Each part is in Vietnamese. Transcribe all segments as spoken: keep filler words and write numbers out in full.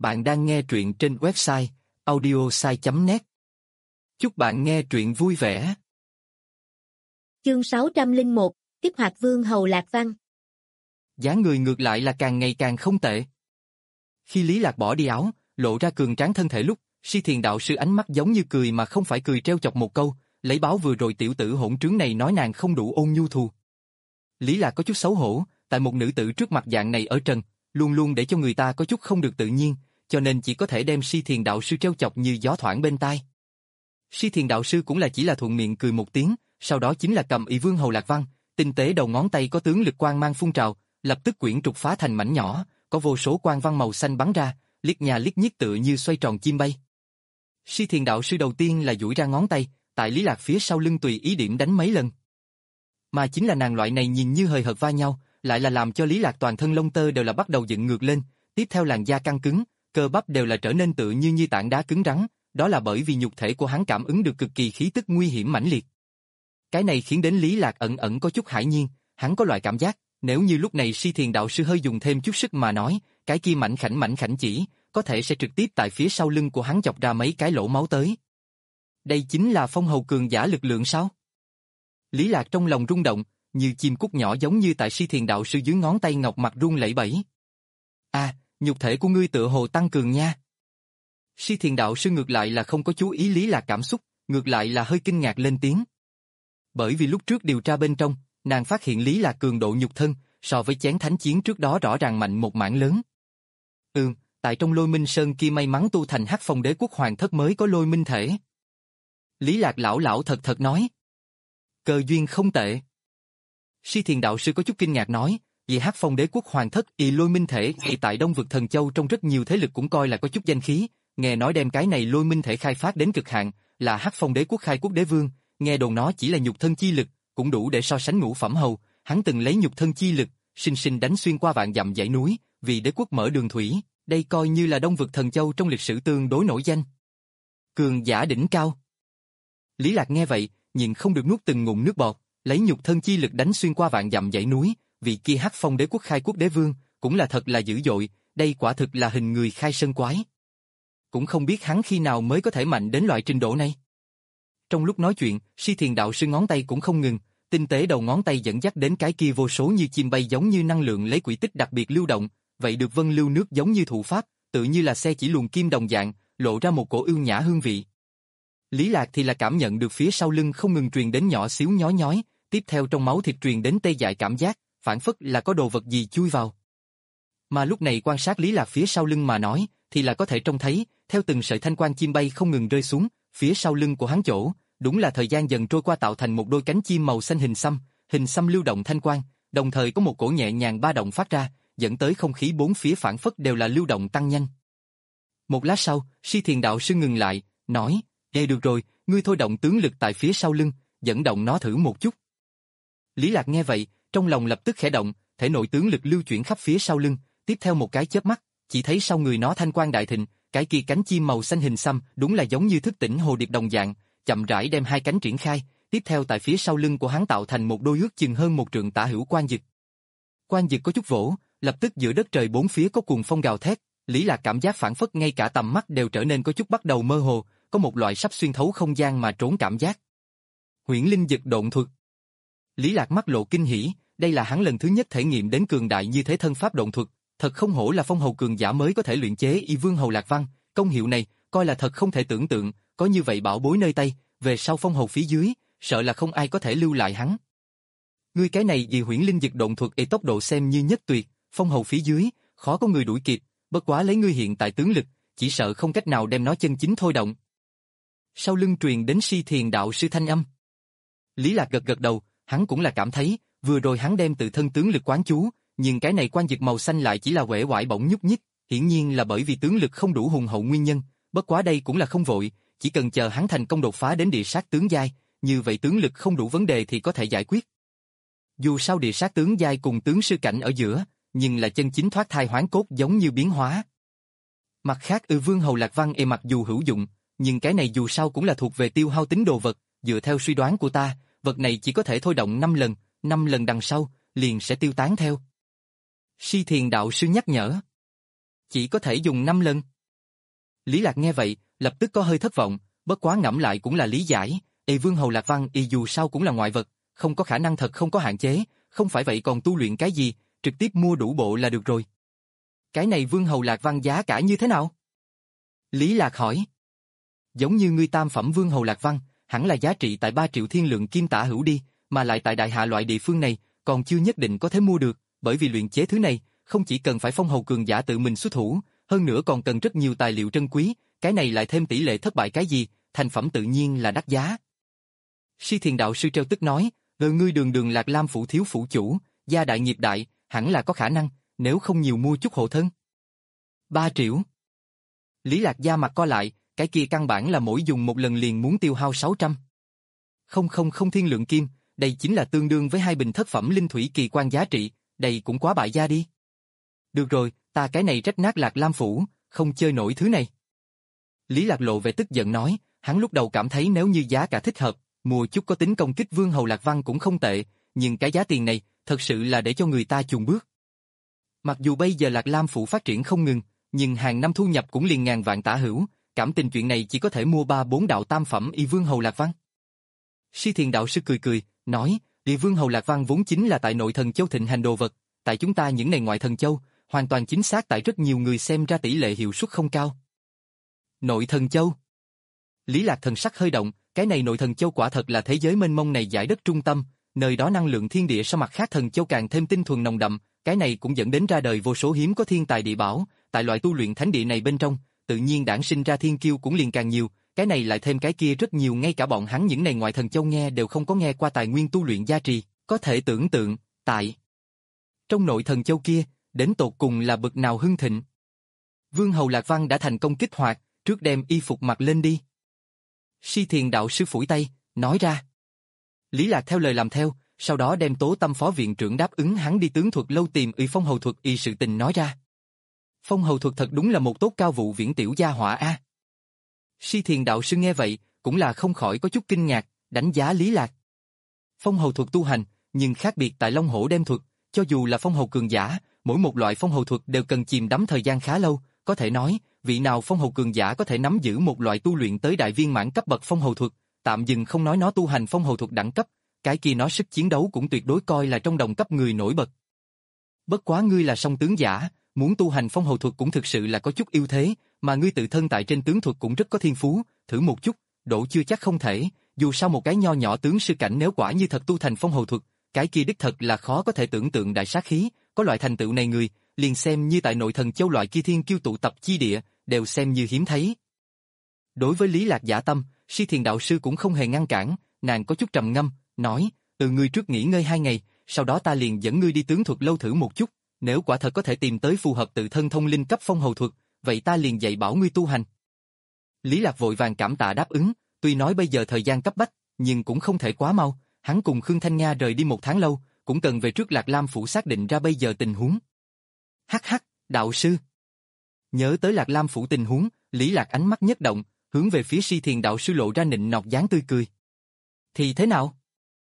Bạn đang nghe truyện trên website audiosai chấm net. Chúc bạn nghe truyện vui vẻ. Chương sáu trăm lẻ một, kích hoạt Vương Hầu Lạc Văn. Dáng người ngược lại là càng ngày càng không tệ. Khi Lý Lạc bỏ đi áo, lộ ra cường tráng thân thể lúc, Si Thiền đạo sư ánh mắt giống như cười mà không phải cười, treo chọc một câu, lấy báo vừa rồi tiểu tử hỗn trướng này nói nàng không đủ ôn nhu thù. Lý Lạc có chút xấu hổ, tại một nữ tử trước mặt dạng này ở trần, luôn luôn để cho người ta có chút không được tự nhiên, cho nên chỉ có thể đem Si Thiền đạo sư treo chọc như gió thoảng bên tai. Si Thiền đạo sư cũng là chỉ là thuận miệng cười một tiếng, sau đó chính là cầm y Vương Hầu Lạc Văn, tinh tế đầu ngón tay có tướng lực quang mang phun trào, lập tức quyển trục phá thành mảnh nhỏ, có vô số quang văn màu xanh bắn ra, liếc nhà liếc nhiếc tựa như xoay tròn chim bay. Si Thiền đạo sư đầu tiên là duỗi ra ngón tay, tại Lý Lạc phía sau lưng tùy ý điểm đánh mấy lần. Mà chính là nàng loại này nhìn như hời hợt va nhau, lại là làm cho Lý Lạc toàn thân lông tơ đều là bắt đầu dựng ngược lên, tiếp theo làn da căng cứng, cơ bắp đều là trở nên tựa như như tảng đá cứng rắn, đó là bởi vì nhục thể của hắn cảm ứng được cực kỳ khí tức nguy hiểm mãnh liệt. Cái này khiến đến Lý Lạc ẩn ẩn có chút hãi nhiên, hắn có loại cảm giác, nếu như lúc này Si Thiền đạo sư hơi dùng thêm chút sức mà nói, cái kia mảnh khảnh mảnh khảnh chỉ, có thể sẽ trực tiếp tại phía sau lưng của hắn chọc ra mấy cái lỗ máu tới. Đây chính là phong hầu cường giả lực lượng sao? Lý Lạc trong lòng rung động, như chim cút nhỏ giống như tại Si Thiền đạo sư dưới ngón tay ngọc mặt run lẩy bẩy. À, nhục thể của ngươi tựa hồ tăng cường nha. Si Thiền đạo sư ngược lại là không có chú ý Lý Lạc cảm xúc, ngược lại là hơi kinh ngạc lên tiếng. Bởi vì lúc trước điều tra bên trong, nàng phát hiện Lý Lạc cường độ nhục thân, so với chén thánh chiến trước đó rõ ràng mạnh một mảng lớn. Ừm, tại trong Lôi Minh Sơn kia may mắn tu thành Hắc Phong Đế quốc hoàng thất mới có Lôi Minh thể. Lý Lạc lão lão thật thật nói. Cơ duyên không tệ. Si Thiền đạo sư có chút kinh ngạc nói, vì Hắc Phong Đế quốc hoàng thất y Lôi Minh thể y tại Đông vực Thần Châu trong rất nhiều thế lực cũng coi là có chút danh khí, nghe nói đem cái này Lôi Minh thể khai phát đến cực hạn, là Hắc Phong Đế quốc khai quốc đế vương, nghe đồn nó chỉ là nhục thân chi lực, cũng đủ để so sánh ngũ phẩm hầu, hắn từng lấy nhục thân chi lực, sinh sinh đánh xuyên qua vạn dặm dãy núi, vì đế quốc mở đường thủy, đây coi như là Đông vực Thần Châu trong lịch sử tương đối nổi danh. Cường giả đỉnh cao. Lý Lạc nghe vậy, nhìn không được nuốt từng ngụm nước bọt, lấy nhục thân chi lực đánh xuyên qua vạn dặm dãy núi, vì kia Hắc Phong Đế quốc khai quốc đế vương, cũng là thật là dữ dội, đây quả thực là hình người khai sơn quái. Cũng không biết hắn khi nào mới có thể mạnh đến loại trình độ này. Trong lúc nói chuyện, Si Thiền đạo sư ngón tay cũng không ngừng, tinh tế đầu ngón tay dẫn dắt đến cái kia vô số như chim bay giống như năng lượng lấy quỹ tích đặc biệt lưu động, vậy được vân lưu nước giống như thủ pháp, tự như là xe chỉ luồn kim đồng dạng, lộ ra một cổ ưu nhã hương vị. Lý Lạc thì là cảm nhận được phía sau lưng không ngừng truyền đến nhỏ xíu nhói nhói, tiếp theo trong máu thịt truyền đến tê dại cảm giác, phản phất là có đồ vật gì chui vào. Mà lúc này quan sát Lý Lạc phía sau lưng mà nói, thì là có thể trông thấy, theo từng sợi thanh quang chim bay không ngừng rơi xuống, phía sau lưng của hắn chỗ, đúng là thời gian dần trôi qua tạo thành một đôi cánh chim màu xanh hình xăm, hình xăm lưu động thanh quang, đồng thời có một cổ nhẹ nhàng ba động phát ra, dẫn tới không khí bốn phía phản phất đều là lưu động tăng nhanh. Một lát sau, Si Thiền đạo sư ngừng lại, nói, "Ê được rồi, ngươi thôi động tướng lực tại phía sau lưng, dẫn động nó thử một chút." Lý Lạc nghe vậy, trong lòng lập tức khẽ động, thể nội tướng lực lưu chuyển khắp phía sau lưng, tiếp theo một cái chớp mắt, chỉ thấy sau người nó thanh quang đại thịnh, cái kia cánh chim màu xanh hình xăm đúng là giống như thức tỉnh hồ điệp đồng dạng, chậm rãi đem hai cánh triển khai, tiếp theo tại phía sau lưng của hắn tạo thành một đôi ước chừng hơn một trượng tả hữu quan dực. Quan dực có chút vỗ, lập tức giữa đất trời bốn phía có cuồng phong gào thét, Lý Lạc cảm giác phản phất ngay cả tầm mắt đều trở nên có chút bắt đầu mơ hồ, có một loại sắp xuyên thấu không gian mà trốn cảm giác. Huyễn linh dực độn thuật. Lý Lạc mắt lộ kinh hỉ, đây là hắn lần thứ nhất thể nghiệm đến cường đại như thế thân pháp độn thuật, thật không hổ là phong hầu cường giả mới có thể luyện chế y Vương Hầu Lạc Văn, công hiệu này, coi là thật không thể tưởng tượng, có như vậy bảo bối nơi tay, về sau phong hầu phía dưới, sợ là không ai có thể lưu lại hắn. Ngươi cái này vì huyễn linh dực độn thuật y tốc độ xem như nhất tuyệt, phong hầu phía dưới, khó có người đuổi kịp, bất quá lấy ngươi hiện tại tướng lực, chỉ sợ không cách nào đem nó chân chính thôi động. Sau lưng truyền đến Si Thiền đạo sư thanh âm. Lý Lạc gật gật đầu, hắn cũng là cảm thấy, vừa rồi hắn đem tự thân tướng lực quán chú, nhưng cái này quan dực màu xanh lại chỉ là uể oải bỗng nhúc nhích, hiển nhiên là bởi vì tướng lực không đủ hùng hậu nguyên nhân, bất quá đây cũng là không vội, chỉ cần chờ hắn thành công đột phá đến địa sát tướng giai, như vậy tướng lực không đủ vấn đề thì có thể giải quyết. Dù sao địa sát tướng giai cùng tướng sư cảnh ở giữa, nhưng là chân chính thoát thai hoán cốt giống như biến hóa. Mặt khác ư Vương Hầu Lạc Văn e mặc dù hữu dụng, nhưng cái này dù sao cũng là thuộc về tiêu hao tính đồ vật, dựa theo suy đoán của ta, vật này chỉ có thể thôi động năm lần, năm lần đằng sau, liền sẽ tiêu tán theo. Si Thiền đạo sư nhắc nhở. Chỉ có thể dùng năm lần. Lý Lạc nghe vậy, lập tức có hơi thất vọng, bất quá ngẫm lại cũng là lý giải, Ê Vương Hầu Lạc Văn y dù sao cũng là ngoại vật, không có khả năng thật không có hạn chế, không phải vậy còn tu luyện cái gì, trực tiếp mua đủ bộ là được rồi. Cái này Vương Hầu Lạc Văn giá cả như thế nào? Lý Lạc hỏi. Giống như ngươi tam phẩm Vương Hầu Lạc Văn, hẳn là giá trị tại ba triệu thiên lượng kim tả hữu đi, mà lại tại đại hạ loại địa phương này, còn chưa nhất định có thể mua được, bởi vì luyện chế thứ này, không chỉ cần phải phong hầu cường giả tự mình xuất thủ, hơn nữa còn cần rất nhiều tài liệu trân quý, cái này lại thêm tỷ lệ thất bại cái gì, thành phẩm tự nhiên là đắt giá. Si Thiền đạo sư treo tức nói, "Ờ ngươi đường đường Lạc Lam phủ thiếu phủ chủ, gia đại nghiệp đại, hẳn là có khả năng, nếu không nhiều mua chút hộ thân." Ba triệu. Lý Lạc da mặt co lại, cái kia căn bản là mỗi dùng một lần liền muốn tiêu hao sáu trăm. Không không không thiên lượng kim, đây chính là tương đương với hai bình thất phẩm linh thủy kỳ quan giá trị, đây cũng quá bại gia đi. Được rồi, ta cái này rách nát Lạc Lam phủ, không chơi nổi thứ này. Lý Lạc lộ vẻ tức giận nói, hắn lúc đầu cảm thấy nếu như giá cả thích hợp, mua chút có tính công kích Vương Hầu Lạc Văn cũng không tệ, nhưng cái giá tiền này, thật sự là để cho người ta chùn bước. Mặc dù bây giờ Lạc Lam phủ phát triển không ngừng, nhưng hàng năm thu nhập cũng liền ngàn vạn tả hữu, cảm tình chuyện này chỉ có thể mua ba bốn đạo tam phẩm y Vương Hầu Lạc Văn. Si Thiền đạo sư cười cười, nói, y Vương Hầu Lạc Văn vốn chính là tại nội thần châu thịnh hành đồ vật, tại chúng ta những này ngoại thần châu, hoàn toàn chính xác tại rất nhiều người xem ra tỷ lệ hiệu suất không cao. Nội thần châu. Lý Lạc thần sắc hơi động, cái này nội thần châu quả thật là thế giới mênh mông này giải đất trung tâm, nơi đó năng lượng thiên địa so mặt khác thần châu càng thêm tinh thuần nồng đậm, cái này cũng dẫn đến ra đời vô số hiếm có thiên tài địa bảo, tại loại tu luyện thánh địa này bên trong, tự nhiên đản sinh ra thiên kiêu cũng liền càng nhiều, cái này lại thêm cái kia rất nhiều ngay cả bọn hắn những này ngoại thần châu nghe đều không có nghe qua tài nguyên tu luyện gia trì, có thể tưởng tượng, tại trong nội thần châu kia, đến tột cùng là bậc nào hưng thịnh. Vương Hầu Lạc Văn đã thành công kích hoạt, trước đem y phục mặc lên đi. Si Thiền đạo sư phủi tay, nói ra. Lý Lạc theo lời làm theo, sau đó đem Tố Tâm phó viện trưởng đáp ứng hắn đi tướng thuật lâu tìm y phong hầu thuật y sự tình nói ra. Phong hầu thuật thật đúng là một tốt cao vụ viễn tiểu gia hỏa a. Si Thiền đạo sư nghe vậy, cũng là không khỏi có chút kinh ngạc, đánh giá Lý Lạc. Phong hầu thuật tu hành, nhưng khác biệt tại Long Hổ đem thuật, cho dù là phong hầu cường giả, mỗi một loại phong hầu thuật đều cần chìm đắm thời gian khá lâu, có thể nói, vị nào phong hầu cường giả có thể nắm giữ một loại tu luyện tới đại viên mãn cấp bậc phong hầu thuật, tạm dừng không nói nó tu hành phong hầu thuật đẳng cấp, cái kia nó sức chiến đấu cũng tuyệt đối coi là trong đồng cấp người nổi bật. Bất quá ngươi là song tướng giả, muốn tu hành phong hầu thuật cũng thực sự là có chút ưu thế, mà ngươi tự thân tại trên tướng thuật cũng rất có thiên phú, thử một chút, độ chưa chắc không thể, dù sao một cái nho nhỏ tướng sư cảnh nếu quả như thật tu thành phong hầu thuật, cái kia đích thật là khó có thể tưởng tượng đại sát khí, có loại thành tựu này người, liền xem như tại nội thần châu loại kia thiên kiêu tụ tập chi địa, đều xem như hiếm thấy. Đối với Lý Lạc giả tâm, Si Thiền đạo sư cũng không hề ngăn cản, nàng có chút trầm ngâm, nói, từ ngươi trước nghỉ ngơi hai ngày, sau đó ta liền dẫn ngươi đi tướng thuật lâu thử một chút, nếu quả thật có thể tìm tới phù hợp tự thân thông linh cấp phong hầu thuật, vậy ta liền dạy bảo ngươi tu hành. Lý Lạc vội vàng cảm tạ đáp ứng, tuy nói bây giờ thời gian cấp bách, nhưng cũng không thể quá mau, hắn cùng Khương Thanh Nga rời đi một tháng lâu, cũng cần về trước Lạc Lam phủ xác định ra bây giờ tình huống. Hắc hắc, đạo sư. Nhớ tới Lạc Lam phủ tình huống, Lý Lạc ánh mắt nhất động, hướng về phía Si Thiền đạo sư lộ ra nịnh nọt dáng tươi cười. Thì thế nào?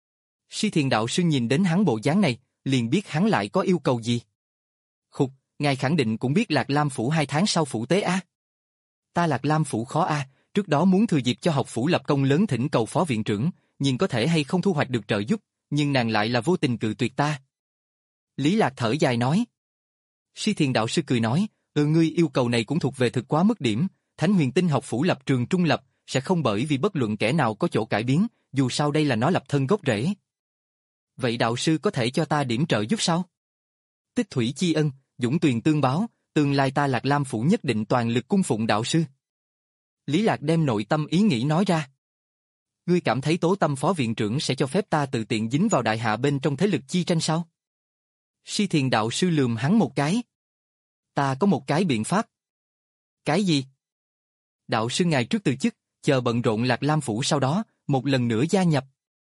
Si Thiền đạo sư nhìn đến hắn bộ dáng này, liền biết hắn lại có yêu cầu gì. Khục, ngài khẳng định cũng biết Lạc Lam phủ hai tháng sau phủ tế a. Ta Lạc Lam phủ khó a, trước đó muốn thừa dịp cho học phủ lập công lớn thỉnh cầu phó viện trưởng, nhưng có thể hay không thu hoạch được trợ giúp, nhưng nàng lại là vô tình cự tuyệt ta. Lý Lạc thở dài nói. Si Thiền đạo sư cười nói, ừ ngươi yêu cầu này cũng thuộc về thực quá mức điểm, Thánh Huyền Tinh học phủ lập trường trung lập, sẽ không bởi vì bất luận kẻ nào có chỗ cải biến, dù sao đây là nó lập thân gốc rễ. Vậy đạo sư có thể cho ta điểm trợ giúp sao? Tích thủy chi ân, dũng tuyền tương báo, tương lai ta Lạc Lam phủ nhất định toàn lực cung phụng đạo sư. Lý Lạc đem nội tâm ý nghĩ nói ra. Ngươi cảm thấy Tố Tâm phó viện trưởng sẽ cho phép ta tự tiện dính vào đại hạ bên trong thế lực chi tranh sao? Si Thiền đạo sư lườm hắn một cái. Ta có một cái biện pháp. Cái gì? Đạo sư ngài trước từ chức, chờ bận rộn Lạc Lam phủ sau đó, một lần nữa gia nhập.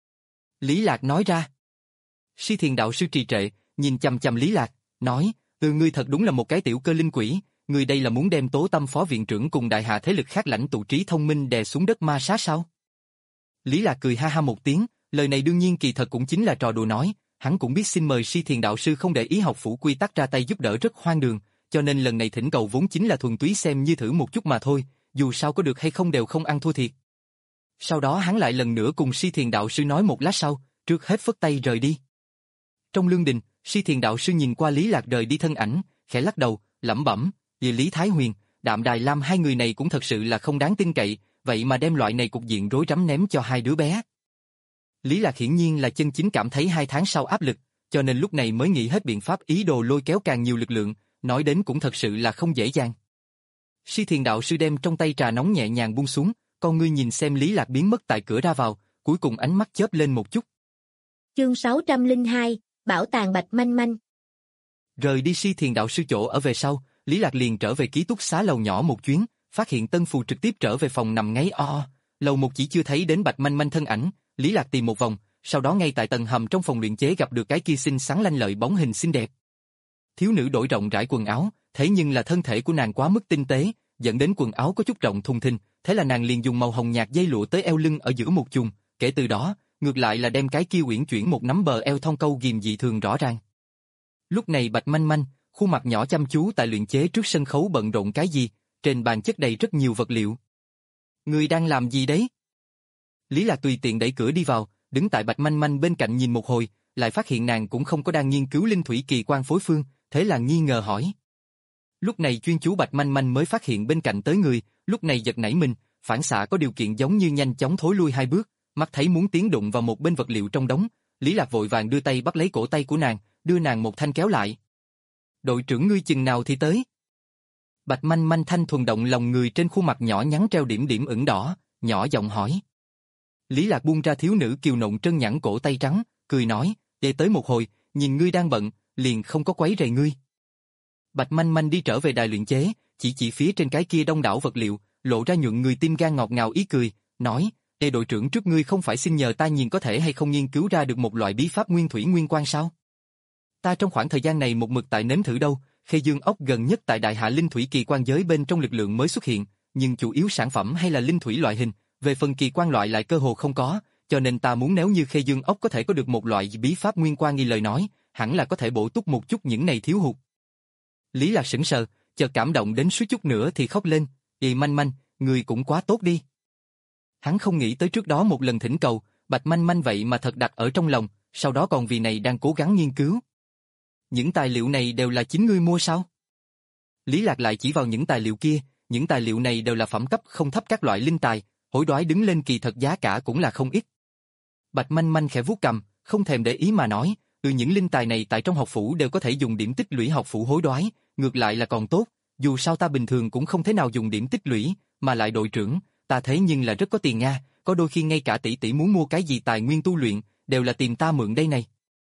Lý Lạc nói ra. Si Thiền đạo sư trì trệ, nhìn chằm chằm Lý Lạc, nói, từ ngươi thật đúng là một cái tiểu cơ linh quỷ, ngươi đây là muốn đem Tố Tâm phó viện trưởng cùng đại hạ thế lực khác lãnh tụ trí thông minh đè xuống đất ma sát sao? Lý Lạc cười ha ha một tiếng, lời này đương nhiên kỳ thật cũng chính là trò đùa nói, hắn cũng biết xin mời Si Thiền đạo sư không để ý học phủ quy tắc ra tay giúp đỡ rất hoang đường, cho nên lần này thỉnh cầu vốn chính là thuần túy xem như thử một chút mà thôi, dù sao có được hay không đều không ăn thua thiệt. Sau đó hắn lại lần nữa cùng Si Thiền đạo sư nói một lát sau, trước hết phất tay rời đi. Trong lương đình, Si Thiền đạo sư nhìn qua Lý Lạc rời đi thân ảnh, khẽ lắc đầu, lẩm bẩm, vì Lý Thái Huyền, Đạm Đài Lam hai người này cũng thật sự là không đáng tin cậy, vậy mà đem loại này cục diện rối rắm ném cho hai đứa bé. Lý Lạc hiển nhiên là chân chính cảm thấy hai tháng sau áp lực, cho nên lúc này mới nghĩ hết biện pháp ý đồ lôi kéo càng nhiều lực lượng, nói đến cũng thật sự là không dễ dàng. Si Thiền đạo sư đem trong tay trà nóng nhẹ nhàng buông xuống, con ngươi nhìn xem Lý Lạc biến mất tại cửa ra vào, cuối cùng ánh mắt chớp lên một chút. Chương sáu trăm lẻ hai, Bảo tàng Bạch Manh Manh. Rời đi Si Thiền đạo sư chỗ ở về sau, Lý Lạc liền trở về ký túc xá lầu nhỏ một chuyến, phát hiện Tân Phù trực tiếp trở về phòng nằm ngáy o o. Lầu một chỉ chưa thấy đến Bạch Manh Manh thân ảnh, Lý Lạc tìm một vòng, sau đó ngay tại tầng hầm trong phòng luyện chế gặp được cái kia xinh xắn lanh lợi bóng hình xinh đẹp. Thiếu nữ đổi rộng rãi quần áo, thế nhưng là thân thể của nàng quá mức tinh tế, dẫn đến quần áo có chút rộng thùng thình, thế là nàng liền dùng màu hồng nhạt dây lụa tới eo lưng ở giữa một chùm, kể từ đó, ngược lại là đem cái kia uyển chuyển một nắm bờ eo thon câu ghim dị thường rõ ràng. Lúc này Bạch Manh Manh, khuôn mặt nhỏ chăm chú tại luyện chế trước sân khấu bận rộn cái gì, trên bàn chất đầy rất nhiều vật liệu. Người đang làm gì đấy? Lý Lạc tùy tiện đẩy cửa đi vào, đứng tại Bạch Manh Manh bên cạnh nhìn một hồi, lại phát hiện nàng cũng không có đang nghiên cứu linh thủy kỳ quan phối phương, thế là nghi ngờ hỏi. Lúc này chuyên chú Bạch Manh Manh mới phát hiện bên cạnh tới người, lúc này giật nảy mình, phản xạ có điều kiện giống như nhanh chóng thối lui hai bước, mắt thấy muốn tiến đụng vào một bên vật liệu trong đống, Lý Lạc vội vàng đưa tay bắt lấy cổ tay của nàng, đưa nàng một thanh kéo lại. Đội trưởng ngươi chừng nào thì tới? Bạch Manh Manh thanh thuần động lòng người trên khuôn mặt nhỏ nhắn treo điểm điểm ửng đỏ, nhỏ giọng hỏi. Lý Lạc buông ra thiếu nữ kiều nộn trơn nhẵn cổ tay trắng, cười nói, để tới một hồi, nhìn ngươi đang bận, liền không có quấy rầy ngươi. Bạch Manh Manh đi trở về đài luyện chế, chỉ chỉ phía trên cái kia đông đảo vật liệu, lộ ra nhuận người tim gan ngọt ngào ý cười, nói, Ê đội trưởng trước ngươi không phải xin nhờ ta nhìn có thể hay không nghiên cứu ra được một loại bí pháp nguyên thủy nguyên quan sao? Ta trong khoảng thời gian này một mực tại nếm thử đâu, Khê Dương ốc gần nhất tại đại hạ linh thủy kỳ quan giới bên trong lực lượng mới xuất hiện, nhưng chủ yếu sản phẩm hay là linh thủy loại hình, về phần kỳ quan loại lại cơ hồ không có, cho nên ta muốn nếu như Khê Dương ốc có thể có được một loại bí pháp nguyên quan nghi lời nói, hẳn là có thể bổ túc một chút những này thiếu hụt. Lý Lạc sững sờ, chợt cảm động đến suýt chút nữa thì khóc lên, "Ê Manh Manh, người cũng quá tốt đi." Hắn không nghĩ tới trước đó một lần thỉnh cầu, Bạch Manh Manh vậy mà thật đặt ở trong lòng, sau đó còn vì này đang cố gắng nghiên cứu. Những tài liệu này đều là chính ngươi mua sao? Lý Lạc lại chỉ vào những tài liệu kia, những tài liệu này đều là phẩm cấp không thấp các loại linh tài, hối đoái đứng lên kỳ thật giá cả cũng là không ít. Bạch Manh Manh khẽ vuốt cằm, không thèm để ý mà nói, ừ những linh tài này tại trong học phủ đều có thể dùng điểm tích lũy học phủ hối đoái, ngược lại là còn tốt, dù sao ta bình thường cũng không thể nào dùng điểm tích lũy, mà lại đội trưởng, ta thấy nhưng là rất có tiền nha, có đôi khi ngay cả tỷ tỷ muốn mua cái gì tài nguyên tu luyện, đều là tìm ta mượn đây này.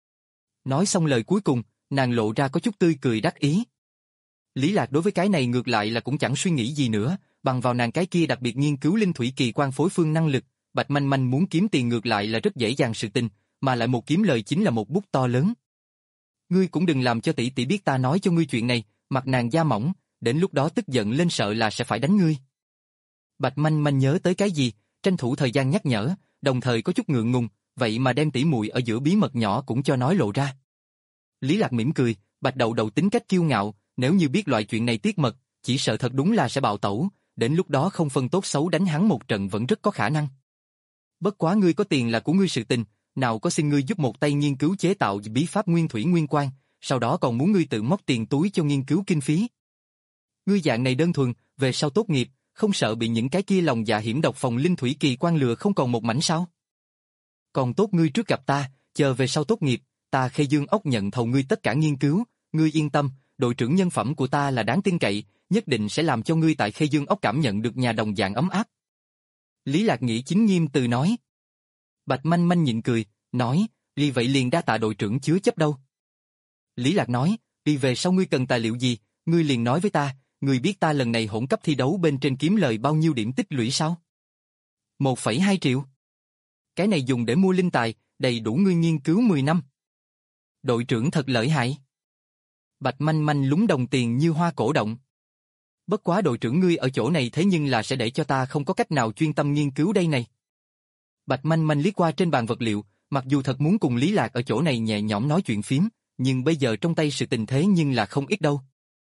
Nói xong lời cuối cùng, nàng lộ ra có chút tươi cười đắc ý. Lý Lạc đối với cái này ngược lại là cũng chẳng suy nghĩ gì nữa, bằng vào nàng cái kia đặc biệt nghiên cứu linh thủy kỳ quan phối phương năng lực, Bạch Manh Manh muốn kiếm tiền ngược lại là rất dễ dàng sự tình, mà lại một kiếm lời chính là một bút to lớn. Ngươi cũng đừng làm cho tỷ tỷ biết ta nói cho ngươi chuyện này, mặt nàng da mỏng, đến lúc đó tức giận lên sợ là sẽ phải đánh ngươi. Bạch Manh Manh nhớ tới cái gì, tranh thủ thời gian nhắc nhở, đồng thời có chút ngượng ngùng, vậy mà đem tỉ muội ở giữa bí mật nhỏ cũng cho nói lộ ra. Lý Lạc mỉm cười, Bạch Đậu Đậu tính cách kiêu ngạo, nếu như biết loại chuyện này tiết mật, chỉ sợ thật đúng là sẽ bạo tẩu, đến lúc đó không phân tốt xấu đánh hắn một trận vẫn rất có khả năng. Bất quá ngươi có tiền là của ngươi sự tình, nào có xin ngươi giúp một tay nghiên cứu chế tạo bí pháp nguyên thủy nguyên quan, sau đó còn muốn ngươi tự móc tiền túi cho nghiên cứu kinh phí. Ngươi dạng này đơn thuần, về sau tốt nghiệp, không sợ bị những cái kia lòng dạ hiểm độc phòng linh thủy kỳ quan lừa không còn một mảnh sao? Còn tốt ngươi trước gặp ta, chờ về sau tốt nghiệp, ta Khê Dương ốc nhận thầu ngươi tất cả nghiên cứu, ngươi yên tâm, đội trưởng nhân phẩm của ta là đáng tin cậy, nhất định sẽ làm cho ngươi tại Khê Dương ốc cảm nhận được nhà đồng dạng ấm áp. Lý Lạc nghĩ chính nghiêm từ nói. Bạch Manh Manh nhịn cười, nói, vì vậy liền đa tạ đội trưởng chứa chấp đâu. Lý Lạc nói, đi về sau ngươi cần tài liệu gì, ngươi liền nói với ta, ngươi biết ta lần này hỗn cấp thi đấu bên trên kiếm lời bao nhiêu điểm tích lũy sao? một phẩy hai triệu. Cái này dùng để mua linh tài, đầy đủ ngươi nghiên cứu mười năm. Đội trưởng thật lợi hại. Bạch Manh Manh lúng đồng tiền như hoa cổ động. Bất quá đội trưởng ngươi ở chỗ này thế nhưng là sẽ để cho ta không có cách nào chuyên tâm nghiên cứu đây này. Bạch Manh Manh liếc qua trên bàn vật liệu, mặc dù thật muốn cùng Lý Lạc ở chỗ này nhẹ nhõm nói chuyện phím, nhưng bây giờ trong tay sự tình thế nhưng là không ít đâu.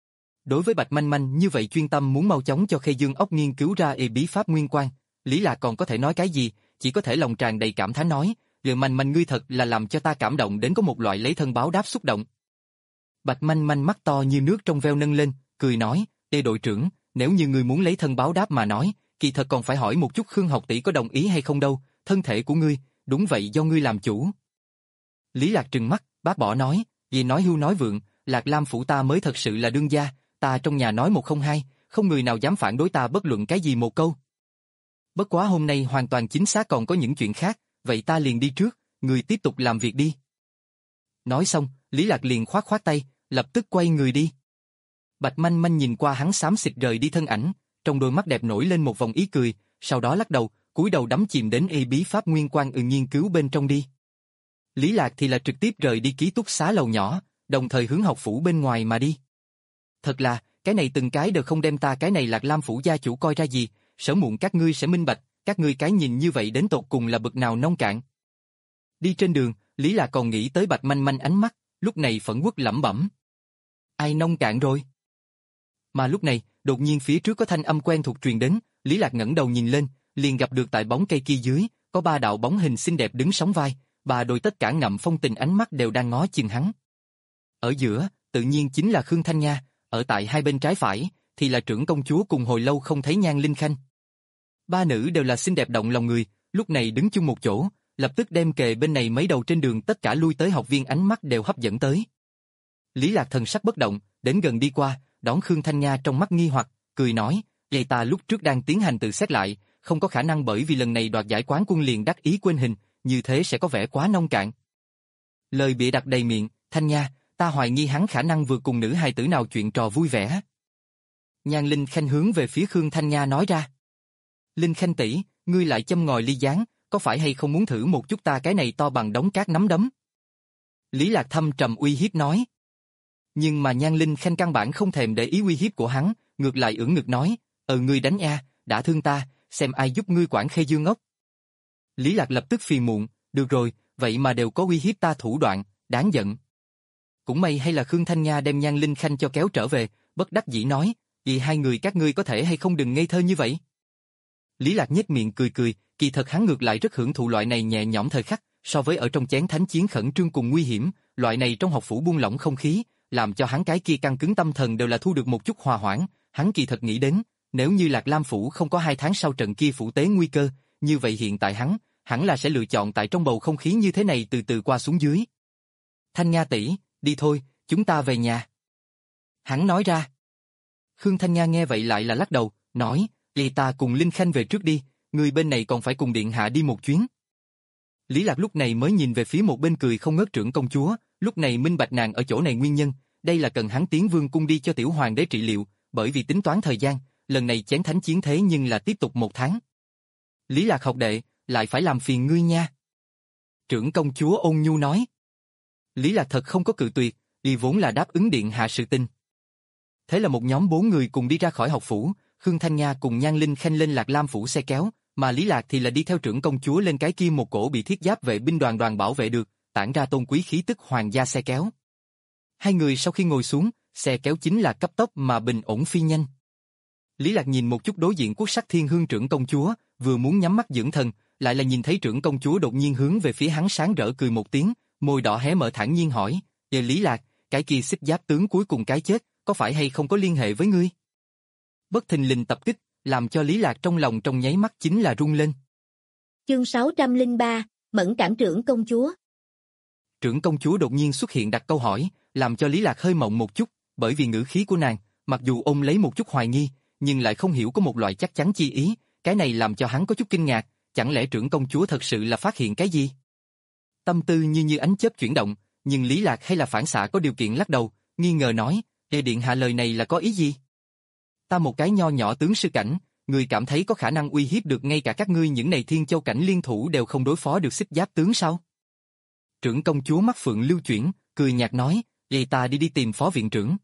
Đối với Bạch Manh Manh như vậy chuyên tâm muốn mau chóng cho Khê Dương ốc nghiên cứu ra y bí pháp nguyên quan, Lý Lạc còn có thể nói cái gì, chỉ có thể lòng tràn đầy cảm thán nói, Lừa Manh Manh ngươi thật là làm cho ta cảm động đến có một loại lấy thân báo đáp xúc động. Bạch Manh Manh mắt to như nước trong veo nâng lên, cười nói, Ê đội trưởng, nếu như ngươi muốn lấy thân báo đáp mà nói, kỳ thật còn phải hỏi một chút Khương học tỷ có đồng ý hay không đâu, thân thể của ngươi, đúng vậy do ngươi làm chủ. Lý Lạc trừng mắt, bác bỏ nói, vì nói hưu nói vượng, Lạc Lam phủ ta mới thật sự là đương gia, ta trong nhà nói một không hai, không người nào dám phản đối ta bất luận cái gì một câu. Bất quá hôm nay hoàn toàn chính xác còn có những chuyện khác, vậy ta liền đi trước, người tiếp tục làm việc đi. Nói xong, Lý Lạc liền khoát khoát tay, lập tức quay người đi. Bạch Manh Manh nhìn qua hắn xám xịt rời đi thân ảnh, trong đôi mắt đẹp nổi lên một vòng ý cười, sau đó lắc đầu, cúi đầu đắm chìm đến y bí pháp nguyên quan ừ nghiên cứu bên trong đi. Lý Lạc thì là trực tiếp rời đi ký túc xá lầu nhỏ, đồng thời hướng học phủ bên ngoài mà đi. Thật là, cái này từng cái đều không đem ta cái này Lạc Lam phủ gia chủ coi ra gì, sớm muộn các ngươi sẽ minh bạch, các ngươi cái nhìn như vậy đến tột cùng là bực nào nông cạn. Đi trên đường, Lý Lạc còn nghĩ tới Bạch Manh Manh ánh mắt, lúc này phẫn uất lẩm bẩm. Ai nông cạn rồi? Mà lúc này, đột nhiên phía trước có thanh âm quen thuộc truyền đến, Lý Lạc ngẩng đầu nhìn lên, liền gặp được tại bóng cây kia dưới, có ba đạo bóng hình xinh đẹp đứng sóng vai, ba đôi tất cả ngậm phong tình ánh mắt đều đang ngó chừng hắn. Ở giữa, tự nhiên chính là Khương Thanh Nha, ở tại hai bên trái phải, thì là trưởng công chúa cùng hồi lâu không thấy Nhan Linh Khanh. Ba nữ đều là xinh đẹp động lòng người, lúc này đứng chung một chỗ, lập tức đem kề bên này mấy đầu trên đường tất cả lui tới học viên ánh mắt đều hấp dẫn tới. Lý Lạc thần sắc bất động, đến gần đi qua, đón Khương Thanh Nha trong mắt nghi hoặc, cười nói, vậy ta lúc trước đang tiến hành tự xét lại, không có khả năng bởi vì lần này đoạt giải quán quân liền đắc ý quên hình, như thế sẽ có vẻ quá nông cạn. Lời bịa đặt đầy miệng, Thanh Nha, ta hoài nghi hắn khả năng vừa cùng nữ hài tử nào chuyện trò vui vẻ. Nhan Linh Khanh hướng về phía Khương Thanh Nha nói ra. Linh Khanh tỷ, ngươi lại châm ngòi ly gián, có phải hay không muốn thử một chút ta cái này to bằng đống cát nắm đấm? Lý Lạc thâm trầm uy hiếp nói. Nhưng mà Nhan Linh Khanh căn bản không thèm để ý uy hiếp của hắn, ngược lại ưỡn ngực nói, ờ ngươi đánh a, đã thương ta, xem ai giúp ngươi quản Khê Dương ốc. Lý Lạc lập tức phiền muộn, được rồi, vậy mà đều có uy hiếp ta thủ đoạn, đáng giận. Cũng may hay là Khương Thanh Nha đem Nhan Linh Khanh cho kéo trở về, bất đắc dĩ nói, vì hai người các ngươi có thể hay không đừng ngây thơ như vậy. Lý Lạc nhếch miệng cười cười, kỳ thật hắn ngược lại rất hưởng thụ loại này nhẹ nhõm thời khắc, so với ở trong chén thánh chiến khẩn trương cùng nguy hiểm, loại này trong học phủ buông lỏng không khí, làm cho hắn cái kia căng cứng tâm thần đều là thu được một chút hòa hoãn, hắn kỳ thật nghĩ đến, nếu như Lạc Lam phủ không có hai tháng sau trận kia phủ tế nguy cơ, như vậy hiện tại hắn, hẳn là sẽ lựa chọn tại trong bầu không khí như thế này từ từ qua xuống dưới. Thanh Nha tỷ, đi thôi, chúng ta về nhà. Hắn nói ra. Khương Thanh Nha nghe vậy lại là lắc đầu, nói, vậy ta cùng Linh Khanh về trước đi, người bên này còn phải cùng điện hạ đi một chuyến. Lý Lạc lúc này mới nhìn về phía một bên cười không ngớt trưởng công chúa, lúc này minh bạch nàng ở chỗ này nguyên nhân, đây là cần hắn tiến vương cung đi cho tiểu hoàng đế trị liệu, bởi vì tính toán thời gian, lần này chén thánh chiến thế nhưng là tiếp tục một tháng. Lý Lạc học đệ, lại phải làm phiền ngươi nha. Trưởng công chúa ôn nhu nói. Lý Lạc thật không có cự tuyệt, vì vốn là đáp ứng điện hạ sự tình. Thế là một nhóm bốn người cùng đi ra khỏi học phủ, Khương Thanh Nha cùng Nhan Linh Khanh lên Lạc Lam phủ xe kéo, mà Lý Lạc thì là đi theo trưởng công chúa lên cái kia một cổ bị thiết giáp vệ binh đoàn đoàn bảo vệ được, tản ra tôn quý khí tức hoàng gia xe kéo. Hai người sau khi ngồi xuống, xe kéo chính là cấp tốc mà bình ổn phi nhanh. Lý Lạc nhìn một chút đối diện Quốc sắc thiên hương trưởng công chúa, vừa muốn nhắm mắt dưỡng thần, lại là nhìn thấy trưởng công chúa đột nhiên hướng về phía hắn sáng rỡ cười một tiếng, môi đỏ hé mở thản nhiên hỏi, "Giờ Lý Lạc, cái kia xích giáp tướng cuối cùng cái chết, có phải hay không có liên hệ với ngươi?" Bất thình lình tập kích, làm cho Lý Lạc trong lòng trong nháy mắt chính là rung lên. Chương sáu trăm lẻ ba, Mẫn cảm trưởng công chúa. Trưởng công chúa đột nhiên xuất hiện đặt câu hỏi, làm cho Lý Lạc hơi mộng một chút, bởi vì ngữ khí của nàng, mặc dù ôm lấy một chút hoài nghi, nhưng lại không hiểu có một loại chắc chắn chi ý, cái này làm cho hắn có chút kinh ngạc, chẳng lẽ trưởng công chúa thật sự là phát hiện cái gì? Tâm tư như như ánh chớp chuyển động, nhưng Lý Lạc hay là phản xạ có điều kiện lắc đầu, nghi ngờ nói, "Đệ điện hạ lời này là có ý gì? Ta một cái nho nhỏ tướng sư cảnh, người cảm thấy có khả năng uy hiếp được ngay cả các ngươi những này thiên châu cảnh liên thủ đều không đối phó được xích giáp tướng sao?" Trưởng công chúa mắt phượng lưu chuyển, cười nhạt nói, "Vậy ta đi đi tìm phó viện trưởng."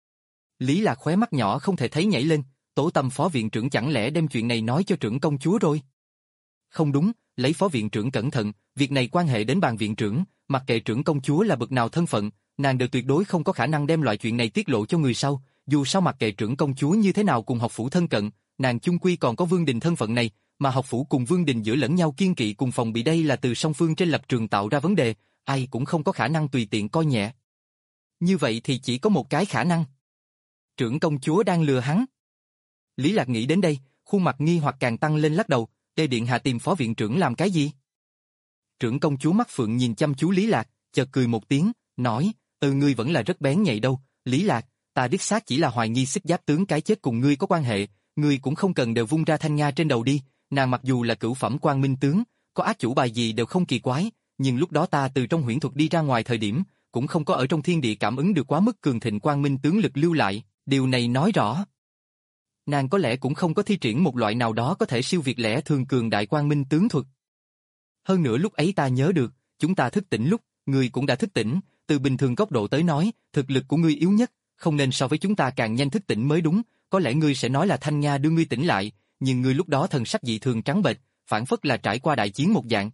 Lý Lạc khóe mắt nhỏ không thể thấy nhảy lên, tổ tâm phó viện trưởng chẳng lẽ đem chuyện này nói cho trưởng công chúa rồi? Không đúng, lấy phó viện trưởng cẩn thận, việc này quan hệ đến bàn viện trưởng, mặc kệ trưởng công chúa là bậc nào thân phận, nàng đều tuyệt đối không có khả năng đem loại chuyện này tiết lộ cho người sau, dù sao mặc kệ trưởng công chúa như thế nào cùng học phủ thân cận, nàng chung quy còn có Vương Đình thân phận này, mà học phủ cùng Vương Đình giữa lẫn nhau kiên kỵ cùng phòng bị đây là từ song phương trên lập trường tạo ra vấn đề, ai cũng không có khả năng tùy tiện coi nhẹ. Như vậy thì chỉ có một cái khả năng. Trưởng công chúa đang lừa hắn. Lý Lạc nghĩ đến đây, khuôn mặt nghi hoặc càng tăng lên lắc đầu, Tề điện hạ tìm phó viện trưởng làm cái gì? Trưởng công chúa mắt phượng nhìn chăm chú Lý Lạc, chợt cười một tiếng, nói, ừ ngươi vẫn là rất bén nhạy đâu, Lý Lạc, ta đích xác chỉ là hoài nghi Xích Giáp tướng cái chết cùng ngươi có quan hệ, ngươi cũng không cần đều vung ra Thanh Nga trên đầu đi, nàng mặc dù là cửu phẩm quang minh tướng, có ác chủ bài gì đều không kỳ quái, nhưng lúc đó ta từ trong huyễn thuật đi ra ngoài thời điểm, cũng không có ở trong thiên địa cảm ứng được quá mức cường thịnh quang minh tướng lực lưu lại, điều này nói rõ. Nàng có lẽ cũng không có thi triển một loại nào đó có thể siêu việt lẽ thường cường đại quang minh tướng thuật. Hơn nữa lúc ấy ta nhớ được, chúng ta thức tỉnh lúc, ngươi cũng đã thức tỉnh, từ bình thường góc độ tới nói, thực lực của ngươi yếu nhất, không nên so với chúng ta càng nhanh thức tỉnh mới đúng, có lẽ ngươi sẽ nói là Thanh Nga đưa ngươi tỉnh lại, nhưng ngươi lúc đó thần sắc dị thường trắng bệch, phản phất là trải qua đại chiến một dạng.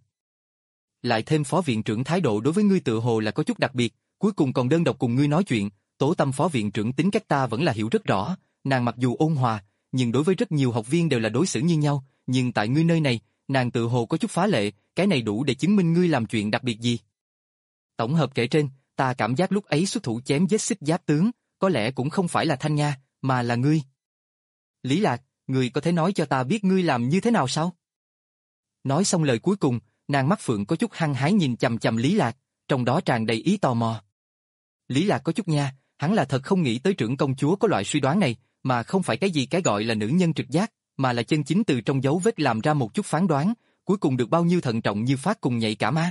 Lại thêm phó viện trưởng thái độ đối với ngươi tựa hồ là có chút đặc biệt, cuối cùng còn đơn độc cùng ngươi nói chuyện, Tố Tâm phó viện trưởng tính cách ta vẫn là hiểu rất rõ, nàng mặc dù ôn hòa, nhưng đối với rất nhiều học viên đều là đối xử như nhau, nhưng tại ngươi nơi này, nàng tựa hồ có chút phá lệ, cái này đủ để chứng minh ngươi làm chuyện đặc biệt gì. Tổng hợp kể trên, ta cảm giác lúc ấy xuất thủ chém giết Xích Giáp tướng, có lẽ cũng không phải là Thanh Nga, mà là ngươi. Lý Lạc, ngươi có thể nói cho ta biết ngươi làm như thế nào sao? Nói xong lời cuối cùng, nàng mắt phượng có chút hăng hái nhìn chằm chằm Lý Lạc, trong đó tràn đầy ý tò mò. Lý Lạc có chút nha, hắn là thật không nghĩ tới trưởng công chúa có loại suy đoán này, mà không phải cái gì cái gọi là nữ nhân trực giác, mà là chân chính từ trong dấu vết làm ra một chút phán đoán, cuối cùng được bao nhiêu thận trọng như phát cùng nhạy cảm á.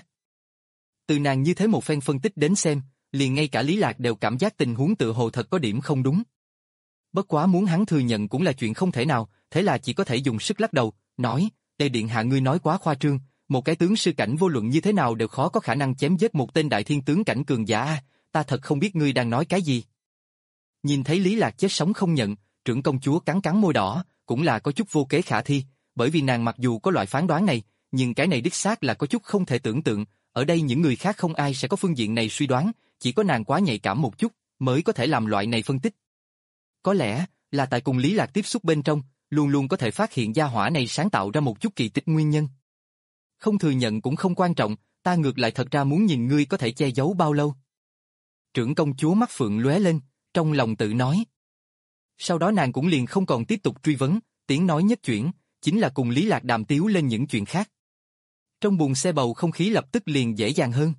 Từ nàng như thế một phen phân tích đến xem, liền ngay cả Lý Lạc đều cảm giác tình huống tự hồ thật có điểm không đúng. Bất quá muốn hắn thừa nhận cũng là chuyện không thể nào, thế là chỉ có thể dùng sức lắc đầu, nói, Tề điện hạ ngươi nói quá khoa trương, một cái tướng sư cảnh vô luận như thế nào đều khó có khả năng chém giết một tên đại thiên tướng cảnh cường giả a, ta thật không biết ngươi đang nói cái gì. Nhìn thấy Lý Lạc chết sống không nhận, trưởng công chúa cắn cắn môi đỏ, cũng là có chút vô kế khả thi, bởi vì nàng mặc dù có loại phán đoán này, nhưng cái này đích xác là có chút không thể tưởng tượng, ở đây những người khác không ai sẽ có phương diện này suy đoán, chỉ có nàng quá nhạy cảm một chút, mới có thể làm loại này phân tích. Có lẽ, là tại cùng Lý Lạc tiếp xúc bên trong, luôn luôn có thể phát hiện gia hỏa này sáng tạo ra một chút kỳ tích nguyên nhân. Không thừa nhận cũng không quan trọng, ta ngược lại thật ra muốn nhìn ngươi có thể che giấu bao lâu. Trưởng công chúa mắt phượng lóe lên, trong lòng tự nói. Sau đó nàng cũng liền không còn tiếp tục truy vấn, tiếng nói nhất chuyển, chính là cùng Lý Lạc đàm tiếu lên những chuyện khác. Trong buồng xe bầu không khí lập tức liền dễ dàng hơn.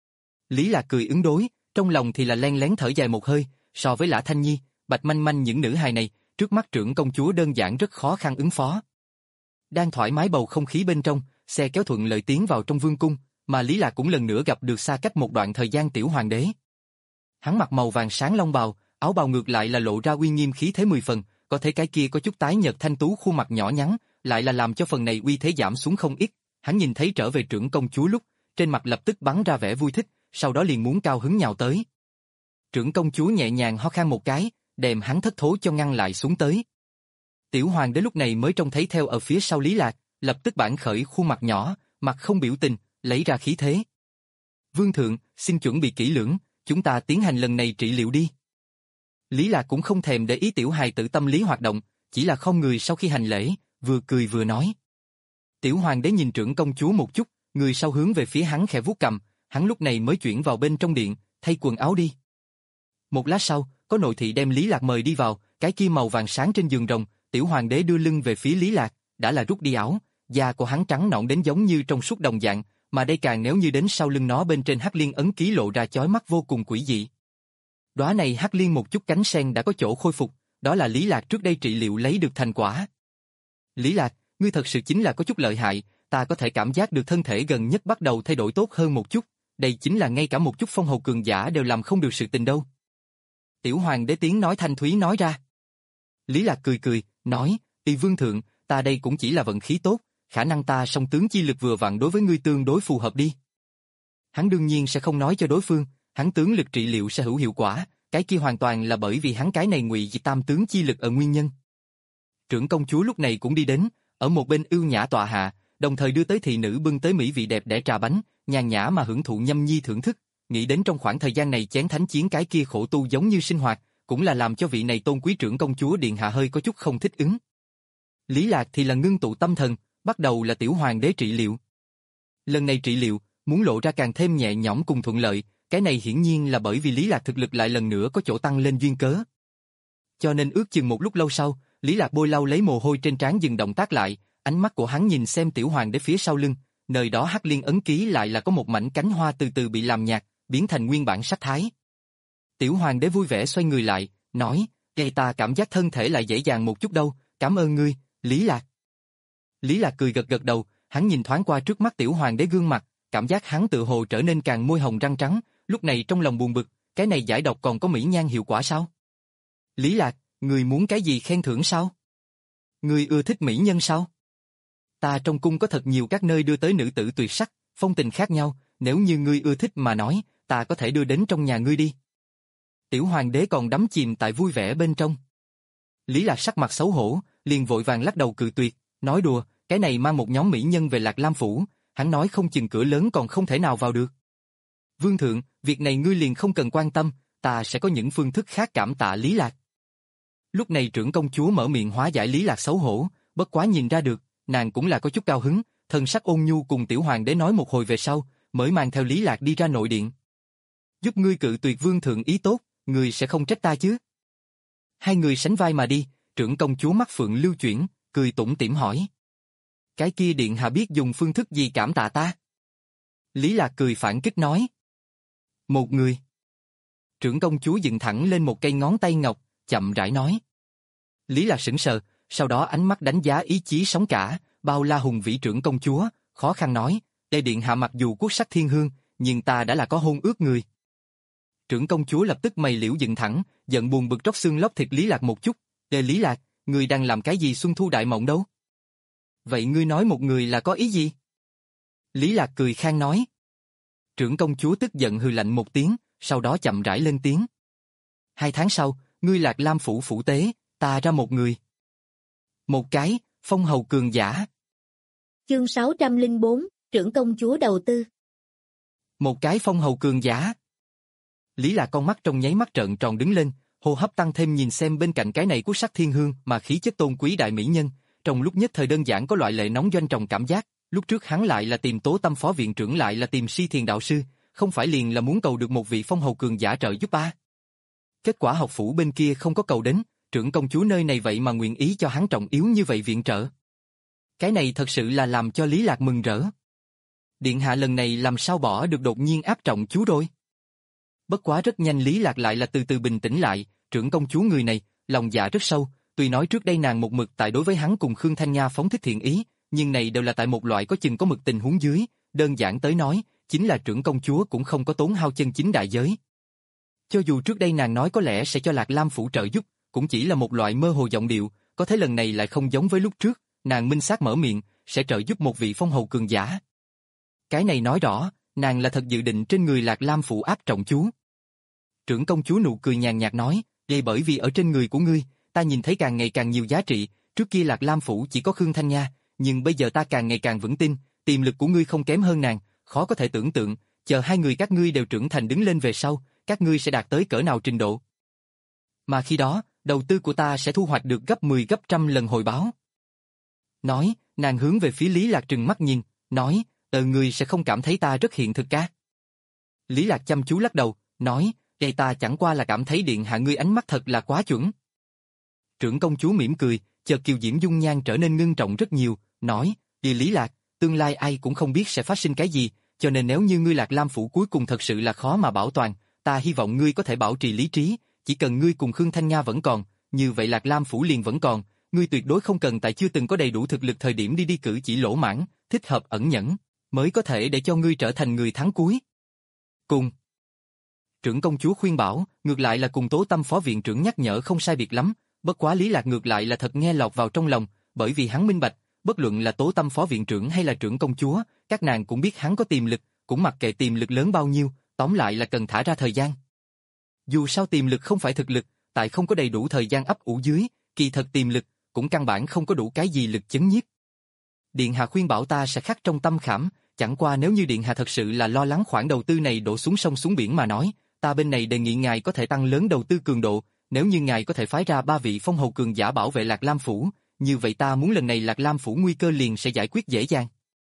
Lý Lạc cười ứng đối, trong lòng thì là len lén thở dài một hơi, so với Lã Thanh Nhi, Bạch Manh Manh những nữ hài này, trước mắt trưởng công chúa đơn giản rất khó khăn ứng phó. Đang thoải mái bầu không khí bên trong, xe kéo thuận lợi tiến vào trong vương cung, mà Lý Lạc cũng lần nữa gặp được xa cách một đoạn thời gian tiểu hoàng đế. Hắn mặc màu vàng sáng long bào, áo bào ngược lại là lộ ra uy nghiêm khí thế mười phần, có thể cái kia có chút tái nhợt thanh tú khuôn mặt nhỏ nhắn, lại là làm cho phần này uy thế giảm xuống không ít. Hắn nhìn thấy trở về trưởng công chúa lúc, trên mặt lập tức bắn ra vẻ vui thích, sau đó liền muốn cao hứng nhào tới. Trưởng công chúa nhẹ nhàng ho khan một cái, đem hắn thất thố cho ngăn lại xuống tới. Tiểu hoàng đế lúc này mới trông thấy theo ở phía sau Lý Lạc, lập tức bản khởi khuôn mặt nhỏ, mặt không biểu tình, lấy ra khí thế. Vương thượng, xin chuẩn bị kỹ lưỡng, chúng ta tiến hành lần này trị liệu đi. Lý Lạc cũng không thèm để ý tiểu hài tử tâm lý hoạt động, chỉ là không người sau khi hành lễ, vừa cười vừa nói. Tiểu hoàng đế nhìn trưởng công chúa một chút, người sau hướng về phía hắn khẽ vuốt cầm, hắn lúc này mới chuyển vào bên trong điện, thay quần áo đi. Một lát sau, có nội thị đem Lý Lạc mời đi vào, cái kia màu vàng sáng trên giường rồng, tiểu hoàng đế đưa lưng về phía Lý Lạc, đã là rút đi áo, da của hắn trắng nõn đến giống như trong suốt đồng dạng, mà đây càng nếu như đến sau lưng nó bên trên hắc liên ấn ký lộ ra chói mắt vô cùng quỷ dị. Đóa này hắc liên một chút cánh sen đã có chỗ khôi phục, đó là Lý Lạc trước đây trị liệu lấy được thành quả. Lý Lạc, ngươi thật sự chính là có chút lợi hại, ta có thể cảm giác được thân thể gần nhất bắt đầu thay đổi tốt hơn một chút, đây chính là ngay cả một chút phong hầu cường giả đều làm không được sự tình đâu. Tiểu hoàng đế tiếng nói thanh thúy nói ra. Lý Lạc cười cười, nói, y vương thượng, ta đây cũng chỉ là vận khí tốt, khả năng ta song tướng chi lực vừa vặn đối với ngươi tương đối phù hợp đi. Hắn đương nhiên sẽ không nói cho đối phương, hắn tướng lực trị liệu sẽ hữu hiệu quả, cái kia hoàn toàn là bởi vì hắn cái này ngụy dị tam tướng chi lực ở nguyên nhân. Trưởng công chúa lúc này cũng đi đến, ở một bên ưu nhã tọa hạ, đồng thời đưa tới thị nữ bưng tới mỹ vị đẹp đẽ trà bánh, nhàn nhã mà hưởng thụ nhâm nhi thưởng thức, nghĩ đến trong khoảng thời gian này chén thánh chiến cái kia khổ tu giống như sinh hoạt, cũng là làm cho vị này tôn quý trưởng công chúa điện hạ hơi có chút không thích ứng. Lý Lạc thì là ngưng tụ tâm thần, bắt đầu là tiểu hoàng đế trị liệu. Lần này trị liệu, muốn lộ ra càng thêm nhẹ nhõm cùng thuận lợi, cái này hiển nhiên là bởi vì Lý Lạc thực lực lại lần nữa có chỗ tăng lên duyên cớ. Cho nên ước chừng một lúc lâu sau, Lý Lạc bôi lau lấy mồ hôi trên trán dừng động tác lại, ánh mắt của hắn nhìn xem tiểu hoàng đế phía sau lưng, nơi đó hắc liên ấn ký lại là có một mảnh cánh hoa từ từ bị làm nhạt, biến thành nguyên bản sắc thái. Tiểu hoàng đế vui vẻ xoay người lại, nói, "Gây ta cảm giác thân thể lại dễ dàng một chút đâu, cảm ơn ngươi, Lý Lạc." Lý Lạc cười gật gật đầu, hắn nhìn thoáng qua trước mắt tiểu hoàng đế gương mặt, cảm giác hắn tự hồ trở nên càng môi hồng răng trắng, lúc này trong lòng buồn bực, cái này giải độc còn có mỹ nhan hiệu quả sao? Lý Lạc, ngươi muốn cái gì khen thưởng sao? Ngươi ưa thích mỹ nhân sao? Ta trong cung có thật nhiều các nơi đưa tới nữ tử tuyệt sắc, phong tình khác nhau, nếu như ngươi ưa thích mà nói, ta có thể đưa đến trong nhà ngươi đi. Tiểu hoàng đế còn đắm chìm tại vui vẻ bên trong. Lý Lạc sắc mặt xấu hổ, liền vội vàng lắc đầu cự tuyệt, nói đùa, cái này mang một nhóm mỹ nhân về Lạc Lam phủ, hắn nói không chừng cửa lớn còn không thể nào vào được. Vương thượng, việc này ngươi liền không cần quan tâm, ta sẽ có những phương thức khác cảm tạ Lý Lạc. Lúc này trưởng công chúa mở miệng hóa giải Lý Lạc xấu hổ, bất quá nhìn ra được, nàng cũng là có chút cao hứng, thần sắc ôn nhu cùng tiểu hoàng đế nói một hồi về sau, mới mang theo Lý Lạc đi ra nội điện. Giúp ngươi cự tuyệt vương thượng ý tốt, ngươi sẽ không trách ta chứ? Hai người sánh vai mà đi, trưởng công chúa mắt phượng lưu chuyển, cười tủm tỉm hỏi. Cái kia điện hạ biết dùng phương thức gì cảm tạ ta? Lý Lạc cười phản kích nói. Một người. Trưởng công chúa dựng thẳng lên một cây ngón tay ngọc, chậm rãi nói. Lý Lạc sững sờ, sau đó ánh mắt đánh giá ý chí sống cả, bao la hùng vĩ trưởng công chúa, khó khăn nói, Tề điện hạ mặc dù quốc sắc thiên hương, nhưng ta đã là có hôn ước người. Trưởng công chúa lập tức mày liễu dựng thẳng, giận buồn bực tróc xương lóc thịt Lý Lạc một chút, Tề Lý Lạc, ngươi đang làm cái gì xuân thu đại mộng đâu? Vậy ngươi nói một người là có ý gì? Lý Lạc cười khang nói. Trưởng công chúa tức giận hừ lạnh một tiếng, sau đó chậm rãi lên tiếng. Hai tháng sau, ngươi Lạc Lam phủ phủ tế, ta ra một người. Một cái, phong hầu cường giả. Chương sáu trăm lẻ bốn, trưởng công chúa đầu tư. Một cái phong hầu cường giả. Lý Lạc con mắt trong nháy mắt trợn tròn đứng lên, hô hấp tăng thêm nhìn xem bên cạnh cái này quốc sắc thiên hương mà khí chất tôn quý đại mỹ nhân, trong lúc nhất thời đơn giản có loại lệ nóng doanh tròng cảm giác, lúc trước hắn lại là tìm Tố Tâm phó viện trưởng lại là tìm Si Thiền đạo sư, không phải liền là muốn cầu được một vị phong hầu cường giả trợ giúp a. Kết quả học phủ bên kia không có cầu đến, trưởng công chúa nơi này vậy mà nguyện ý cho hắn trọng yếu như vậy viện trợ. Cái này thật sự là làm cho Lý Lạc mừng rỡ. Điện hạ lần này làm sao bỏ được đột nhiên áp trọng chú rồi. Bất quá rất nhanh Lý Lạc lại là từ từ bình tĩnh lại, trưởng công chúa người này, lòng dạ rất sâu, tuy nói trước đây nàng một mực tại đối với hắn cùng Khương Thanh Nga phóng thích thiện ý, nhưng này đều là tại một loại có chừng có mực tình huống dưới, đơn giản tới nói, chính là trưởng công chúa cũng không có tốn hao chân chính đại giới. Cho dù trước đây nàng nói có lẽ sẽ cho Lạc Lam phủ trợ giúp, cũng chỉ là một loại mơ hồ giọng điệu, có thế lần này lại không giống với lúc trước, nàng minh xác mở miệng, sẽ trợ giúp một vị phong hầu cường giả. Cái này nói rõ, nàng là thật dự định trên người Lạc Lam phủ áp trọng chú. Trưởng công chúa nụ cười nhàn nhạt nói, đây bởi vì ở trên người của ngươi, ta nhìn thấy càng ngày càng nhiều giá trị, trước kia Lạc Lam phủ chỉ có Khương Thanh Nha, nhưng bây giờ ta càng ngày càng vững tin, tiềm lực của ngươi không kém hơn nàng, khó có thể tưởng tượng, chờ hai người các ngươi đều trưởng thành đứng lên về sau, các ngươi sẽ đạt tới cỡ nào trình độ. Mà khi đó, đầu tư của ta sẽ thu hoạch được gấp mười gấp trăm lần hồi báo. Nói, nàng hướng về phía Lý Lạc trừng mắt nhìn, nói, ờ ngươi sẽ không cảm thấy ta rất hiện thực ca. Lý Lạc chăm chú lắc đầu, nói, đây ta chẳng qua là cảm thấy điện hạ ngươi ánh mắt thật là quá chuẩn. Trưởng công chúa mỉm cười, chợt kiều diễm dung nhan trở nên ngưng trọng rất nhiều, nói, đi Lý Lạc, tương lai ai cũng không biết sẽ phát sinh cái gì, cho nên nếu như ngươi Lạc Lam phủ cuối cùng thật sự là khó mà bảo toàn, ta hy vọng ngươi có thể bảo trì lý trí, chỉ cần ngươi cùng Khương Thanh Nga vẫn còn, như vậy Lạc Lam phủ liền vẫn còn, ngươi tuyệt đối không cần tại chưa từng có đầy đủ thực lực thời điểm đi đi cử chỉ lỗ mãng, thích hợp ẩn nhẫn, mới có thể để cho ngươi trở thành người thắng cuối. Cùng trưởng công chúa khuyên bảo, ngược lại là cùng Tố Tâm phó viện trưởng nhắc nhở không sai biệt lắm, bất quá Lý Lạc ngược lại là thật nghe lọt vào trong lòng, bởi vì hắn minh bạch, bất luận là Tố Tâm phó viện trưởng hay là trưởng công chúa, các nàng cũng biết hắn có tiềm lực, cũng mặc kệ tiềm lực lớn bao nhiêu, tóm lại là cần thả ra thời gian. Dù sao tiềm lực không phải thực lực, tại không có đầy đủ thời gian ấp ủ dưới, kỳ thật tiềm lực cũng căn bản không có đủ cái gì lực chấn nhiếp. Điện hạ khuyên bảo ta sẽ khắc trong tâm khảm, chẳng qua nếu như điện hạ thật sự là lo lắng khoản đầu tư này đổ xuống sông xuống biển mà nói, ta bên này đề nghị ngài có thể tăng lớn đầu tư cường độ, nếu như ngài có thể phái ra ba vị phong hầu cường giả bảo vệ Lạc Lam Phủ, như vậy ta muốn lần này Lạc Lam Phủ nguy cơ liền sẽ giải quyết dễ dàng.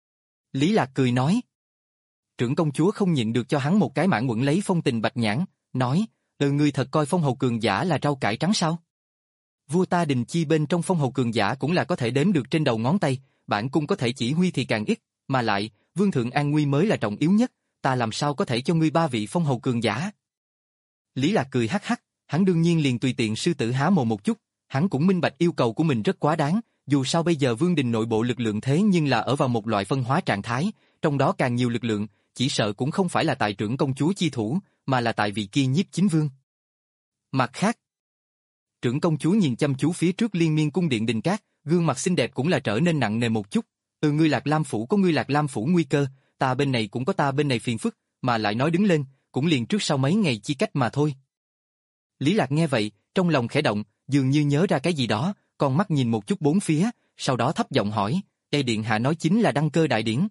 Lý Lạc cười nói. Trưởng công chúa không nhịn được cho hắn một cái mãn quẩn lấy phong tình bạch nhãn, nói, ừ ngươi thật coi phong hầu cường giả là rau cải trắng sao? Vua ta Đình Chi bên trong phong hầu cường giả cũng là có thể đếm được trên đầu ngón tay, bản cung có thể chỉ huy thì càng ít, mà lại, vương thượng an nguy mới là trọng yếu nhất, ta làm sao có thể cho ngươi ba vị phong hầu cường giả? Lý Lạc cười hắc hắc, hắn đương nhiên liền tùy tiện sư tử há mồm một chút, hắn cũng minh bạch yêu cầu của mình rất quá đáng, dù sao bây giờ vương đình nội bộ lực lượng thế nhưng là ở vào một loại phân hóa trạng thái, trong đó càng nhiều lực lượng, chỉ sợ cũng không phải là tại trưởng công chúa chi thủ, mà là tại vị kia nhiếp chính vương. Mặt khác, trưởng công chúa nhìn chăm chú phía trước liên miên cung điện đình cát, gương mặt xinh đẹp cũng là trở nên nặng nề một chút. Ừ ngươi Lạc Lam Phủ có ngươi Lạc Lam Phủ nguy cơ, ta bên này cũng có ta bên này phiền phức, mà lại nói đứng lên, cũng liền trước sau mấy ngày chi cách mà thôi. Lý Lạc nghe vậy, trong lòng khẽ động, dường như nhớ ra cái gì đó, con mắt nhìn một chút bốn phía, sau đó thấp giọng hỏi, Ê điện hạ nói chính là đăng cơ đại điển.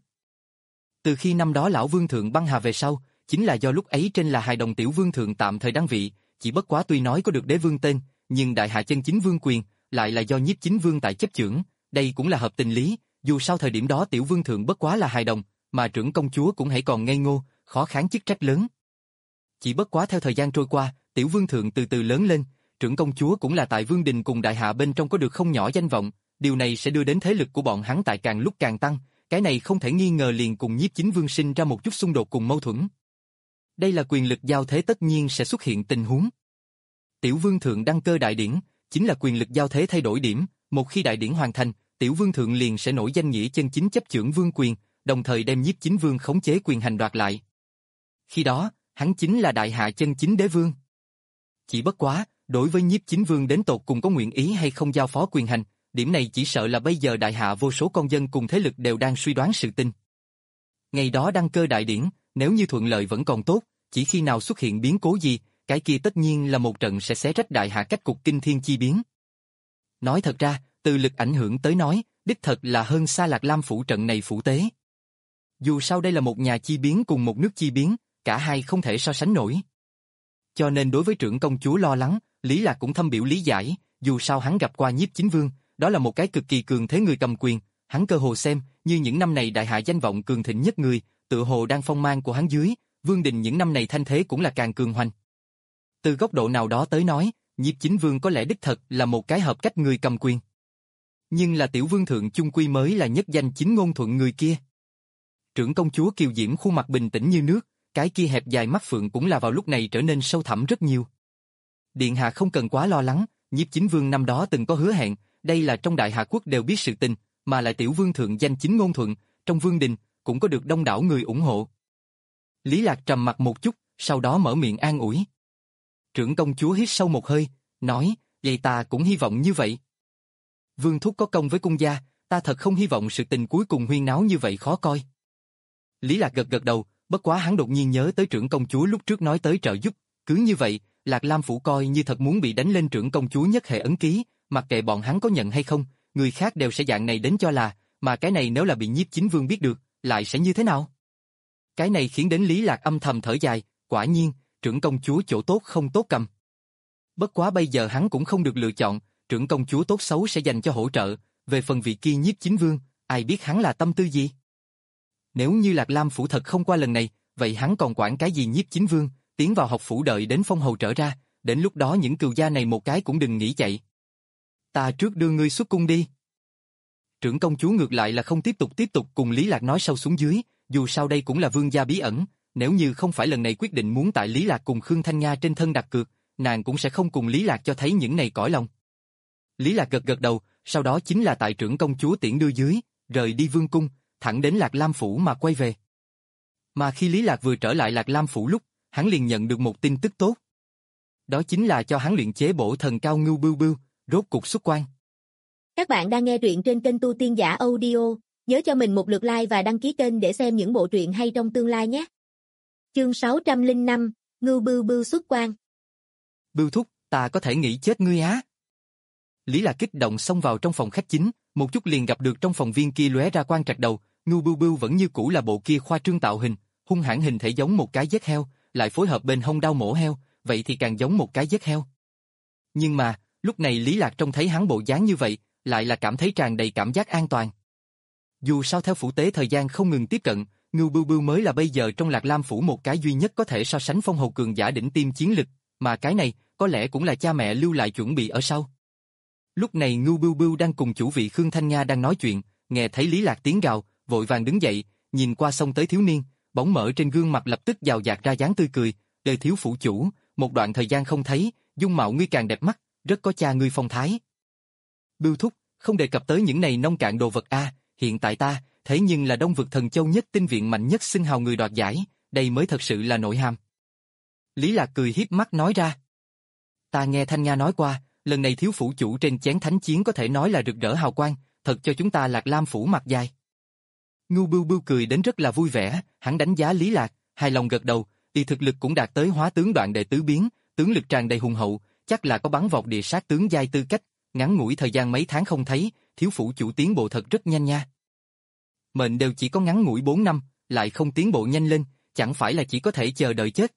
Từ khi năm đó lão vương thượng băng hà về sau, chính là do lúc ấy trên là hài đồng tiểu vương thượng tạm thời đăng vị, chỉ bất quá tuy nói có được đế vương tên, nhưng đại hạ chân chính vương quyền, lại là do nhiếp chính vương tại chấp chưởng, đây cũng là hợp tình lý, dù sao thời điểm đó tiểu vương thượng bất quá là hài đồng, mà trưởng công chúa cũng hãy còn ngây ngô, khó kháng chức trách lớn. Chỉ bất quá theo thời gian trôi qua, tiểu vương thượng từ từ lớn lên, trưởng công chúa cũng là tại vương đình cùng đại hạ bên trong có được không nhỏ danh vọng, điều này sẽ đưa đến thế lực của bọn hắn tại càng lúc càng tăng, cái này không thể nghi ngờ liền cùng nhiếp chính vương sinh ra một chút xung đột cùng mâu thuẫn. Đây là quyền lực giao thế tất nhiên sẽ xuất hiện tình huống. Tiểu vương thượng đăng cơ đại điển, chính là quyền lực giao thế thay đổi điểm, một khi đại điển hoàn thành, tiểu vương thượng liền sẽ nổi danh nghĩa chân chính chấp chưởng vương quyền, đồng thời đem nhiếp chính vương khống chế quyền hành đoạt lại. Khi đó, hắn chính là đại hạ chân chính đế vương. Chỉ bất quá, đối với nhiếp chính vương đến tột cùng có nguyện ý hay không giao phó quyền hành, điểm này chỉ sợ là bây giờ đại hạ vô số con dân cùng thế lực đều đang suy đoán sự tình. Ngày đó đăng cơ đại điển, nếu như thuận lợi vẫn còn tốt, chỉ khi nào xuất hiện biến cố gì, cái kia tất nhiên là một trận sẽ xé rách đại hạ cách cục kinh thiên chi biến. Nói thật ra, từ lực ảnh hưởng tới nói, đích thật là hơn xa Lạc Lam Phủ trận này phủ tế. Dù sao đây là một nhà chi biến cùng một nước chi biến, cả hai không thể so sánh nổi. Cho nên đối với trưởng công chúa lo lắng, Lý Lạc cũng thâm biểu lý giải, dù sao hắn gặp qua nhiếp chính vương, đó là một cái cực kỳ cường thế người cầm quyền, hắn cơ hồ xem như những năm này đại hạ danh vọng cường thịnh nhất người, tựa hồ đang phong mang của hắn dưới, vương đình những năm này thanh thế cũng là càng cường hoành. Từ góc độ nào đó tới nói, nhiếp chính vương có lẽ đích thật là một cái hợp cách người cầm quyền. Nhưng là tiểu vương thượng chung quy mới là nhất danh chính ngôn thuận người kia. Trưởng công chúa kiều diễm khuôn mặt bình tĩnh như nước, cái kia hẹp dài mắt phượng cũng là vào lúc này trở nên sâu thẳm rất nhiều. Điện hạ không cần quá lo lắng, nhiếp chính vương năm đó từng có hứa hẹn, đây là trong đại hạ quốc đều biết sự tình, mà lại tiểu vương thượng danh chính ngôn thuận, trong vương đình cũng có được đông đảo người ủng hộ. Lý Lạc trầm mặt một chút, sau đó mở miệng an ủi. Trưởng công chúa hít sâu một hơi, nói, vậy ta cũng hy vọng như vậy. Vương thúc có công với cung gia, ta thật không hy vọng sự tình cuối cùng huyên náo như vậy khó coi. Lý Lạc gật gật đầu, bất quá hắn đột nhiên nhớ tới trưởng công chúa lúc trước nói tới trợ giúp, cứ như vậy, Lạc Lam Phủ coi như thật muốn bị đánh lên trưởng công chúa nhất hệ ấn ký, mặc kệ bọn hắn có nhận hay không, người khác đều sẽ dạng này đến cho là, mà cái này nếu là bị nhiếp chính vương biết được, lại sẽ như thế nào? Cái này khiến đến Lý Lạc âm thầm thở dài, quả nhiên, trưởng công chúa chỗ tốt không tốt cầm. Bất quá bây giờ hắn cũng không được lựa chọn, trưởng công chúa tốt xấu sẽ dành cho hỗ trợ, về phần vị kia nhiếp chính vương, ai biết hắn là tâm tư gì? Nếu như Lạc Lam Phủ thật không qua lần này, vậy hắn còn quản cái gì nhiếp chính vương, tiến vào học phủ đợi đến phong hầu trở ra, đến lúc đó những cừu gia này một cái cũng đừng nghĩ chạy. Ta trước đưa ngươi xuất cung đi. Trưởng công chúa ngược lại là không tiếp tục tiếp tục cùng Lý Lạc nói sâu xuống dưới, dù sao đây cũng là vương gia bí ẩn, nếu như không phải lần này quyết định muốn tại Lý Lạc cùng Khương Thanh Nga trên thân đặt cược, nàng cũng sẽ không cùng Lý Lạc cho thấy những này cõi lòng. Lý Lạc gật gật đầu, sau đó chính là tại trưởng công chúa tiễn đưa dưới, rời đi vương cung, thẳng đến Lạc Lam Phủ mà quay về. Mà khi Lý Lạc vừa trở lại Lạc Lam Phủ lúc, hắn liền nhận được một tin tức tốt. Đó chính là cho hắn luyện chế bổ thần cao ngưu bưu bưu, rốt cục xuất quan. Các bạn đang nghe truyện trên kênh Tu Tiên Giả Audio, nhớ cho mình một lượt like và đăng ký kênh để xem những bộ truyện hay trong tương lai nhé. Chương sáu trăm lẻ năm, Ngưu bưu bưu xuất quan. Bưu thúc, ta có thể nghĩ chết ngươi á. Lý Lạc kích động xông vào trong phòng khách chính, một chút liền gặp được trong phòng viên kia lóe ra quang trạch đầu, Ngưu bưu bưu vẫn như cũ là bộ kia khoa trương tạo hình, hung hãn hình thể giống một cái giết heo, lại phối hợp bên hông đao mổ heo, vậy thì càng giống một cái giết heo. Nhưng mà, lúc này Lý Lạc trông thấy hắn bộ dáng như vậy, lại là cảm thấy tràn đầy cảm giác an toàn. Dù sao theo phủ tế thời gian không ngừng tiếp cận, Ngưu Bưu Bưu mới là bây giờ trong Lạc Lam phủ một cái duy nhất có thể so sánh phong hầu cường giả đỉnh tiêm chiến lực, mà cái này có lẽ cũng là cha mẹ lưu lại chuẩn bị ở sau. Lúc này Ngưu Bưu Bưu đang cùng chủ vị Khương Thanh Nga đang nói chuyện, nghe thấy Lý Lạc tiếng gào, vội vàng đứng dậy, nhìn qua xông tới thiếu niên, bóng mở trên gương mặt lập tức giàu dạt ra dáng tươi cười, "Đời thiếu phủ chủ, một đoạn thời gian không thấy, dung mạo ngươi càng đẹp mắt, rất có cha ngươi phong thái." "Bưu thúc, không đề cập tới những này nông cạn đồ vật a, hiện tại ta, thế nhưng là Đông vực thần châu nhất tinh viện mạnh nhất xưng hào người đoạt giải, đây mới thật sự là nội hàm." Lý Lạc cười hiếp mắt nói ra. "Ta nghe Thanh Nga nói qua, lần này thiếu phủ chủ trên chén thánh chiến có thể nói là rực rỡ hào quang, thật cho chúng ta Lạc Lam phủ mặt dài." Ngưu Bưu Bưu cười đến rất là vui vẻ, hắn đánh giá Lý Lạc, hài lòng gật đầu, thì thực lực cũng đạt tới hóa tướng đoạn đệ tứ biến, tướng lực tràn đầy hùng hậu, chắc là có bắn vọt địa sát tướng giai tư cách, ngắn ngủi thời gian mấy tháng không thấy, thiếu phủ chủ tiến bộ thật rất nhanh nha. Mệnh đều chỉ có ngắn ngủi bốn năm, lại không tiến bộ nhanh lên, chẳng phải là chỉ có thể chờ đợi chết.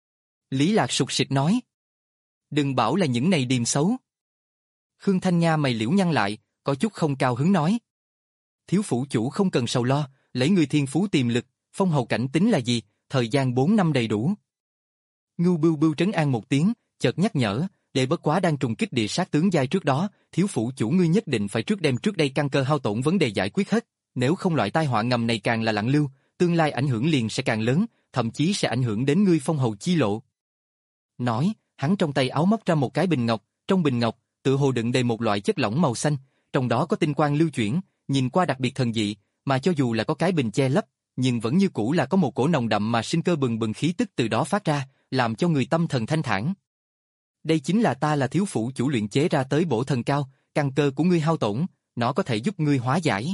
Lý Lạc sụt sịt nói. Đừng bảo là những này điềm xấu. Khương Thanh Nga mày liễu nhăn lại, có chút không cao hứng nói. Thiếu phủ chủ không cần sầu lo, lấy người thiên phú tiềm lực, phong hầu cảnh tính là gì, thời gian bốn năm đầy đủ. Ngưu Bưu Bưu trấn an một tiếng, chợt nhắc nhở, để bất quá đang trùng kích địa sát tướng giai trước đó, thiếu phủ chủ ngươi nhất định phải trước đem trước đây căn cơ hao tổn vấn đề giải quyết hết, nếu không loại tai họa ngầm này càng là lặng lưu, tương lai ảnh hưởng liền sẽ càng lớn, thậm chí sẽ ảnh hưởng đến ngươi phong hầu chi lộ. Nói, hắn trong tay áo móc ra một cái bình ngọc, trong bình ngọc, tựa hồ đựng đầy một loại chất lỏng màu xanh, trong đó có tinh quang lưu chuyển, nhìn qua đặc biệt thần dị, mà cho dù là có cái bình che lấp, nhưng vẫn như cũ là có một cổ nồng đậm mà sinh cơ bừng bừng khí tức từ đó phát ra, làm cho người tâm thần thanh thản. Đây chính là ta là thiếu phủ chủ luyện chế ra tới bổ thần cao, căn cơ của ngươi hao tổn, nó có thể giúp ngươi hóa giải.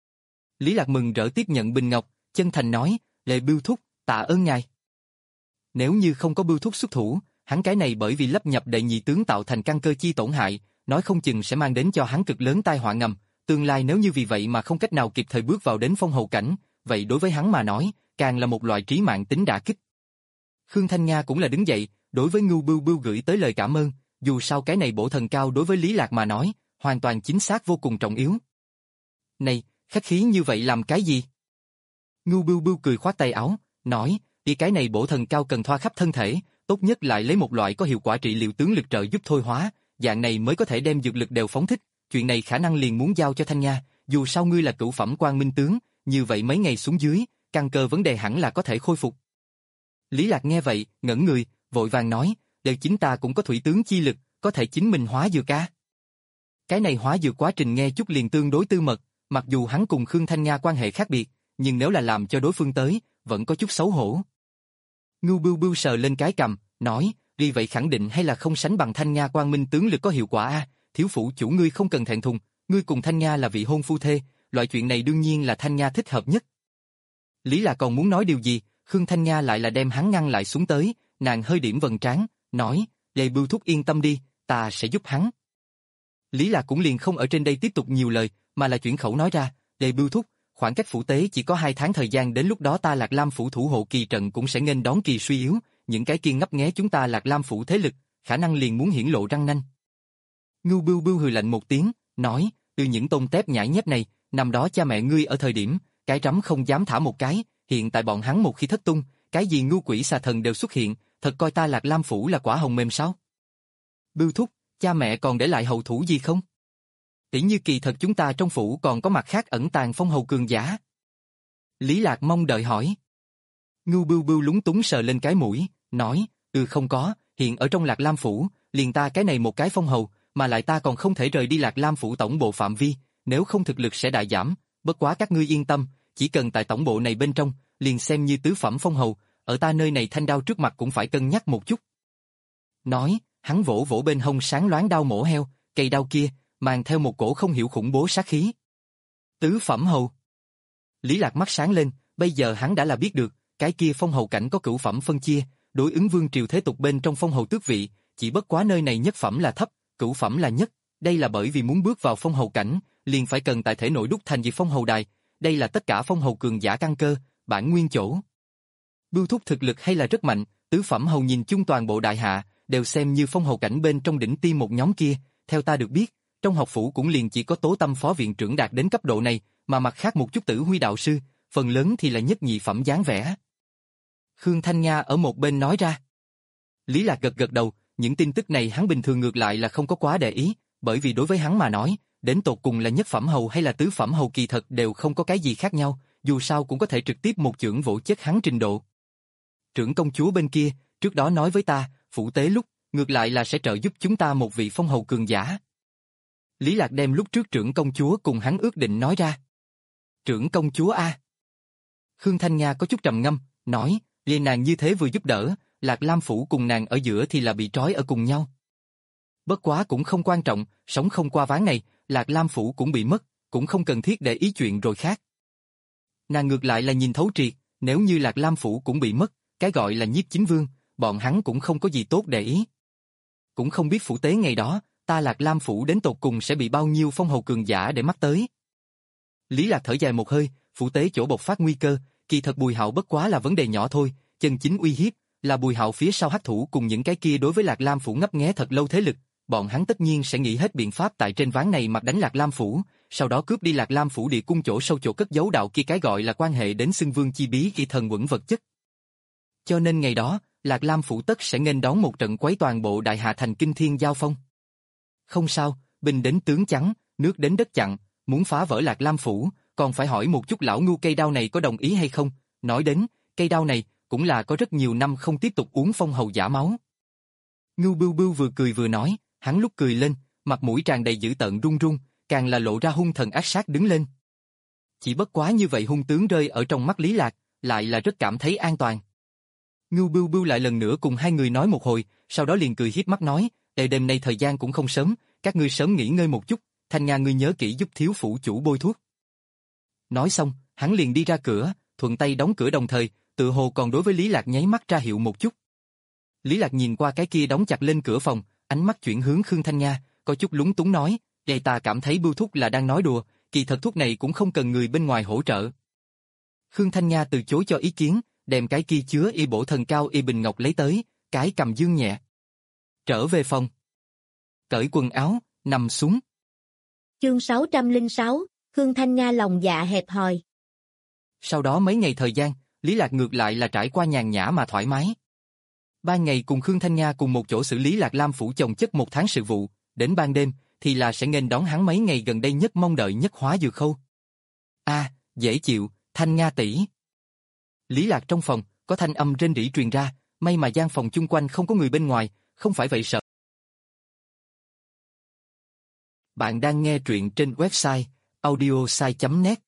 Lý Lạc mừng rỡ tiếp nhận bình ngọc, chân thành nói, Lệ Bưu thúc, tạ ơn ngài. Nếu như không có Bưu thúc xuất thủ, hắn cái này bởi vì lấp nhập đệ nhị tướng tạo thành căn cơ chi tổn hại, nói không chừng sẽ mang đến cho hắn cực lớn tai họa ngầm, tương lai nếu như vì vậy mà không cách nào kịp thời bước vào đến phong hầu cảnh, vậy đối với hắn mà nói, càng là một loại trí mạng tính đả kích. Khương Thanh Nga cũng là đứng dậy, đối với Ngưu Bưu Bưu gửi tới lời cảm ơn, dù sao cái này bổ thần cao đối với Lý Lạc mà nói, hoàn toàn chính xác vô cùng trọng yếu. Này, khách khí như vậy làm cái gì? Ngưu Bưu Bưu cười khoát tay áo, nói, đi cái này bổ thần cao cần thoa khắp thân thể, tốt nhất lại lấy một loại có hiệu quả trị liệu tướng lực trợ giúp thôi hóa, dạng này mới có thể đem dược lực đều phóng thích, chuyện này khả năng liền muốn giao cho Thanh Nga, dù sao ngươi là cửu phẩm quang minh tướng, như vậy mấy ngày xuống dưới, căn cơ vấn đề hẳn là có thể khôi phục. Lý Lạc nghe vậy, ngẩn người, vội vàng nói, đều chính ta cũng có thủy tướng chi lực, có thể chính mình hóa dược a. Cái này hóa dược quá trình nghe chút liền tương đối tư mật, mặc dù hắn cùng Khương Thanh Nga quan hệ khác biệt, nhưng nếu là làm cho đối phương tới, vẫn có chút xấu hổ. Ngưu Bưu Bưu sờ lên cái cằm, nói, vì vậy khẳng định hay là không sánh bằng Thanh Nga quang minh tướng lực có hiệu quả a, thiếu phủ chủ ngươi không cần thẹn thùng, ngươi cùng Thanh Nga là vị hôn phu thê, loại chuyện này đương nhiên là Thanh Nga thích hợp nhất. Lý là còn muốn nói điều gì, Khương Thanh Nga lại là đem hắn ngăn lại xuống tới, nàng hơi điểm vầng trán, nói, Lệ Bưu thúc yên tâm đi, ta sẽ giúp hắn. Lý là cũng liền không ở trên đây tiếp tục nhiều lời, mà là chuyển khẩu nói ra, Lệ Bưu thúc, khoảng cách phủ tế chỉ có hai tháng thời gian, đến lúc đó ta Lạc Lam phủ thủ hộ kỳ trận cũng sẽ nghênh đón kỳ suy yếu, những cái kia ngấp nghé chúng ta Lạc Lam phủ thế lực, khả năng liền muốn hiển lộ răng nanh. Ngưu Bưu Bưu hừ lạnh một tiếng, nói, từ những tôm tép nhãi nhép này, năm đó cha mẹ ngươi ở thời điểm, cái rắm không dám thả một cái, hiện tại bọn hắn một khi thất tung, cái gì ngưu quỷ xà thần đều xuất hiện, thật coi ta Lạc Lam phủ là quả hồng mềm sao? Bưu thúc, cha mẹ còn để lại hậu thủ gì không? Tỉ như kỳ thật chúng ta trong phủ còn có mặt khác ẩn tàng phong hầu cường giả. Lý Lạc mong đợi hỏi. Ngưu Bưu Bưu lúng túng sờ lên cái mũi, nói, ừ không có, hiện ở trong Lạc Lam phủ, liền ta cái này một cái phong hầu, mà lại ta còn không thể rời đi Lạc Lam phủ tổng bộ phạm vi, nếu không thực lực sẽ đại giảm, bất quá các ngươi yên tâm, chỉ cần tại tổng bộ này bên trong, liền xem như tứ phẩm phong hầu, ở ta nơi này thanh đao trước mặt cũng phải cân nhắc một chút. Nói, hắn vỗ vỗ bên hông sáng loáng đao mổ heo, cây đao kia, mang theo một cổ không hiểu khủng bố sát khí. Tứ phẩm hầu. Lý Lạc mắt sáng lên, bây giờ hắn đã là biết được, cái kia phong hầu cảnh có cửu phẩm phân chia, đối ứng vương triều thế tục bên trong phong hầu tước vị, chỉ bất quá nơi này nhất phẩm là thấp, cửu phẩm là nhất, đây là bởi vì muốn bước vào phong hầu cảnh, liền phải cần tại thể nội đúc thành dị phong hầu đài, đây là tất cả phong hầu cường giả căn cơ, bản nguyên chỗ. Bưu thúc thực lực hay là rất mạnh, tứ phẩm hầu nhìn chung toàn bộ đại hạ, đều xem như phong hầu cảnh bên trong đỉnh tiêm một nhóm kia, theo ta được biết, trong học phủ cũng liền chỉ có Tố Tâm phó viện trưởng đạt đến cấp độ này, mà mặt khác một chút Tử Huy đạo sư, phần lớn thì là nhất nhị phẩm dáng vẻ. Khương Thanh Nga ở một bên nói ra. Lý Lạc gật gật đầu, những tin tức này hắn bình thường ngược lại là không có quá để ý, bởi vì đối với hắn mà nói, đến tột cùng là nhất phẩm hầu hay là tứ phẩm hầu kỳ thật đều không có cái gì khác nhau, dù sao cũng có thể trực tiếp một chưởng vỗ chết hắn trình độ. Trưởng công chúa bên kia, trước đó nói với ta, phủ tế lúc, ngược lại là sẽ trợ giúp chúng ta một vị phong hầu cường giả. Lý Lạc đem lúc trước trưởng công chúa cùng hắn ước định nói ra. Trưởng công chúa A. Khương Thanh Nga có chút trầm ngâm, nói, vì nàng như thế vừa giúp đỡ, Lạc Lam phủ cùng nàng ở giữa thì là bị trói ở cùng nhau. Bất quá cũng không quan trọng, sống không qua ván này, Lạc Lam phủ cũng bị mất, cũng không cần thiết để ý chuyện rồi khác. Nàng ngược lại là nhìn thấu triệt, nếu như Lạc Lam phủ cũng bị mất, cái gọi là nhiếp chính vương, bọn hắn cũng không có gì tốt để ý. Cũng không biết phủ tế ngày đó, ta Lạc Lam phủ đến tột cùng sẽ bị bao nhiêu phong hầu cường giả để mắt tới. Lý Lạc thở dài một hơi, phủ tế chỗ bộc phát nguy cơ, kỳ thật Bùi Hạo bất quá là vấn đề nhỏ thôi, chân chính uy hiếp là Bùi Hạo phía sau hắc thủ cùng những cái kia đối với Lạc Lam phủ ngấp nghé thật lâu thế lực, bọn hắn tất nhiên sẽ nghĩ hết biện pháp tại trên ván này mặt đánh Lạc Lam phủ, sau đó cướp đi Lạc Lam phủ địa cung chỗ sâu chỗ cất giấu đạo kia cái gọi là quan hệ đến xưng vương chi bí kỳ thần quẩn vật chất. Cho nên ngày đó, Lạc Lam phủ tất sẽ nghênh đón một trận quấy toàn bộ Đại Hà Thành kinh thiên giao phong. Không sao, binh đến tướng chắn, nước đến đất chặn, muốn phá vỡ Lạc Lam phủ, còn phải hỏi một chút lão ngu cây đao này có đồng ý hay không, nói đến, cây đao này, cũng là có rất nhiều năm không tiếp tục uống phong hầu giả máu. Ngưu Bưu Bưu vừa cười vừa nói, hắn lúc cười lên, mặt mũi tràn đầy dữ tợn run run, càng là lộ ra hung thần ác sát đứng lên. Chỉ bất quá như vậy hung tướng rơi ở trong mắt Lý Lạc, lại là rất cảm thấy an toàn. Ngưu Bưu Bưu lại lần nữa cùng hai người nói một hồi, sau đó liền cười hiếp mắt nói, Ê đêm nay thời gian cũng không sớm, các ngươi sớm nghỉ ngơi một chút, Thanh Nga ngươi nhớ kỹ giúp thiếu phủ chủ bôi thuốc. Nói xong, hắn liền đi ra cửa, thuận tay đóng cửa đồng thời, tự hồ còn đối với Lý Lạc nháy mắt ra hiệu một chút. Lý Lạc nhìn qua cái kia đóng chặt lên cửa phòng, ánh mắt chuyển hướng Khương Thanh Nga, có chút lúng túng nói, Ê ta cảm thấy bưu thuốc là đang nói đùa, kỳ thật thuốc này cũng không cần người bên ngoài hỗ trợ. Khương Thanh Nga từ chối cho ý kiến, đem cái kia chứa y bổ thần cao y bình ngọc lấy tới, cái cầm dương nhẹ. Trở về phòng. Cởi quần áo, nằm xuống. Chương sáu trăm lẻ sáu, Khương Thanh Nga lòng dạ hẹp hòi. Sau đó mấy ngày thời gian, Lý Lạc ngược lại là trải qua nhàn nhã mà thoải mái. Ban ngày cùng Khương Thanh Nga cùng một chỗ xử lý Lạc Lam phủ chồng chất một tháng sự vụ, đến ban đêm thì là sẽ nghênh đón hắn mấy ngày gần đây nhất mong đợi nhất Hóa Dược Khâu. A, à, dễ chịu, Thanh Nga tỷ. Lý Lạc trong phòng, có thanh âm rên rỉ truyền ra, may mà gian phòng chung quanh không có người bên ngoài, không phải vậy sợ. Bạn đang nghe truyện trên website audiosai chấm net.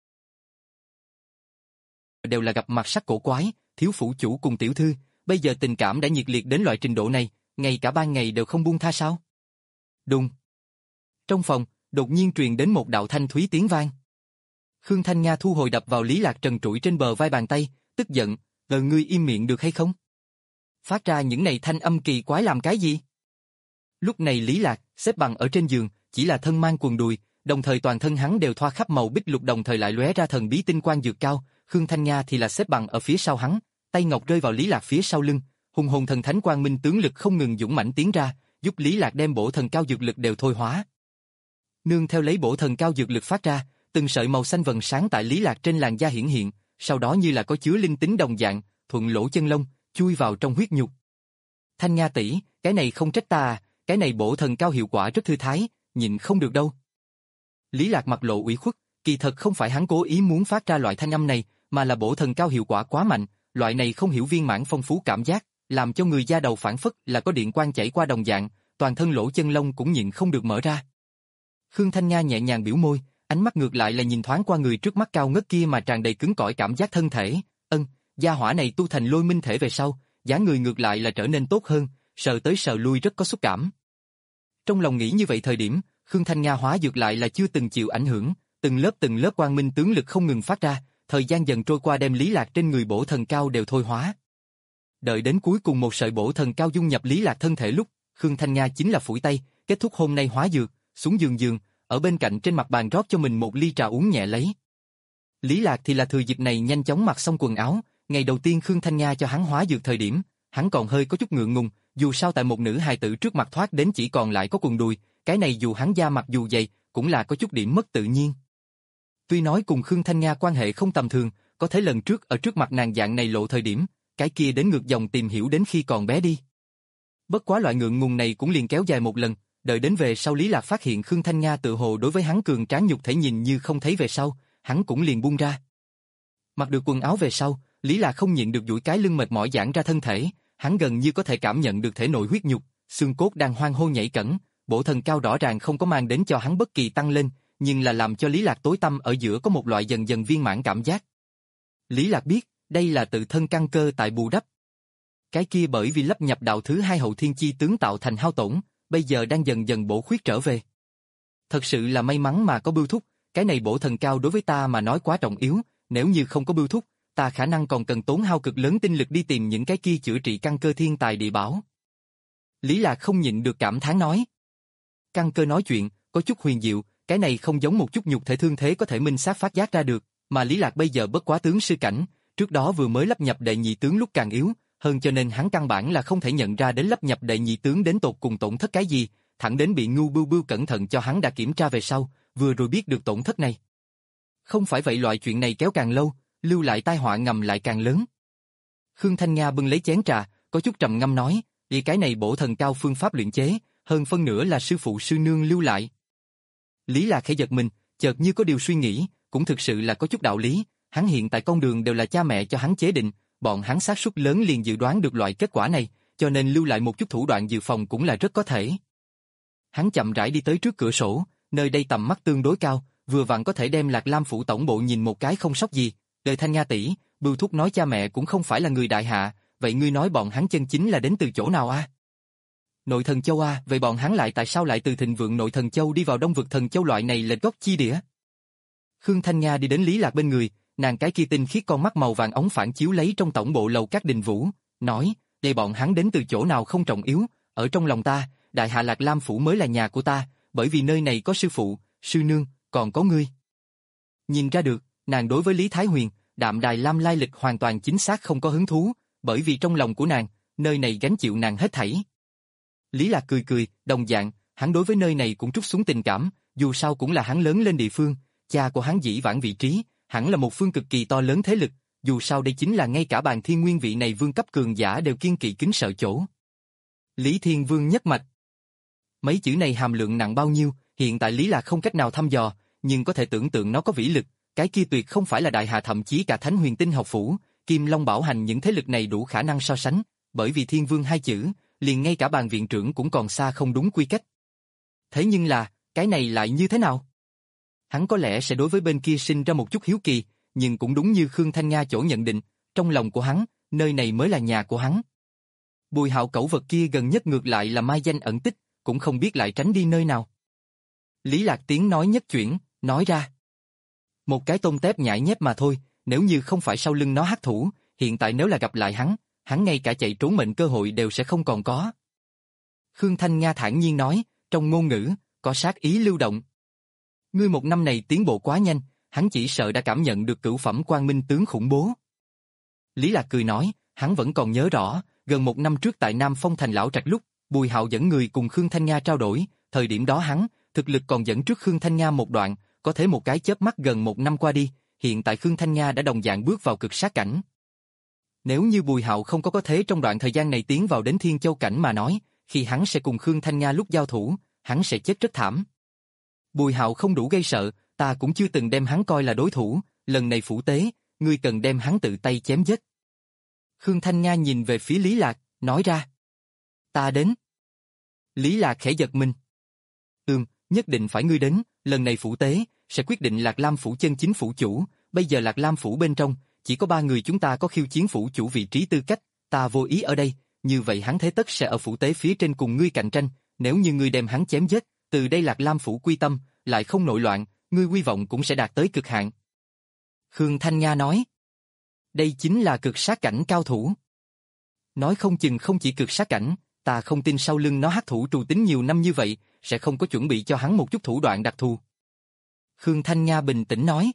Đều là gặp mặt sắc cổ quái, thiếu phủ chủ cùng tiểu thư, bây giờ tình cảm đã nhiệt liệt đến loại trình độ này, ngay cả ban ngày đều không buông tha sao? Đùng. Trong phòng, đột nhiên truyền đến một đạo thanh thúy tiếng vang. Khương Thanh Nga thu hồi đập vào Lý Lạc trần trụi trên bờ vai bàn tay, tức giận, "Ngờ ngươi im miệng được hay không? Phát ra những này thanh âm kỳ quái làm cái gì?" Lúc này Lý Lạc xếp bằng ở trên giường, chỉ là thân mang quần đùi, đồng thời toàn thân hắn đều thoa khắp màu bích lục đồng thời lại lóe ra thần bí tinh quang dược cao, Khương Thanh Nga thì là xếp bằng ở phía sau hắn, tay ngọc rơi vào Lý Lạc phía sau lưng, hùng hồn thần thánh quang minh tướng lực không ngừng dũng mãnh tiến ra, giúp Lý Lạc đem bổ thần cao dược lực đều thôi hóa. Nương theo lấy bổ thần cao dược lực phát ra, từng sợi màu xanh vầng sáng tại Lý Lạc trên làn da hiển hiện, sau đó như là có chứa linh tính đồng dạng, thuận lỗ chân lông, chui vào trong huyết nhục. Thanh Nga tỷ, cái này không trách ta à, cái này bổ thần cao hiệu quả rất thư thái, nhịn không được đâu. Lý Lạc mặt lộ ủy khuất, kỳ thật không phải hắn cố ý muốn phát ra loại thanh âm này, mà là bổ thần cao hiệu quả quá mạnh, loại này không hiểu viên mãn phong phú cảm giác, làm cho người da đầu phản phất là có điện quang chảy qua đồng dạng, toàn thân lỗ chân lông cũng nhịn không được mở ra. Khương Thanh Nga nhẹ nhàng biểu môi, ánh mắt ngược lại là nhìn thoáng qua người trước mắt cao ngất kia mà tràn đầy cứng cỏi cảm giác thân thể, ân, gia hỏa này tu thành lôi minh thể về sau, dáng người ngược lại là trở nên tốt hơn, sờ tới sờ lui rất có xúc cảm. Trong lòng nghĩ như vậy thời điểm, Khương Thanh Nga hóa dược lại là chưa từng chịu ảnh hưởng, từng lớp từng lớp quang minh tướng lực không ngừng phát ra, thời gian dần trôi qua đem Lý Lạc trên người bổ thần cao đều thôi hóa. Đợi đến cuối cùng một sợi bổ thần cao dung nhập Lý Lạc thân thể lúc, Khương Thanh Nga chính là phủi tay, kết thúc hôm nay hóa dược, xuống giường giường, ở bên cạnh trên mặt bàn rót cho mình một ly trà uống nhẹ lấy. Lý Lạc thì là thừa dịp này nhanh chóng mặc xong quần áo, ngày đầu tiên Khương Thanh Nga cho hắn hóa dược thời điểm, hắn còn hơi có chút ngượng ngùng, dù sao tại một nữ hài tử trước mặt thoát đến chỉ còn lại có quần đùi, cái này dù hắn da mặt dù dày, cũng là có chút điểm mất tự nhiên. Tuy nói cùng Khương Thanh Nga quan hệ không tầm thường, có thể lần trước ở trước mặt nàng dạng này lộ thời điểm, cái kia đến ngược dòng tìm hiểu đến khi còn bé đi. Bất quá loại ngượng ngùng này cũng liền kéo dài một lần, đợi đến về sau Lý Lạc phát hiện Khương Thanh Nga tự hồ đối với hắn cường tráng nhục thể nhìn như không thấy về sau, hắn cũng liền buông ra. Mặc được quần áo về sau, Lý Lạc không nhịn được duỗi cái lưng mệt mỏi giãn ra thân thể, hắn gần như có thể cảm nhận được thể nội huyết nhục, xương cốt đang hoang hô nhảy cẫng, bộ thần cao rõ ràng không có mang đến cho hắn bất kỳ tăng lên, nhưng là làm cho Lý Lạc tối tâm ở giữa có một loại dần dần viên mãn cảm giác. Lý Lạc biết, đây là tự thân căn cơ tại bù đắp. Cái kia bởi vì lấp nhập đạo thứ hai hậu thiên chi tướng tạo thành hao tổn, bây giờ đang dần dần bổ khuyết trở về. Thật sự là may mắn mà có Bưu Thúc, cái này bổ thần cao đối với ta mà nói quá trọng yếu, nếu như không có Bưu Thúc, ta khả năng còn cần tốn hao cực lớn tinh lực đi tìm những cái kia chữa trị căn cơ thiên tài địa bảo. Lý Lạc không nhịn được cảm thán nói. Căn cơ nói chuyện, có chút huyền diệu, cái này không giống một chút nhục thể thương thế có thể minh xác phát giác ra được, mà Lý Lạc bây giờ bất quá tướng sư cảnh, trước đó vừa mới lắp nhập đệ nhị tướng lúc càng yếu, hơn cho nên hắn căn bản là không thể nhận ra đến lắp nhập đệ nhị tướng đến tột cùng tổn thất cái gì, thẳng đến bị Ngưu Bưu Bưu cẩn thận cho hắn đã kiểm tra về sau, vừa rồi biết được tổn thất này. Không phải vậy loại chuyện này kéo càng lâu, lưu lại tai họa ngầm lại càng lớn. Khương Thanh Nga bưng lấy chén trà, có chút trầm ngâm nói, vì cái này bổ thần cao phương pháp luyện chế, hơn phân nửa là sư phụ sư nương lưu lại. Lý Lạc khẽ giật mình, chợt như có điều suy nghĩ, cũng thực sự là có chút đạo lý, hắn hiện tại con đường đều là cha mẹ cho hắn chế định, bọn hắn xác suất lớn liền dự đoán được loại kết quả này, cho nên lưu lại một chút thủ đoạn dự phòng cũng là rất có thể. Hắn chậm rãi đi tới trước cửa sổ, nơi đây tầm mắt tương đối cao, vừa vặn có thể đem Lạc Lam phủ tổng bộ nhìn một cái không sót gì. Đời Thanh Nga tỷ, Bưu Thúc nói cha mẹ cũng không phải là người đại hạ, vậy ngươi nói bọn hắn chân chính là đến từ chỗ nào a? Nội Thần Châu a, vậy bọn hắn lại tại sao lại từ thịnh vượng Nội Thần Châu đi vào Đông vực Thần Châu loại này lệch gốc chi địa? Khương Thanh Nga đi đến Lý Lạc bên người, nàng cái kia tinh khiết con mắt màu vàng ống phản chiếu lấy trong tổng bộ lầu các đình vũ, nói, đây bọn hắn đến từ chỗ nào không trọng yếu, ở trong lòng ta, đại hạ Lạc Lam phủ mới là nhà của ta, bởi vì nơi này có sư phụ, sư nương, còn có ngươi. Nhìn ra được, nàng đối với Lý Thái Huyền, Đạm Đài Lam lai lịch hoàn toàn chính xác không có hứng thú, bởi vì trong lòng của nàng, nơi này gánh chịu nàng hết thảy. Lý Lạc cười cười, đồng dạng, hắn đối với nơi này cũng trút xuống tình cảm, dù sao cũng là hắn lớn lên địa phương, cha của hắn dĩ vãng vị trí, hẳn là một phương cực kỳ to lớn thế lực, dù sao đây chính là ngay cả bàn thiên nguyên vị này vương cấp cường giả đều kiên kỵ kính sợ chỗ. Lý Thiên Vương nhất mạch. Mấy chữ này hàm lượng nặng bao nhiêu, hiện tại Lý Lạc không cách nào thăm dò, nhưng có thể tưởng tượng nó có vĩ lực, cái kia tuyệt không phải là đại hà thậm chí cả Thánh Huyền Tinh học phủ, Kim Long Bảo Hành những thế lực này đủ khả năng so sánh, bởi vì Thiên Vương hai chữ, liền ngay cả bàn viện trưởng cũng còn xa không đúng quy cách. Thế nhưng là, cái này lại như thế nào? Hắn có lẽ sẽ đối với bên kia sinh ra một chút hiếu kỳ, nhưng cũng đúng như Khương Thanh Nga chỗ nhận định, trong lòng của hắn, nơi này mới là nhà của hắn. Bùi Hạo cẩu vật kia gần nhất ngược lại là mai danh ẩn tích, cũng không biết lại tránh đi nơi nào. Lý Lạc tiếng nói nhất chuyển, nói ra. Một cái tôm tép nhãi nhép mà thôi, nếu như không phải sau lưng nó hắc thủ, hiện tại nếu là gặp lại hắn, hắn ngay cả chạy trốn mệnh cơ hội đều sẽ không còn có. Khương Thanh Nga thản nhiên nói, trong ngôn ngữ, có sát ý lưu động. Ngươi một năm này tiến bộ quá nhanh, hắn chỉ sợ đã cảm nhận được cửu phẩm quang minh tướng khủng bố. Lý Lạc cười nói, hắn vẫn còn nhớ rõ, gần một năm trước tại Nam Phong Thành Lão Trạch lúc, Bùi Hạo dẫn người cùng Khương Thanh Nga trao đổi, thời điểm đó hắn, thực lực còn dẫn trước Khương Thanh Nga một đoạn, có thể một cái chớp mắt gần một năm qua đi, hiện tại Khương Thanh Nga đã đồng dạng bước vào cực sát cảnh. Nếu như Bùi Hạo không có có thế trong đoạn thời gian này tiến vào đến Thiên Châu cảnh mà nói, khi hắn sẽ cùng Khương Thanh Nga lúc giao thủ, hắn sẽ chết rất thảm. Bùi Hạo không đủ gây sợ, ta cũng chưa từng đem hắn coi là đối thủ, lần này phủ tế, ngươi cần đem hắn tự tay chém giết. Khương Thanh Nga nhìn về phía Lý Lạc, nói ra. Ta đến. Lý Lạc khẽ giật mình. Ừm, nhất định phải ngươi đến, lần này phủ tế, sẽ quyết định Lạc Lam phủ chân chính phủ chủ, bây giờ Lạc Lam phủ bên trong, chỉ có ba người chúng ta có khiêu chiến phủ chủ vị trí tư cách, ta vô ý ở đây, như vậy hắn thế tất sẽ ở phủ tế phía trên cùng ngươi cạnh tranh, nếu như ngươi đem hắn chém giết, từ đây Lạc Lam phủ quy tâm, lại không nội loạn, ngươi quy vọng cũng sẽ đạt tới cực hạn. Khương Thanh Nga nói. Đây chính là cực sát cảnh cao thủ. Nói không chừng không chỉ cực sát cảnh, ta không tin sau lưng nó hắc thủ trù tính nhiều năm như vậy, sẽ không có chuẩn bị cho hắn một chút thủ đoạn đặc thù. Khương Thanh Nga bình tĩnh nói.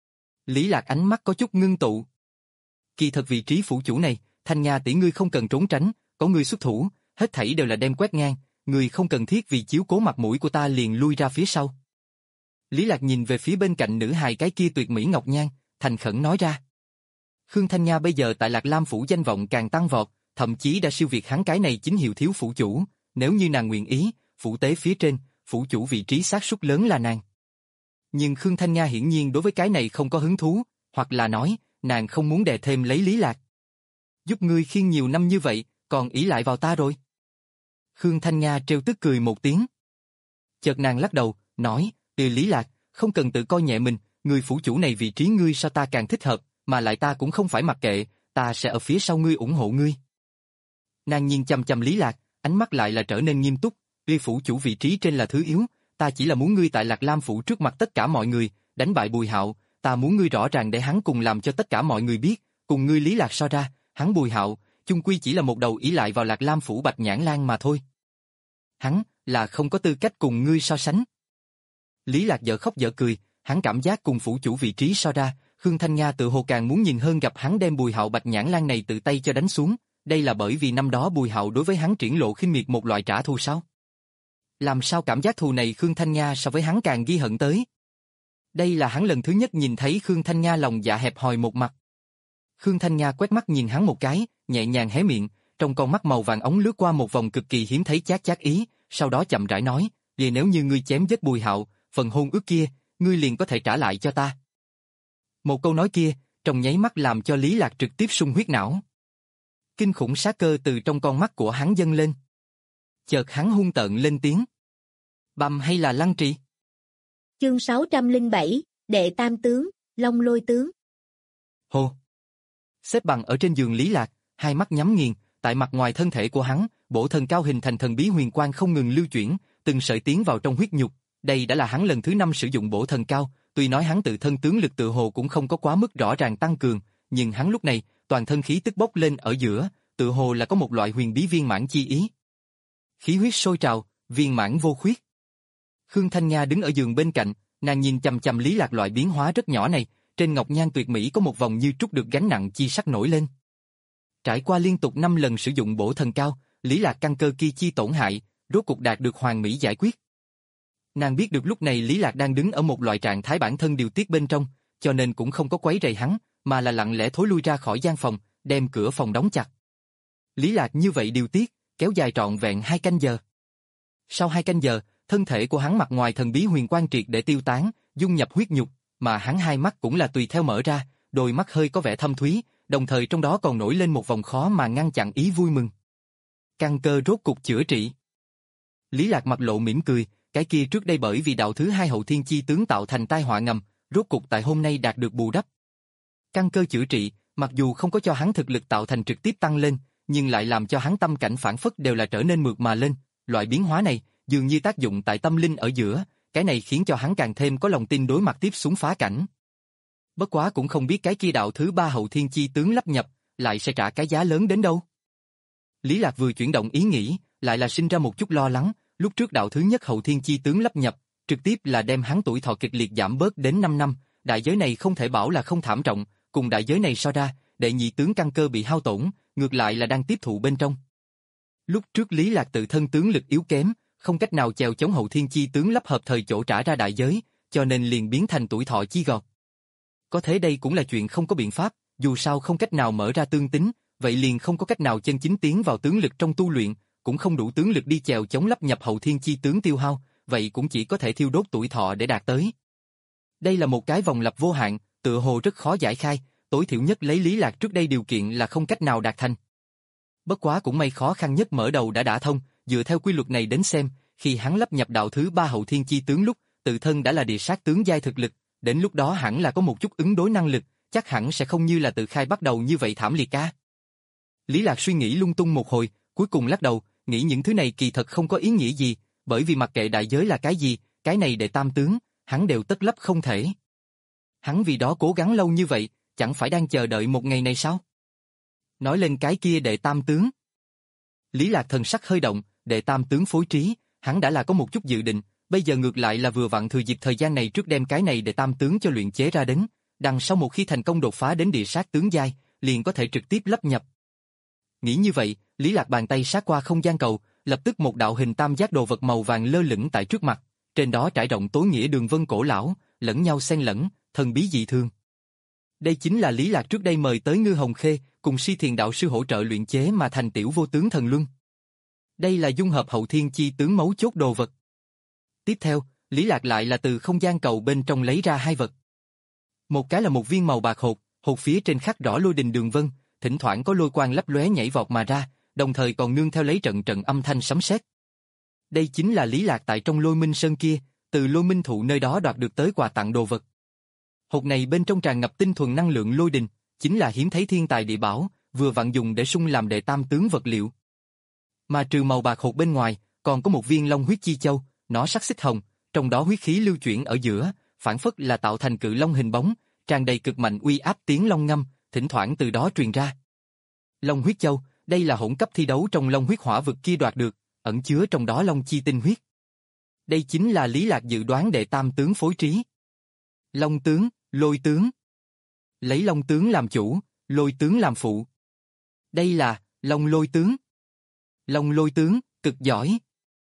Lý Lạc ánh mắt có chút ngưng tụ. Kỳ thật vị trí phủ chủ này, Thanh Nga tỷ ngươi không cần trốn tránh, có ngươi xuất thủ, hết thảy đều là đem quét ngang, người không cần thiết vì chiếu cố mặt mũi của ta liền lui ra phía sau. Lý Lạc nhìn về phía bên cạnh nữ hài cái kia tuyệt mỹ ngọc nhan, thành khẩn nói ra. Khương Thanh Nha bây giờ tại Lạc Lam phủ danh vọng càng tăng vọt, thậm chí đã siêu việt hắn cái này chính hiệu thiếu phủ chủ, nếu như nàng nguyện ý, phủ tế phía trên, phủ chủ vị trí xác suất lớn là nàng. Nhưng Khương Thanh Nha hiển nhiên đối với cái này không có hứng thú, hoặc là nói, nàng không muốn đè thêm lấy Lý Lạc. Giúp ngươi khiêng nhiều năm như vậy, còn ý lại vào ta rồi. Khương Thanh Nha trêu tức cười một tiếng. Chợt nàng lắc đầu, nói, từ Lý Lạc, không cần tự coi nhẹ mình, người phủ chủ này vị trí ngươi so ta càng thích hợp, mà lại ta cũng không phải mặc kệ, ta sẽ ở phía sau ngươi ủng hộ ngươi. Nàng nhìn chăm chăm Lý Lạc, ánh mắt lại là trở nên nghiêm túc, ngươi phủ chủ vị trí trên là thứ yếu, ta chỉ là muốn ngươi tại Lạc Lam phủ trước mặt tất cả mọi người, đánh bại Bùi Hạo, ta muốn ngươi rõ ràng để hắn cùng làm cho tất cả mọi người biết, cùng ngươi Lý Lạc so ra, hắn Bùi Hạo, chung quy chỉ là một đầu ỷ lại vào Lạc Lam phủ Bạch Nhãn Lang mà thôi. Hắn là không có tư cách cùng ngươi so sánh. Lý Lạc dở khóc dở cười, hắn cảm giác cùng phủ chủ vị trí so ra, Khương Thanh Nha tự hồ càng muốn nhìn hơn gặp hắn đem Bùi Hạo Bạch Nhãn Lang này tự tay cho đánh xuống, đây là bởi vì năm đó Bùi Hạo đối với hắn triển lộ khinh miệt một loại trả thù sao? Làm sao cảm giác thù này Khương Thanh Nha so với hắn càng ghi hận tới? Đây là hắn lần thứ nhất nhìn thấy Khương Thanh Nha lòng dạ hẹp hòi một mặt. Khương Thanh Nha quét mắt nhìn hắn một cái, nhẹ nhàng hé miệng, trong con mắt màu vàng ống lướt qua một vòng cực kỳ hiếm thấy chát chát ý, sau đó chậm rãi nói, vì nếu như ngươi chém giết Bùi Hạo, phần hôn ước kia, ngươi liền có thể trả lại cho ta. Một câu nói kia, trong nháy mắt làm cho Lý Lạc trực tiếp sung huyết não. Kinh khủng sát cơ từ trong con mắt của hắn dâng lên. Chợt hắn hung tợn lên tiếng. Bầm hay là lăng trì? Chương sáu trăm lẻ bảy, Đệ Tam Tướng, Long Lôi Tướng. Hô! Xếp bằng ở trên giường Lý Lạc, hai mắt nhắm nghiền, tại mặt ngoài thân thể của hắn, bổ thần cao hình thành thần bí huyền quang không ngừng lưu chuyển, từng sợi tiến vào trong huyết nhục. Đây đã là hắn lần thứ năm sử dụng bổ thần cao, tuy nói hắn tự thân tướng lực tự hồ cũng không có quá mức rõ ràng tăng cường, nhưng hắn lúc này, toàn thân khí tức bốc lên ở giữa, tự hồ là có một loại huyền bí viên mãn chi ý. Khí huyết sôi trào, viên mãn vô khuyết. Khương Thanh Nha đứng ở giường bên cạnh, nàng nhìn chằm chằm Lý Lạc loại biến hóa rất nhỏ này, trên ngọc nhan tuyệt mỹ có một vòng như trút được gánh nặng chi sắc nổi lên. Trải qua liên tục năm lần sử dụng bổ thần cao, Lý Lạc căn cơ kia chi tổn hại, rốt cục đạt được hoàn mỹ giải quyết. Nàng biết được lúc này Lý Lạc đang đứng ở một loại trạng thái bản thân điều tiết bên trong, cho nên cũng không có quấy rầy hắn, mà là lặng lẽ thối lui ra khỏi gian phòng, đem cửa phòng đóng chặt. Lý Lạc như vậy điều tiết, kéo dài trọn vẹn hai canh giờ. Sau hai canh giờ, thân thể của hắn mặt ngoài thần bí huyền quang triệt để tiêu tán, dung nhập huyết nhục, mà hắn hai mắt cũng là tùy theo mở ra, đôi mắt hơi có vẻ thâm thúy, đồng thời trong đó còn nổi lên một vòng khó mà ngăn chặn ý vui mừng. Căn cơ rốt cục chữa trị. Lý Lạc mặt lộ mỉm cười, cái kia trước đây bởi vì đạo thứ hai hậu thiên chi tướng tạo thành tai họa ngầm, rốt cục tại hôm nay đạt được bù đắp. Căn cơ chữa trị, mặc dù không có cho hắn thực lực tạo thành trực tiếp tăng lên, nhưng lại làm cho hắn tâm cảnh phản phất đều là trở nên mượt mà lên, loại biến hóa này dường như tác dụng tại tâm linh ở giữa, cái này khiến cho hắn càng thêm có lòng tin đối mặt tiếp xuống phá cảnh. Bất quá cũng không biết cái kia đạo thứ ba hậu thiên chi tướng lắp nhập, lại sẽ trả cái giá lớn đến đâu. Lý Lạc vừa chuyển động ý nghĩ, lại là sinh ra một chút lo lắng, lúc trước đạo thứ nhất hậu thiên chi tướng lắp nhập, trực tiếp là đem hắn tuổi thọ kịch liệt giảm bớt đến năm năm, đại giới này không thể bảo là không thảm trọng, cùng đại giới này so ra, đệ nhị tướng căn cơ bị hao tổn, ngược lại là đang tiếp thụ bên trong. Lúc trước Lý Lạc tự thân tướng lực yếu kém, không cách nào chèo chống hậu thiên chi tướng lắp hợp thời chỗ trả ra đại giới, cho nên liền biến thành tuổi thọ chi gọt. Có thế đây cũng là chuyện không có biện pháp, dù sao không cách nào mở ra tương tính, vậy liền không có cách nào chân chính tiến vào tướng lực trong tu luyện, cũng không đủ tướng lực đi chèo chống lắp nhập hậu thiên chi tướng tiêu hao, vậy cũng chỉ có thể thiêu đốt tuổi thọ để đạt tới. Đây là một cái vòng lặp vô hạn, tựa hồ rất khó giải khai, tối thiểu nhất lấy Lý Lạc trước đây điều kiện là không cách nào đạt thành. Bất quá cũng may khó khăn nhất mở đầu đã đả thông, dựa theo quy luật này đến xem, khi hắn lắp nhập đạo thứ ba hậu thiên chi tướng lúc, tự thân đã là địa sát tướng giai thực lực, đến lúc đó hẳn là có một chút ứng đối năng lực, chắc hẳn sẽ không như là tự khai bắt đầu như vậy thảm liệt ca. Lý Lạc suy nghĩ lung tung một hồi, cuối cùng lắc đầu, nghĩ những thứ này kỳ thật không có ý nghĩa gì, bởi vì mặc kệ đại giới là cái gì, cái này đệ tam tướng, hắn đều tất lấp không thể. Hắn vì đó cố gắng lâu như vậy, chẳng phải đang chờ đợi một ngày này sao? Nói lên cái kia đệ tam tướng. Lý Lạc thần sắc hơi động, đệ tam tướng phối trí, hắn đã là có một chút dự định, bây giờ ngược lại là vừa vặn thừa dịp thời gian này trước đem cái này đệ tam tướng cho luyện chế ra đến, đằng sau một khi thành công đột phá đến địa sát tướng giai, liền có thể trực tiếp lắp nhập. Nghĩ như vậy, Lý Lạc bàn tay sát qua không gian cầu, lập tức một đạo hình tam giác đồ vật màu vàng lơ lửng tại trước mặt, trên đó trải rộng tối nghĩa đường vân cổ lão, lẫn nhau xen lẫn, thần bí dị thường. Đây chính là Lý Lạc trước đây mời tới Ngư Hồng Khê, cùng Si Thiền đạo sư hỗ trợ luyện chế mà thành tiểu vô tướng thần luân. Đây là dung hợp hậu thiên chi tướng mấu chốt đồ vật. Tiếp theo, Lý Lạc lại là từ không gian cầu bên trong lấy ra hai vật. Một cái là một viên màu bạc hột, hột phía trên khắc rõ lôi đình đường vân, thỉnh thoảng có lôi quang lấp lóe nhảy vọt mà ra, đồng thời còn nương theo lấy trận trận âm thanh sấm sét. Đây chính là Lý Lạc tại trong Lôi Minh Sơn kia, từ Lôi Minh thụ nơi đó đoạt được tới quà tặng đồ vật. Hột này bên trong tràn ngập tinh thuần năng lượng lôi đình, chính là hiếm thấy thiên tài địa bảo, vừa vặn dùng để sung làm đệ tam tướng vật liệu. Mà trừ màu bạc hột bên ngoài, còn có một viên long huyết chi châu, nó sắc xích hồng, trong đó huyết khí lưu chuyển ở giữa, phản phất là tạo thành cự long hình bóng, tràn đầy cực mạnh uy áp tiếng long ngâm, thỉnh thoảng từ đó truyền ra. Long huyết châu, đây là hỗn cấp thi đấu trong long huyết hỏa vực kia đoạt được, ẩn chứa trong đó long chi tinh huyết. Đây chính là Lý Lạc dự đoán đệ tam tướng phối trí. Long tướng, lôi tướng. Lấy long tướng làm chủ, lôi tướng làm phụ. Đây là long lôi tướng. Long lôi tướng, cực giỏi.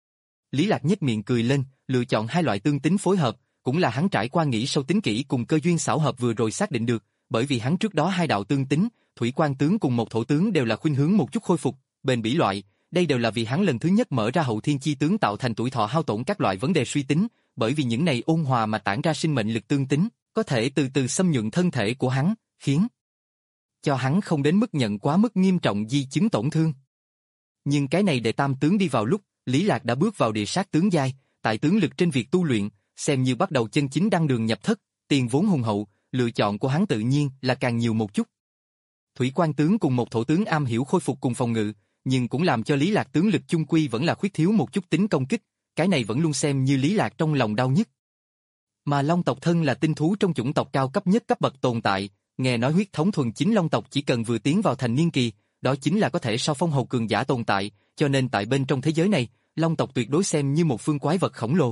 Lý Lạc nhếch miệng cười lên, lựa chọn hai loại tương tính phối hợp, cũng là hắn trải qua nghĩ sâu tính kỹ cùng cơ duyên xảo hợp vừa rồi xác định được, bởi vì hắn trước đó hai đạo tương tính, thủy quan tướng cùng một thổ tướng đều là khuynh hướng một chút khôi phục, bền bỉ loại, đây đều là vì hắn lần thứ nhất mở ra hậu thiên chi tướng tạo thành tuổi thọ hao tổn các loại vấn đề suy tính, bởi vì những này ôn hòa mà tản ra sinh mệnh lực tương tính, có thể từ từ xâm nhuận thân thể của hắn, khiến cho hắn không đến mức nhận quá mức nghiêm trọng di chứng tổn thương. Nhưng cái này đệ tam tướng đi vào lúc, Lý Lạc đã bước vào địa sát tướng giai, tại tướng lực trên việc tu luyện, xem như bắt đầu chân chính đăng đường nhập thất, tiền vốn hùng hậu, lựa chọn của hắn tự nhiên là càng nhiều một chút. Thủy quan tướng cùng một thổ tướng am hiểu khôi phục cùng phòng ngự, nhưng cũng làm cho Lý Lạc tướng lực chung quy vẫn là khuyết thiếu một chút tính công kích, cái này vẫn luôn xem như Lý Lạc trong lòng đau nhất. Mà Long tộc thân là tinh thú trong chủng tộc cao cấp nhất cấp bậc tồn tại, nghe nói huyết thống thuần chính Long tộc chỉ cần vừa tiến vào thành niên kỳ, đó chính là có thể so phong hầu cường giả tồn tại, cho nên tại bên trong thế giới này, Long tộc tuyệt đối xem như một phương quái vật khổng lồ.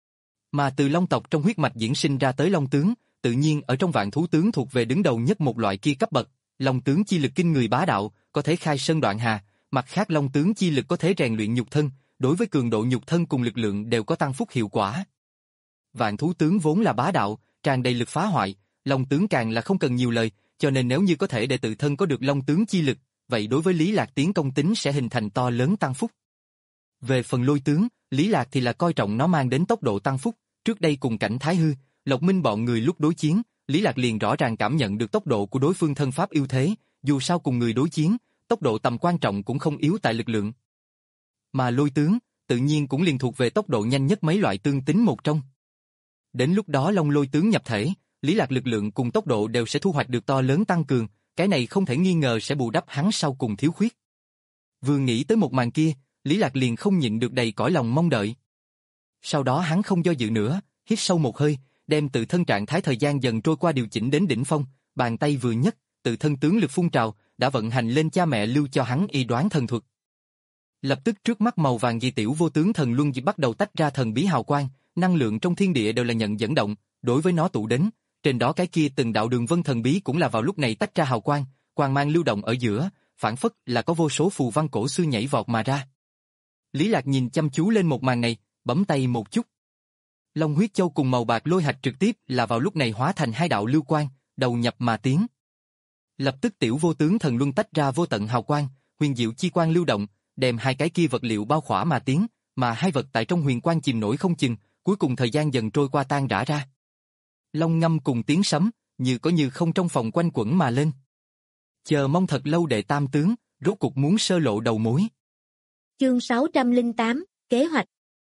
Mà từ Long tộc trong huyết mạch diễn sinh ra tới Long tướng, tự nhiên ở trong vạn thú tướng thuộc về đứng đầu nhất một loại kia cấp bậc, Long tướng chi lực kinh người bá đạo, có thể khai sơn đoạn hà, mặt khác Long tướng chi lực có thể rèn luyện nhục thân, đối với cường độ nhục thân cùng lực lượng đều có tăng phúc hiệu quả. Vạn thú tướng vốn là bá đạo, tràn đầy lực phá hoại, Long tướng càng là không cần nhiều lời, cho nên nếu như có thể để tự thân có được Long tướng chi lực, vậy đối với Lý Lạc tiến công tính sẽ hình thành to lớn tăng phúc. Về phần lôi tướng, Lý Lạc thì là coi trọng nó mang đến tốc độ tăng phúc, trước đây cùng cảnh Thái Hư, Lộc Minh bọn người lúc đối chiến, Lý Lạc liền rõ ràng cảm nhận được tốc độ của đối phương thân pháp ưu thế, dù sao cùng người đối chiến, tốc độ tầm quan trọng cũng không yếu tại lực lượng. Mà lôi tướng, tự nhiên cũng liền thuộc về tốc độ nhanh nhất mấy loại tương tính một trong. Đến lúc đó Long lôi tướng nhập thể, Lý Lạc lực lượng cùng tốc độ đều sẽ thu hoạch được to lớn tăng cường, cái này không thể nghi ngờ sẽ bù đắp hắn sau cùng thiếu khuyết. Vừa nghĩ tới một màn kia, Lý Lạc liền không nhịn được đầy cõi lòng mong đợi. Sau đó hắn không do dự nữa, hít sâu một hơi, đem tự thân trạng thái thời gian dần trôi qua điều chỉnh đến đỉnh phong, bàn tay vừa nhấc, tự thân tướng lực phun trào, đã vận hành lên cha mẹ lưu cho hắn y đoán thần thuật. Lập tức trước mắt màu vàng di tiểu vô tướng thần luân dị bắt đầu tách ra thần bí hào quang, năng lượng trong thiên địa đều là nhận dẫn động, đối với nó tụ đến, trên đó cái kia từng đạo đường vân thần bí cũng là vào lúc này tách ra hào quang, quang mang lưu động ở giữa, phản phất là có vô số phù văn cổ xưa nhảy vọt mà ra. Lý Lạc nhìn chăm chú lên một màn này, bấm tay một chút. Long huyết châu cùng màu bạc lôi hạch trực tiếp là vào lúc này hóa thành hai đạo lưu quang, đầu nhập mà tiến. Lập tức tiểu vô tướng thần luân tách ra vô tận hào quang, huyền diệu chi quang lưu động, đem hai cái kia vật liệu bao khỏa mà tiến, mà hai vật tại trong huyền quang chìm nổi không chừng, cuối cùng thời gian dần trôi qua tan rã ra. Long ngâm cùng tiếng sấm, như có như không trong phòng quanh quẩn mà lên. Chờ mong thật lâu đệ tam tướng, rốt cục muốn sơ lộ đầu mối. Chương sáu trăm lẻ tám, kế hoạch.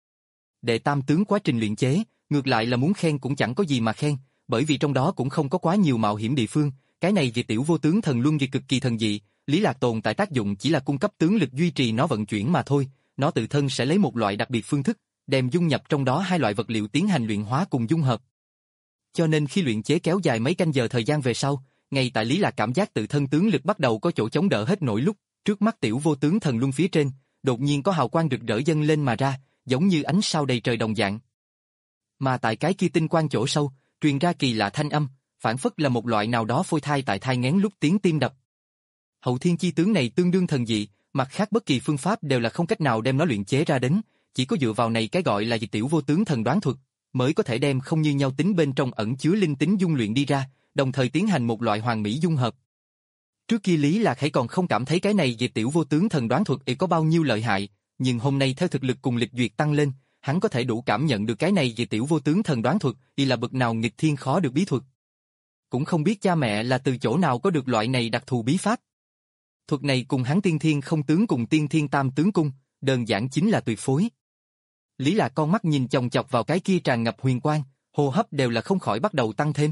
Đệ tam tướng quá trình luyện chế, ngược lại là muốn khen cũng chẳng có gì mà khen, bởi vì trong đó cũng không có quá nhiều mạo hiểm địa phương, cái này vì tiểu vô tướng thần luân vì cực kỳ thần dị, Lý Lạc tồn tại tác dụng chỉ là cung cấp tướng lực duy trì nó vận chuyển mà thôi, nó tự thân sẽ lấy một loại đặc biệt phương thức, đem dung nhập trong đó hai loại vật liệu tiến hành luyện hóa cùng dung hợp. Cho nên khi luyện chế kéo dài mấy canh giờ thời gian về sau, ngay tại Lý Lạc cảm giác tự thân tướng lực bắt đầu có chỗ chống đỡ hết nổi lúc, trước mắt tiểu vô tướng thần luân phía trên, đột nhiên có hào quang rực rỡ dâng lên mà ra, giống như ánh sao đầy trời đồng dạng. Mà tại cái kia tinh quang chỗ sâu, truyền ra kỳ lạ thanh âm, phản phất là một loại nào đó phôi thai tại thai nghén lúc tiếng tim đập. Hậu thiên chi tướng này tương đương thần dị, mặt khác bất kỳ phương pháp đều là không cách nào đem nó luyện chế ra đến, chỉ có dựa vào này cái gọi là dịch tiểu vô tướng thần đoán thuật, mới có thể đem không như nhau tính bên trong ẩn chứa linh tính dung luyện đi ra, đồng thời tiến hành một loại hoàn mỹ dung hợp. Trước kia Lý Lạc Khải còn không cảm thấy cái này dịch tiểu vô tướng thần đoán thuật y có bao nhiêu lợi hại, nhưng hôm nay theo thực lực cùng lịch duyệt tăng lên, hắn có thể đủ cảm nhận được cái này dịch tiểu vô tướng thần đoán thuật y là bậc nào nghịch thiên khó được bí thuật. Cũng không biết cha mẹ là từ chỗ nào có được loại này đặc thù bí pháp. Thuật này cùng hắn tiên thiên không tướng cùng tiên thiên tam tướng cung, đơn giản chính là tuyệt phối. Lý Lạc con mắt nhìn chòng chọc vào cái kia tràn ngập huyền quang, hô hấp đều là không khỏi bắt đầu tăng thêm.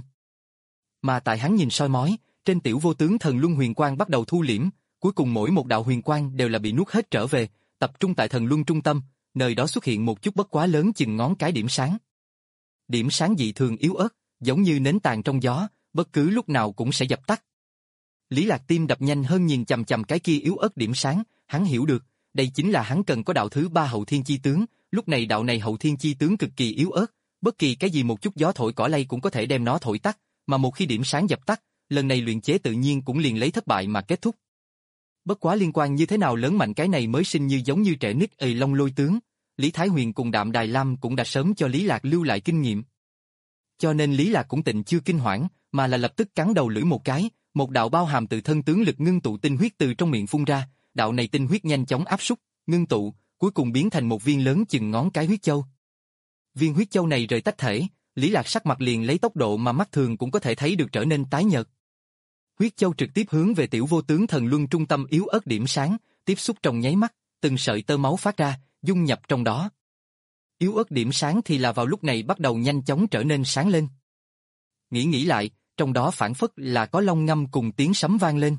Mà tại hắn nhìn soi mói, trên tiểu vô tướng thần luân huyền quang bắt đầu thu liễm, cuối cùng mỗi một đạo huyền quang đều là bị nuốt hết trở về, tập trung tại thần luân trung tâm, nơi đó xuất hiện một chút bất quá lớn chừng ngón cái điểm sáng. Điểm sáng dị thường yếu ớt, giống như nến tàn trong gió, bất cứ lúc nào cũng sẽ dập tắt. Lý Lạc tim đập nhanh hơn nhìn chằm chằm cái kia yếu ớt điểm sáng, hắn hiểu được, đây chính là hắn cần có đạo thứ ba hậu thiên chi tướng, lúc này đạo này hậu thiên chi tướng cực kỳ yếu ớt, bất kỳ cái gì một chút gió thổi cỏ lay cũng có thể đem nó thổi tắt, mà một khi điểm sáng dập tắt, lần này luyện chế tự nhiên cũng liền lấy thất bại mà kết thúc. Bất quá liên quan như thế nào lớn mạnh cái này mới sinh như giống như trẻ nít ầy long lôi tướng, Lý Thái Huyền cùng Đạm Đài Lam cũng đã sớm cho Lý Lạc lưu lại kinh nghiệm. Cho nên Lý Lạc cũng tịnh chưa kinh hoảng, mà là lập tức cắn đầu lưỡi một cái, một đạo bao hàm từ thân tướng lực ngưng tụ tinh huyết từ trong miệng phun ra, đạo này tinh huyết nhanh chóng áp súc, ngưng tụ, cuối cùng biến thành một viên lớn chừng ngón cái huyết châu. Viên huyết châu này rời tách thể, Lý Lạc sắc mặt liền lấy tốc độ mà mắt thường cũng có thể thấy được trở nên tái nhợt. Huyết châu trực tiếp hướng về tiểu vô tướng thần luân trung tâm yếu ớt điểm sáng, tiếp xúc trong nháy mắt, từng sợi tơ máu phát ra, dung nhập trong đó. Yếu ớt điểm sáng thì là vào lúc này bắt đầu nhanh chóng trở nên sáng lên. Nghĩ nghĩ lại, trong đó phản phất là có long ngâm cùng tiếng sấm vang lên.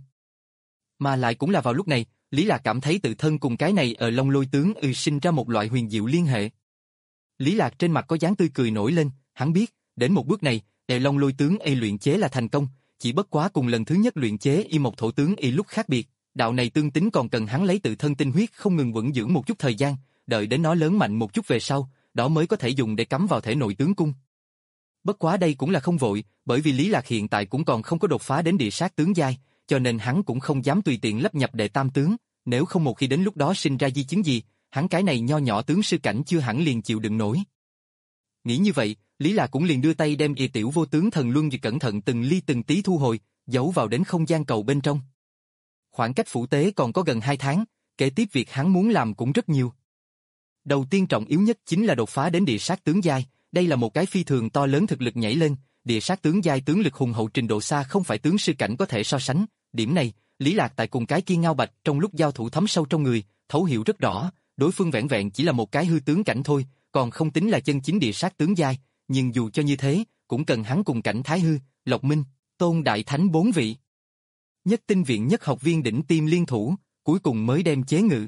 Mà lại cũng là vào lúc này, Lý Lạc cảm thấy tự thân cùng cái này ở long lôi tướng ừ sinh ra một loại huyền diệu liên hệ. Lý Lạc trên mặt có dáng tươi cười nổi lên, hắn biết, đến một bước này, đệ long lôi tướng y luyện chế là thành công, chỉ bất quá cùng lần thứ nhất luyện chế y một thổ tướng y lúc khác biệt, đạo này tương tính còn cần hắn lấy tự thân tinh huyết không ngừng vững dưỡng một chút thời gian, đợi đến nó lớn mạnh một chút về sau, đó mới có thể dùng để cắm vào thể nội tướng cung. Bất quá đây cũng là không vội, bởi vì Lý Lạc hiện tại cũng còn không có đột phá đến địa sát tướng giai, cho nên hắn cũng không dám tùy tiện lấp nhập đệ tam tướng, nếu không một khi đến lúc đó sinh ra di chứng gì, hắn cái này nho nhỏ tướng sư cảnh chưa hẳn liền chịu đựng nổi. Nghĩ như vậy, Lý Lạc cũng liền đưa tay đem y tiểu vô tướng thần luân cẩn thận từng ly từng tí thu hồi, giấu vào đến không gian cầu bên trong. Khoảng cách phủ tế còn có gần hai tháng, kế tiếp việc hắn muốn làm cũng rất nhiều. Đầu tiên trọng yếu nhất chính là đột phá đến địa sát tướng giai, đây là một cái phi thường to lớn thực lực nhảy lên, địa sát tướng giai tướng lực hùng hậu trình độ xa không phải tướng sư cảnh có thể so sánh, điểm này, Lý Lạc tại cùng cái kia Ngao Bạch trong lúc giao thủ thấm sâu trong người, thấu hiểu rất rõ, đối phương vẹn vẹn chỉ là một cái hư tướng cảnh thôi, còn không tính là chân chính địa sát tướng giai, nhưng dù cho như thế, cũng cần hắn cùng cảnh Thái Hư, Lộc Minh, Tôn Đại Thánh bốn vị. Nhất tinh viện nhất học viên đỉnh tiêm liên thủ, cuối cùng mới đem chế ngự.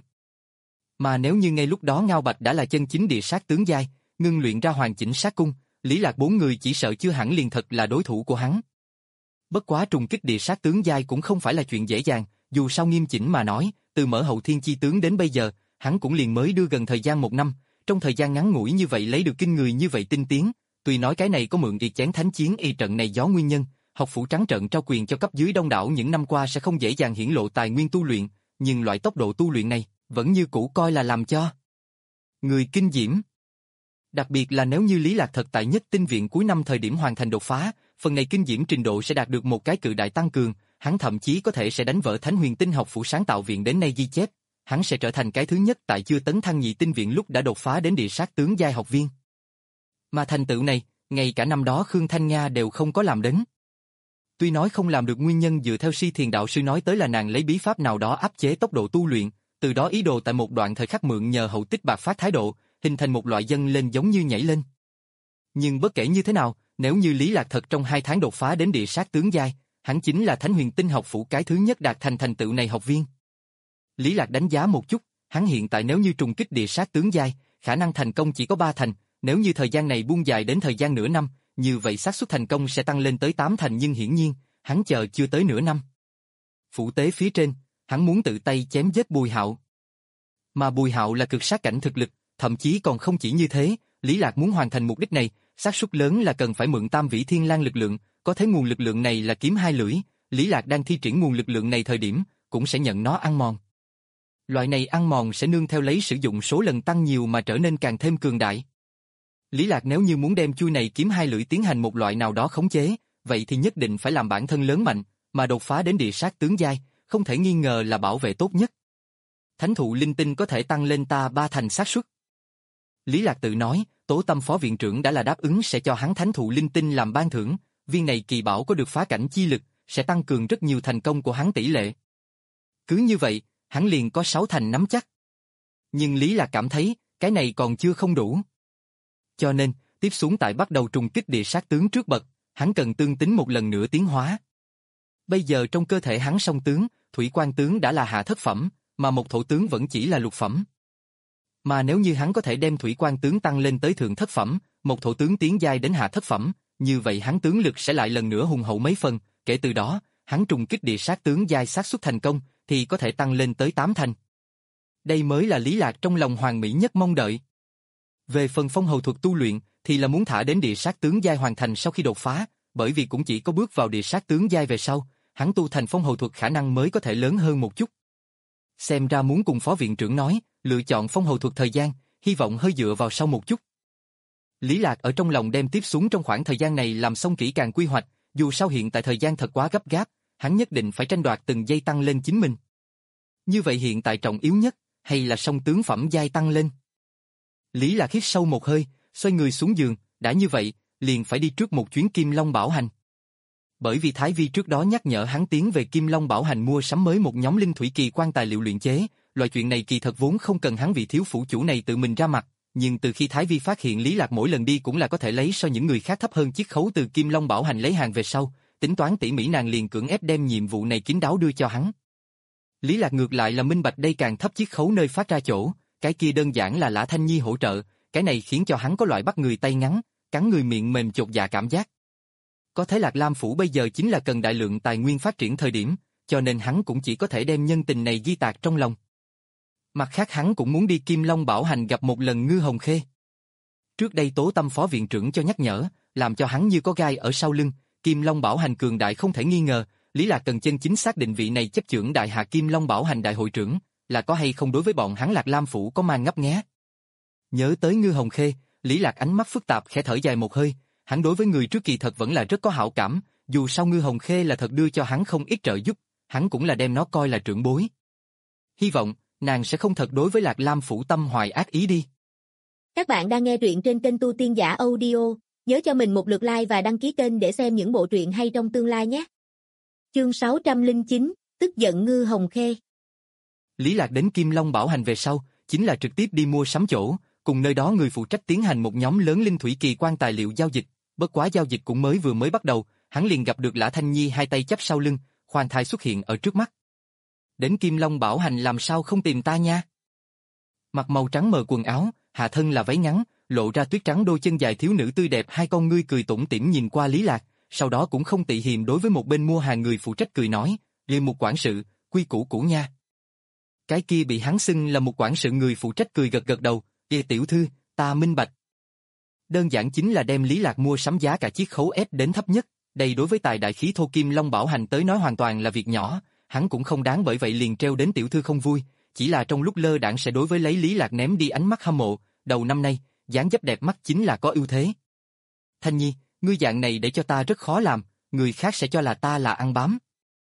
Mà nếu như ngay lúc đó Ngao Bạch đã là chân chính địa sát tướng giai, ngưng luyện ra hoàn chỉnh sát cung, Lý Lạc bốn người chỉ sợ chưa hẳn liền thật là đối thủ của hắn. Bất quá trùng kích địa sát tướng giai cũng không phải là chuyện dễ dàng, dù sao nghiêm chỉnh mà nói, từ mở hậu thiên chi tướng đến bây giờ, hắn cũng liền mới đưa gần thời gian một năm, trong thời gian ngắn ngủi như vậy lấy được kinh người như vậy tinh tiến, tuy nói cái này có mượn y chén thánh chiến y trận này gió nguyên nhân, học phủ trắng trận trao quyền cho cấp dưới đông đảo những năm qua sẽ không dễ dàng hiển lộ tài nguyên tu luyện, nhưng loại tốc độ tu luyện này vẫn như cũ coi là làm cho người kinh diễm. Đặc biệt là nếu như Lý Lạc thật tại nhất tinh viện cuối năm thời điểm hoàn thành đột phá, phần này kinh diễm trình độ sẽ đạt được một cái cự đại tăng cường, hắn thậm chí có thể sẽ đánh vỡ Thánh Huyền Tinh học phủ sáng tạo viện đến nay ghi chép, hắn sẽ trở thành cái thứ nhất tại chưa tấn thăng nhị tinh viện lúc đã đột phá đến địa sát tướng giai học viên. Mà thành tựu này, ngay cả năm đó Khương Thanh Nga đều không có làm đến. Tuy nói không làm được nguyên nhân dựa theo Si Thiền đạo sư nói tới là nàng lấy bí pháp nào đó áp chế tốc độ tu luyện, từ đó ý đồ tại một đoạn thời khắc mượn nhờ hậu tích bạc phát thái độ, hình thành một loại dâng lên giống như nhảy lên. Nhưng bất kể như thế nào, nếu như Lý Lạc thật trong hai tháng đột phá đến địa sát tướng giai, hắn chính là Thánh Huyền Tinh học phủ cái thứ nhất đạt thành thành tựu này học viên. Lý Lạc đánh giá một chút, hắn hiện tại nếu như trùng kích địa sát tướng giai, khả năng thành công chỉ có ba thành, nếu như thời gian này buông dài đến thời gian nửa năm, như vậy xác suất thành công sẽ tăng lên tới tám thành, nhưng hiển nhiên, hắn chờ chưa tới nửa năm. Phủ tế phía trên, hắn muốn tự tay chém giết Bùi Hạo. Mà Bùi Hạo là cực sát cảnh thực lực, thậm chí còn không chỉ như thế, Lý Lạc muốn hoàn thành mục đích này, xác suất lớn là cần phải mượn Tam Vĩ Thiên Lang lực lượng, có thấy nguồn lực lượng này là kiếm hai lưỡi, Lý Lạc đang thi triển nguồn lực lượng này thời điểm, cũng sẽ nhận nó ăn mòn. Loại này ăn mòn sẽ nương theo lấy sử dụng số lần tăng nhiều mà trở nên càng thêm cường đại. Lý Lạc nếu như muốn đem chui này kiếm hai lưỡi tiến hành một loại nào đó khống chế, vậy thì nhất định phải làm bản thân lớn mạnh, mà đột phá đến địa sát tướng giai, không thể nghi ngờ là bảo vệ tốt nhất. Thánh thụ linh tinh có thể tăng lên ta ba thành xác suất. Lý Lạc tự nói, Tố Tâm phó viện trưởng đã là đáp ứng sẽ cho hắn thánh thụ linh tinh làm ban thưởng, viên này kỳ bảo có được phá cảnh chi lực, sẽ tăng cường rất nhiều thành công của hắn tỷ lệ. Cứ như vậy, hắn liền có sáu thành nắm chắc. Nhưng Lý Lạc cảm thấy, cái này còn chưa không đủ. Cho nên, tiếp xuống tại bắt đầu trùng kích địa sát tướng trước bậc, hắn cần tương tính một lần nữa tiến hóa. Bây giờ trong cơ thể hắn song tướng, thủy quan tướng đã là hạ thất phẩm, mà một thổ tướng vẫn chỉ là lục phẩm. Mà nếu như hắn có thể đem thủy quan tướng tăng lên tới thượng thất phẩm, một thổ tướng tiến giai đến hạ thất phẩm, như vậy hắn tướng lực sẽ lại lần nữa hùng hậu mấy phần, kể từ đó, hắn trùng kích địa sát tướng giai xác suất thành công, thì có thể tăng lên tới tám thành. Đây mới là Lý Lạc trong lòng hoàn mỹ nhất mong đợi. Về phần phong hầu thuật tu luyện, thì là muốn thả đến địa sát tướng giai hoàn thành sau khi đột phá, bởi vì cũng chỉ có bước vào địa sát tướng giai về sau, hắn tu thành phong hầu thuật khả năng mới có thể lớn hơn một chút. Xem ra muốn cùng phó viện trưởng nói, lựa chọn phong hầu thuật thời gian, hy vọng hơi dựa vào sau một chút. Lý Lạc ở trong lòng đem tiếp xuống trong khoảng thời gian này làm xong kỹ càng quy hoạch, dù sao hiện tại thời gian thật quá gấp gáp, hắn nhất định phải tranh đoạt từng giây tăng lên chính mình. Như vậy hiện tại trọng yếu nhất, hay là song tướng phẩm giai tăng lên? Lý Lạc hít sâu một hơi, xoay người xuống giường, đã như vậy, liền phải đi trước một chuyến Kim Long Bảo Hành. Bởi vì Thái Vi trước đó nhắc nhở hắn tiến về Kim Long Bảo Hành mua sắm mới một nhóm linh thủy kỳ quan tài liệu luyện chế, loại chuyện này kỳ thật vốn không cần hắn vị thiếu phủ chủ này tự mình ra mặt, nhưng từ khi Thái Vi phát hiện Lý Lạc mỗi lần đi cũng là có thể lấy so những người khác thấp hơn chiết khấu từ Kim Long Bảo Hành lấy hàng về sau, tính toán tỉ mỉ nàng liền cưỡng ép đem nhiệm vụ này kín đáo đưa cho hắn. Lý Lạc ngược lại là minh bạch đây càng thấp chiết khấu nơi phát ra chỗ, cái kia đơn giản là Lã Thanh Nhi hỗ trợ, cái này khiến cho hắn có loại bắt người tay ngắn, cắn người miệng mềm chột dạ cảm giác. Có thể Lạc Lam Phủ bây giờ chính là cần đại lượng tài nguyên phát triển thời điểm, cho nên hắn cũng chỉ có thể đem nhân tình này ghi tạc trong lòng. Mặt khác hắn cũng muốn đi Kim Long Bảo Hành gặp một lần Ngư Hồng Khê. Trước đây Tố Tâm phó viện trưởng cho nhắc nhở, làm cho hắn như có gai ở sau lưng, Kim Long Bảo Hành cường đại không thể nghi ngờ, Lý Lạc cần chân chính xác định vị này chấp chưởng đại hạ Kim Long Bảo Hành đại hội trưởng, là có hay không đối với bọn hắn Lạc Lam Phủ có mang ngấp nghé. Nhớ tới Ngư Hồng Khê, Lý Lạc ánh mắt phức tạp khẽ thở dài một hơi, hắn đối với người trước kỳ thật vẫn là rất có hảo cảm, dù sao Ngư Hồng Khê là thật đưa cho hắn không ít trợ giúp, hắn cũng là đem nó coi là trưởng bối. Hy vọng, nàng sẽ không thật đối với Lạc Lam Phủ tâm hoài ác ý đi. Các bạn đang nghe truyện trên kênh Tu Tiên Giả Audio, nhớ cho mình một lượt like và đăng ký kênh để xem những bộ truyện hay trong tương lai nhé. Chương sáu trăm lẻ chín, tức giận Ngư Hồng Khê. Lý Lạc đến Kim Long Bảo Hành về sau, chính là trực tiếp đi mua sắm chỗ, cùng nơi đó người phụ trách tiến hành một nhóm lớn linh thủy kỳ quan tài liệu giao dịch, bất quá giao dịch cũng mới vừa mới bắt đầu, hắn liền gặp được Lã Thanh Nhi hai tay chắp sau lưng, khoan thai xuất hiện ở trước mắt. Đến Kim Long Bảo Hành làm sao không tìm ta nha? Mặc màu trắng mờ quần áo, hạ thân là váy ngắn, lộ ra tuyết trắng đôi chân dài thiếu nữ tươi đẹp, hai con ngươi cười tủm tỉm nhìn qua Lý Lạc, sau đó cũng không tị hiềm đối với một bên mua hàng người phụ trách cười nói, liền một quản sự, quy củ cũ nha. Cái kia bị hắn xưng là một quản sự người phụ trách cười gật gật đầu, "Ê tiểu thư, ta minh bạch." Đơn giản chính là đem Lý Lạc mua sắm giá cả chiết khấu ép đến thấp nhất, đây đối với tài đại khí thô Kim Long Bảo Hành tới nói hoàn toàn là việc nhỏ, hắn cũng không đáng bởi vậy liền treo đến tiểu thư không vui, chỉ là trong lúc lơ đãng sẽ đối với lấy Lý Lạc ném đi ánh mắt hâm mộ, đầu năm nay, dáng dấp đẹp mắt chính là có ưu thế. Thanh Nhi, ngươi dạng này để cho ta rất khó làm, người khác sẽ cho là ta là ăn bám.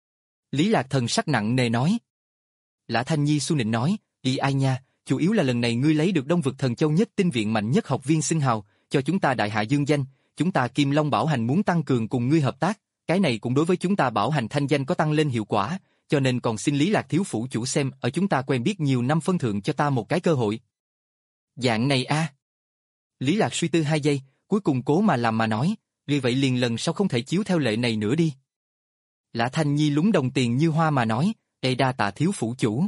Lý Lạc thần sắc nặng nề nói. Lã Thanh Nhi su nịnh nói, "Ý ai nha, chủ yếu là lần này ngươi lấy được Đông Vực Thần Châu nhất tinh viện mạnh nhất học viên xưng hào, cho chúng ta đại hạ dương danh, chúng ta Kim Long Bảo Hành muốn tăng cường cùng ngươi hợp tác, cái này cũng đối với chúng ta Bảo Hành thanh danh có tăng lên hiệu quả, cho nên còn xin Lý Lạc thiếu phủ chủ xem ở chúng ta quen biết nhiều năm phân thượng cho ta một cái cơ hội." Dạng này a. À. Lý Lạc suy tư hai giây, cuối cùng cố mà làm mà nói, "Vì vậy liền lần sau không thể chiếu theo lệ này nữa đi." Lã Thanh Nhi lúng đồng tiền như hoa mà nói, "Ê đa tạ thiếu phủ chủ."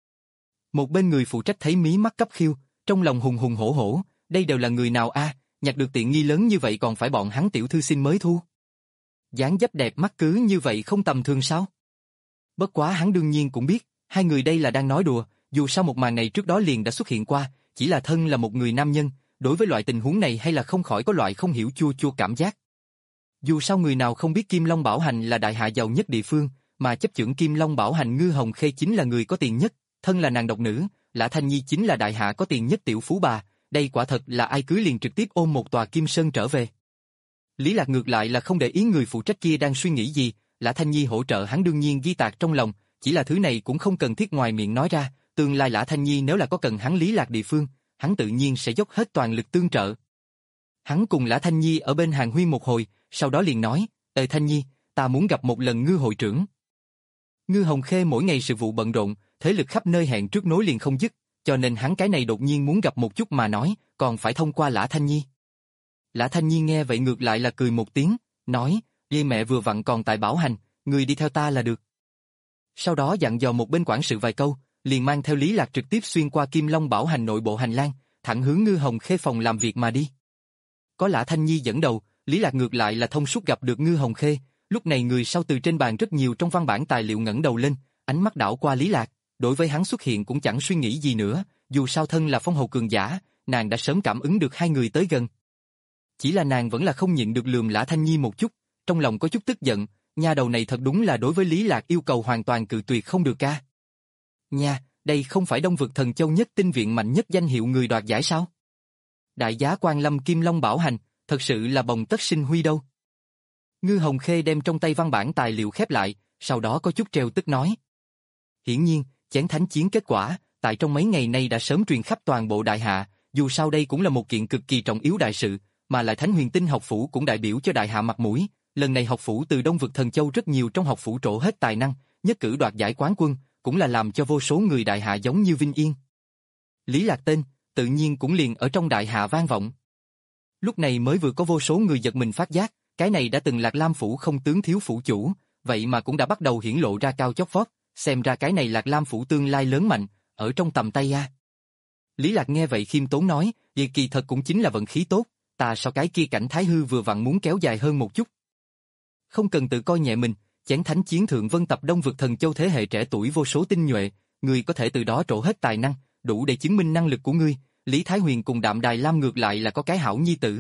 Một bên người phụ trách thấy mí mắt cấp khiêu, trong lòng hùng hùng hổ hổ, đây đều là người nào a, à, nhặt được tiện nghi lớn như vậy còn phải bọn hắn tiểu thư xin mới thu. Dáng dấp đẹp mắt cứ như vậy không tầm thường sao? Bất quá hắn đương nhiên cũng biết, hai người đây là đang nói đùa, dù sao một màn này trước đó liền đã xuất hiện qua, chỉ là thân là một người nam nhân, đối với loại tình huống này hay là không khỏi có loại không hiểu chua chua cảm giác. Dù sao người nào không biết Kim Long Bảo Hành là đại hạ giàu nhất địa phương, mà chấp chưởng Kim Long Bảo Hành Ngư Hồng Khê chính là người có tiền nhất, thân là nàng độc nữ, Lã Thanh Nhi chính là đại hạ có tiền nhất tiểu phú bà, đây quả thật là ai cưới liền trực tiếp ôm một tòa kim sơn trở về. Lý Lạc ngược lại là không để ý người phụ trách kia đang suy nghĩ gì, Lã Thanh Nhi hỗ trợ hắn đương nhiên ghi tạc trong lòng, chỉ là thứ này cũng không cần thiết ngoài miệng nói ra, tương lai Lã Thanh Nhi nếu là có cần hắn Lý Lạc địa phương, hắn tự nhiên sẽ dốc hết toàn lực tương trợ. Hắn cùng Lã Thanh Nhi ở bên hàng huyên một hồi, sau đó liền nói, Ê Thanh Nhi, ta muốn gặp một lần Ngư hội trưởng. Ngư Hồng Khê mỗi ngày sự vụ bận rộn, thế lực khắp nơi hẹn trước nối liền không dứt, cho nên hắn cái này đột nhiên muốn gặp một chút mà nói, còn phải thông qua Lã Thanh Nhi. Lã Thanh Nhi nghe vậy ngược lại là cười một tiếng, nói, dây mẹ vừa vặn còn tại Bảo Hành, người đi theo ta là được. Sau đó dặn dò một bên quản sự vài câu, liền mang theo Lý Lạc trực tiếp xuyên qua Kim Long Bảo Hành nội bộ hành lang, thẳng hướng Ngư Hồng Khê phòng làm việc mà đi. Có Lã Thanh Nhi dẫn đầu, Lý Lạc ngược lại là thông suốt gặp được Ngư Hồng Khê, lúc này người sau từ trên bàn rất nhiều trong văn bản tài liệu ngẩng đầu lên, ánh mắt đảo qua Lý Lạc, đối với hắn xuất hiện cũng chẳng suy nghĩ gì nữa, dù sao thân là phong hầu cường giả, nàng đã sớm cảm ứng được hai người tới gần. Chỉ là nàng vẫn là không nhịn được lườm Lã Thanh Nhi một chút, trong lòng có chút tức giận, nha đầu này thật đúng là đối với Lý Lạc yêu cầu hoàn toàn cự tuyệt không được ca. Nha, đây không phải Đông Vực Thần Châu nhất tinh viện mạnh nhất danh hiệu người đoạt giải sao? Đại giá Quan Lâm Kim Long Bảo Hành, thật sự là bồng tất sinh huy đâu. Ngư Hồng Khê đem trong tay văn bản tài liệu khép lại, sau đó có chút trêu tức nói. Hiển nhiên, chén thánh chiến kết quả, tại trong mấy ngày nay đã sớm truyền khắp toàn bộ đại hạ, dù sao đây cũng là một kiện cực kỳ trọng yếu đại sự, mà lại Thánh Huyền Tinh học phủ cũng đại biểu cho đại hạ mặt mũi, lần này học phủ từ Đông Vực Thần Châu rất nhiều trong học phủ trổ hết tài năng, nhất cử đoạt giải quán quân, cũng là làm cho vô số người đại hạ giống như vinh yên. Lý Lạc tên, tự nhiên cũng liền ở trong đại hạ vang vọng. Lúc này mới vừa có vô số người giật mình phát giác, cái này đã từng Lạc Lam phủ không tướng thiếu phủ chủ, vậy mà cũng đã bắt đầu hiển lộ ra cao chót vót, xem ra cái này Lạc Lam phủ tương lai lớn mạnh, ở trong tầm tay a. Lý Lạc nghe vậy khiêm tốn nói, vậy kỳ thật cũng chính là vận khí tốt, ta sau cái kia cảnh Thái Hư vừa vặn muốn kéo dài hơn một chút. Không cần tự coi nhẹ mình, chén thánh chiến thượng vân tập Đông Vực Thần Châu thế hệ trẻ tuổi vô số tinh nhuệ, người có thể từ đó trổ hết tài năng, đủ để chứng minh năng lực của ngươi. Lý Thái Huyền cùng Đạm Đài Lam ngược lại là có cái hảo nhi tử.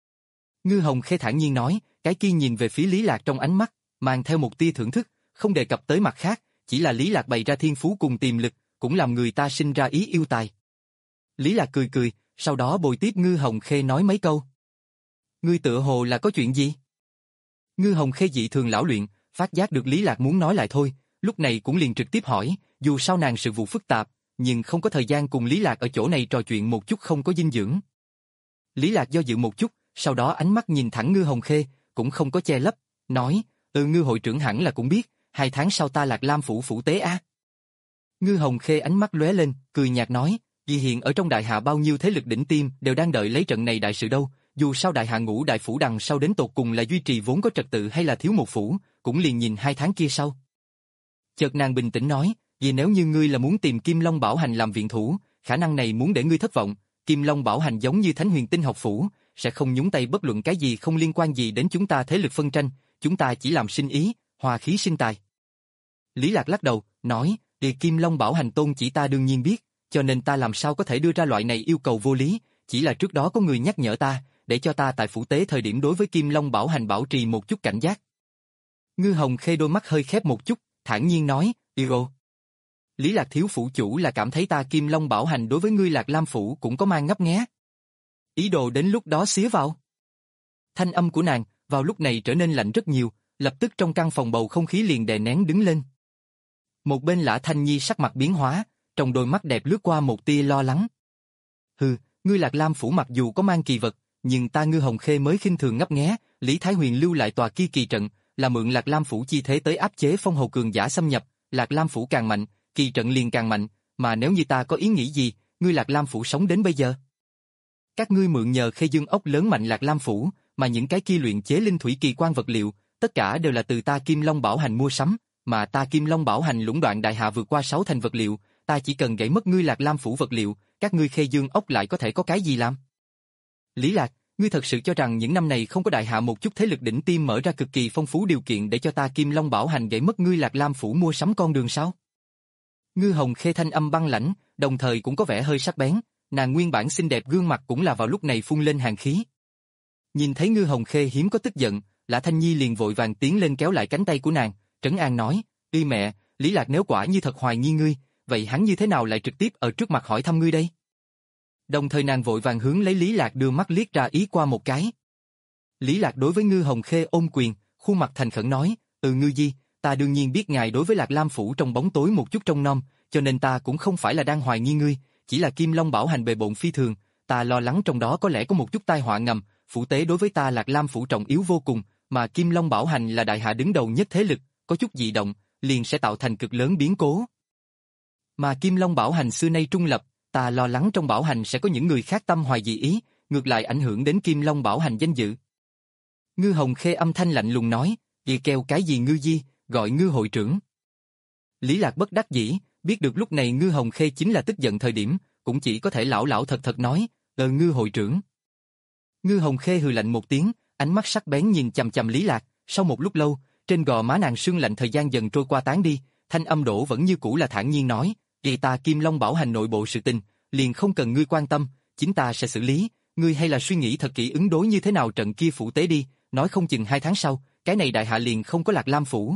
Ngư Hồng Khê thản nhiên nói, cái kia nhìn về phía Lý Lạc trong ánh mắt, mang theo một tia thưởng thức, không đề cập tới mặt khác, chỉ là Lý Lạc bày ra thiên phú cùng tiềm lực, cũng làm người ta sinh ra ý yêu tài. Lý Lạc cười cười, sau đó bồi tiếp Ngư Hồng Khê nói mấy câu. Ngươi tựa hồ là có chuyện gì? Ngư Hồng Khê dị thường lão luyện, phát giác được Lý Lạc muốn nói lại thôi, lúc này cũng liền trực tiếp hỏi, dù sao nàng sự vụ phức tạp, nhưng không có thời gian cùng Lý Lạc ở chỗ này trò chuyện một chút không có dinh dưỡng. Lý Lạc do dự một chút, sau đó ánh mắt nhìn thẳng Ngư Hồng Khê, cũng không có che lấp, nói, ừ Ngư hội trưởng hẳn là cũng biết, hai tháng sau ta Lạc Lam phủ phủ tế á. Ngư Hồng Khê ánh mắt lóe lên, cười nhạt nói, vì hiện ở trong đại hạ bao nhiêu thế lực đỉnh tiêm đều đang đợi lấy trận này đại sự đâu, dù sao đại hạ ngũ đại phủ đằng sau đến tột cùng là duy trì vốn có trật tự hay là thiếu một phủ, cũng liền nhìn hai tháng kia sau. Chợt nàng bình tĩnh nói, vì nếu như ngươi là muốn tìm Kim Long Bảo Hành làm viện thủ, khả năng này muốn để ngươi thất vọng, Kim Long Bảo Hành giống như Thánh Huyền Tinh học phủ, sẽ không nhúng tay bất luận cái gì không liên quan gì đến chúng ta thế lực phân tranh, chúng ta chỉ làm sinh ý, hòa khí sinh tài. Lý Lạc lắc đầu, nói, thì Kim Long Bảo Hành tôn chỉ ta đương nhiên biết, cho nên ta làm sao có thể đưa ra loại này yêu cầu vô lý, chỉ là trước đó có người nhắc nhở ta, để cho ta tại phủ tế thời điểm đối với Kim Long Bảo Hành bảo trì một chút cảnh giác. Ngư Hồng Khê đôi mắt hơi khép một chút, thản nhiên nói, Iro. Lý Lạc thiếu phủ chủ là cảm thấy ta Kim Long Bảo Hành đối với ngươi Lạc Lam phủ cũng có mang ngấp nghé. Ý đồ đến lúc đó xía vào. Thanh âm của nàng, vào lúc này trở nên lạnh rất nhiều, lập tức trong căn phòng bầu không khí liền đè nén đứng lên. Một bên Lã Thanh Nhi sắc mặt biến hóa, trong đôi mắt đẹp lướt qua một tia lo lắng. Hừ, ngươi Lạc Lam phủ mặc dù có mang kỳ vật, nhưng ta Ngư Hồng Khê mới khinh thường ngấp nghé, Lý Thái Huyền lưu lại tòa kia kỳ trận, là mượn Lạc Lam phủ chi thế tới áp chế phong hầu cường giả xâm nhập, Lạc Lam phủ càng mạnh, kỳ trận liền càng mạnh, mà nếu như ta có ý nghĩ gì, ngươi Lạc Lam phủ sống đến bây giờ. Các ngươi mượn nhờ Khê Dương ốc lớn mạnh Lạc Lam phủ, mà những cái kia luyện chế linh thủy kỳ quan vật liệu, tất cả đều là từ ta Kim Long Bảo Hành mua sắm, mà ta Kim Long Bảo Hành lũng đoạn đại hạ vượt qua sáu thành vật liệu, ta chỉ cần gãy mất ngươi Lạc Lam phủ vật liệu, các ngươi Khê Dương ốc lại có thể có cái gì làm? Lý Lạc, ngươi thật sự cho rằng những năm này không có đại hạ một chút thế lực đỉnh tiêm mở ra cực kỳ phong phú điều kiện để cho ta Kim Long Bảo Hành gãy mất ngươi Lạc Lam phủ mua sắm con đường sao? Ngư Hồng Khê thanh âm băng lãnh, đồng thời cũng có vẻ hơi sắc bén, nàng nguyên bản xinh đẹp gương mặt cũng là vào lúc này phun lên hàn khí. Nhìn thấy Ngư Hồng Khê hiếm có tức giận, Lã Thanh Nhi liền vội vàng tiến lên kéo lại cánh tay của nàng, trấn an nói, Y mẹ, Lý Lạc nếu quả như thật hoài nghi ngươi, vậy hắn như thế nào lại trực tiếp ở trước mặt hỏi thăm ngươi đây? Đồng thời nàng vội vàng hướng lấy Lý Lạc đưa mắt liếc ra ý qua một cái. Lý Lạc đối với Ngư Hồng Khê ôm quyền, khuôn mặt thành khẩn nói, ừ Ngư Di, ta đương nhiên biết ngài đối với Lạc Lam Phủ trong bóng tối một chút trông nom, cho nên ta cũng không phải là đang hoài nghi ngươi, chỉ là Kim Long Bảo Hành bề bộn phi thường, ta lo lắng trong đó có lẽ có một chút tai họa ngầm, phủ tế đối với ta Lạc Lam Phủ trọng yếu vô cùng, mà Kim Long Bảo Hành là đại hạ đứng đầu nhất thế lực, có chút dị động, liền sẽ tạo thành cực lớn biến cố. Mà Kim Long Bảo Hành xưa nay trung lập, ta lo lắng trong Bảo Hành sẽ có những người khác tâm hoài dị ý, ngược lại ảnh hưởng đến Kim Long Bảo Hành danh dự. Ngư Hồng Khê âm thanh lạnh lùng nói, "Ghi kêu cái gì Ngư Di, gọi Ngư hội trưởng." Lý Lạc bất đắc dĩ, biết được lúc này Ngư Hồng Khê chính là tức giận thời điểm, cũng chỉ có thể lão lão thật thật nói, "Ờ Ngư hội trưởng." Ngư Hồng Khê hừ lạnh một tiếng, ánh mắt sắc bén nhìn chằm chằm Lý Lạc, sau một lúc lâu, trên gò má nàng sương lạnh thời gian dần trôi qua tán đi, thanh âm đổ vẫn như cũ là thản nhiên nói, "Vì ta Kim Long Bảo Hành nội bộ sự tình, liền không cần ngươi quan tâm, chính ta sẽ xử lý, ngươi hay là suy nghĩ thật kỹ ứng đối như thế nào trận kia phủ tế đi, nói không chừng hai tháng sau, cái này đại hạ liền không có Lạc Lam Phủ."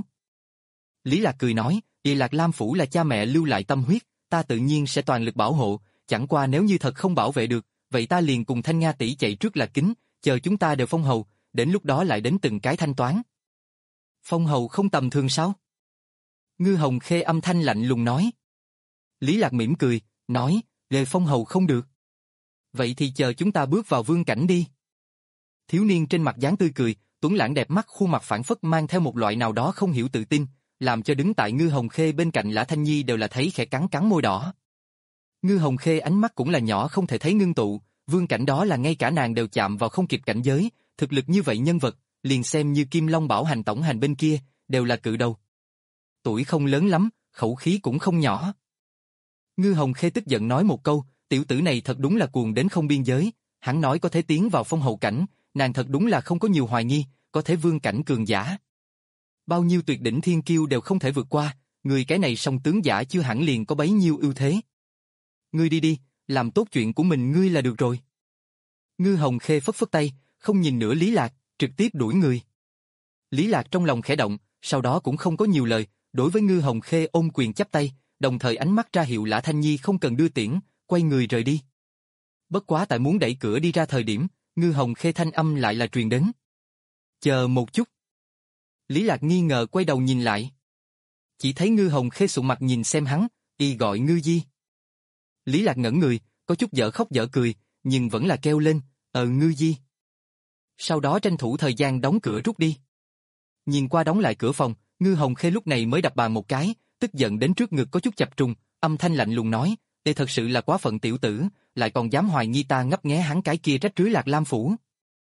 Lý Lạc cười nói, "Vì Lạc Lam Phủ là cha mẹ lưu lại tâm huyết, ta tự nhiên sẽ toàn lực bảo hộ, chẳng qua nếu như thật không bảo vệ được, vậy ta liền cùng Thanh Nga tỷ chạy trước là kính, chờ chúng ta đều phong hầu, đến lúc đó lại đến từng cái thanh toán." Phong hầu không tầm thường sao? Ngư Hồng Khê âm thanh lạnh lùng nói. Lý Lạc mỉm cười, nói, "Lề phong hầu không được. Vậy thì chờ chúng ta bước vào vương cảnh đi." Thiếu niên trên mặt dáng tươi cười, tuấn lãng đẹp mắt, khuôn mặt phảng phất mang theo một loại nào đó không hiểu tự tin, làm cho đứng tại Ngư Hồng Khê bên cạnh Lã Thanh Nhi đều là thấy khẽ cắn cắn môi đỏ. Ngư Hồng Khê ánh mắt cũng là nhỏ không thể thấy ngưng tụ, vương cảnh đó là ngay cả nàng đều chạm vào không kịp cảnh giới, thực lực như vậy nhân vật, liền xem như Kim Long Bảo Hành tổng hành bên kia, đều là cự đầu. Tuổi không lớn lắm, khẩu khí cũng không nhỏ. Ngư Hồng Khê tức giận nói một câu, tiểu tử này thật đúng là cuồng đến không biên giới, hắn nói có thể tiến vào phong hầu cảnh, nàng thật đúng là không có nhiều hoài nghi, có thể vương cảnh cường giả. Bao nhiêu tuyệt đỉnh thiên kiêu đều không thể vượt qua, người cái này song tướng giả chưa hẳn liền có bấy nhiêu ưu thế. Ngươi đi đi, làm tốt chuyện của mình ngươi là được rồi. Ngư Hồng Khê phất phất tay, không nhìn nữa Lý Lạc, trực tiếp đuổi người. Lý Lạc trong lòng khẽ động, sau đó cũng không có nhiều lời, đối với Ngư Hồng Khê ôm quyền chắp tay, đồng thời ánh mắt ra hiệu Lã Thanh Nhi không cần đưa tiễn, quay người rời đi. Bất quá tại muốn đẩy cửa đi ra thời điểm, Ngư Hồng Khê thanh âm lại là truyền đến. "Chờ một chút." Lý Lạc nghi ngờ quay đầu nhìn lại. Chỉ thấy Ngư Hồng Khê sụ mặt nhìn xem hắn, y gọi Ngư Di. Lý Lạc ngẩn người, có chút dở khóc dở cười, nhưng vẫn là kêu lên, "Ờ Ngư Di." Sau đó tranh thủ thời gian đóng cửa rút đi. Nhìn qua đóng lại cửa phòng, Ngư Hồng Khê lúc này mới đập bàn một cái, tức giận đến trước ngực có chút chập trùng, âm thanh lạnh lùng nói, "Đây thật sự là quá phận tiểu tử, lại còn dám hoài nghi ta ngấp nghé hắn cái kia trách rưới Lạc Lam Phủ."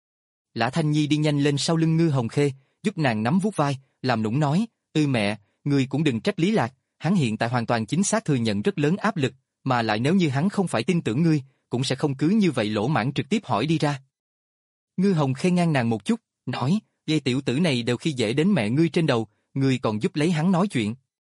Lã Thanh Nhi đi nhanh lên sau lưng Ngư Hồng Khê, giúp nàng nắm vuốt vai, làm nũng nói, "Ư mẹ, người cũng đừng trách Lý Lạc, hắn hiện tại hoàn toàn chính xác thừa nhận rất lớn áp lực, mà lại nếu như hắn không phải tin tưởng ngươi, cũng sẽ không cứ như vậy lỗ mãng trực tiếp hỏi đi ra." Ngư Hồng Khê ngang nàng một chút, nói, "Dây tiểu tử này đều khi dễ đến mẹ ngươi trên đầu, ngươi còn giúp lấy hắn nói chuyện."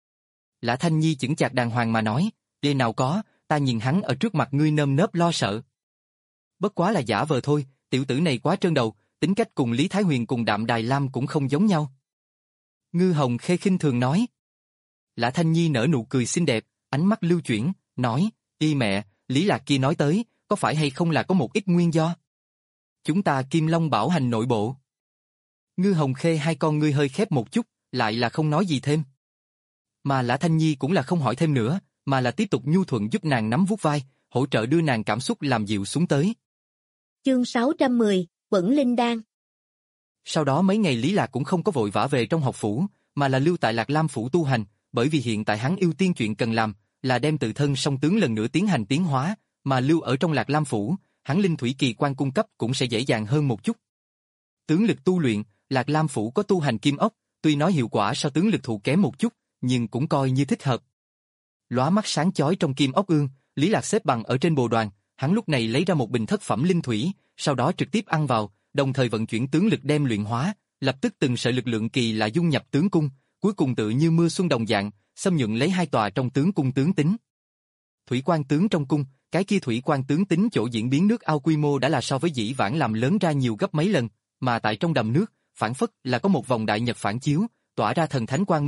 Lã Thanh Nhi chững chạc đàng hoàng mà nói, "Dây nào có, ta nhìn hắn ở trước mặt ngươi nơm nớp lo sợ. Bất quá là giả vờ thôi, tiểu tử này quá trơn đầu, tính cách cùng Lý Thái Huyền cùng Đạm Đài Lam cũng không giống nhau." Ngư Hồng Khê khinh thường nói. Lã Thanh Nhi nở nụ cười xinh đẹp, ánh mắt lưu chuyển, nói, "Y mẹ, Lý Lạc kia nói tới, có phải hay không là có một ít nguyên do? Chúng ta Kim Long Bảo Hành nội bộ." Ngư Hồng Khê hai con ngươi hơi khép một chút, lại là không nói gì thêm. Mà Lã Thanh Nhi cũng là không hỏi thêm nữa, mà là tiếp tục nhu thuận giúp nàng nắm vuốt vai, hỗ trợ đưa nàng cảm xúc làm dịu xuống tới. Chương sáu trăm mười, Quẩn Linh Đan. Sau đó mấy ngày Lý Lạc cũng không có vội vã về trong học phủ, mà là lưu tại Lạc Lam Phủ tu hành, bởi vì hiện tại hắn ưu tiên chuyện cần làm, là đem tự thân song tướng lần nữa tiến hành tiến hóa, mà lưu ở trong Lạc Lam Phủ, hắn linh thủy kỳ quan cung cấp cũng sẽ dễ dàng hơn một chút. Tướng lực tu luyện, Lạc Lam Phủ có tu hành kim ốc, tuy nói hiệu quả so tướng lực thụ kém một chút, nhưng cũng coi như thích hợp. Lóa mắt sáng chói trong kim ốc ương, Lý Lạc xếp bằng ở trên bồ đoàn, hắn lúc này lấy ra một bình thất phẩm linh thủy, sau đó trực tiếp ăn vào, đồng thời vận chuyển tướng lực đem luyện hóa, lập tức từng sợi lực lượng kỳ lạ dung nhập tướng cung, cuối cùng tự như mưa xuân đồng dạng, xâm nhuận lấy hai tòa trong tướng cung tướng tính. Thủy quan tướng trong cung, cái kia thủy quan tướng tính chỗ diễn biến nước ao quy mô đã là so với dĩ vãng làm lớn ra nhiều gấp mấy lần, mà tại trong đầm nước, phản phất là có một vòng đại nhật phản chiếu, tỏa ra thần thánh quang minh,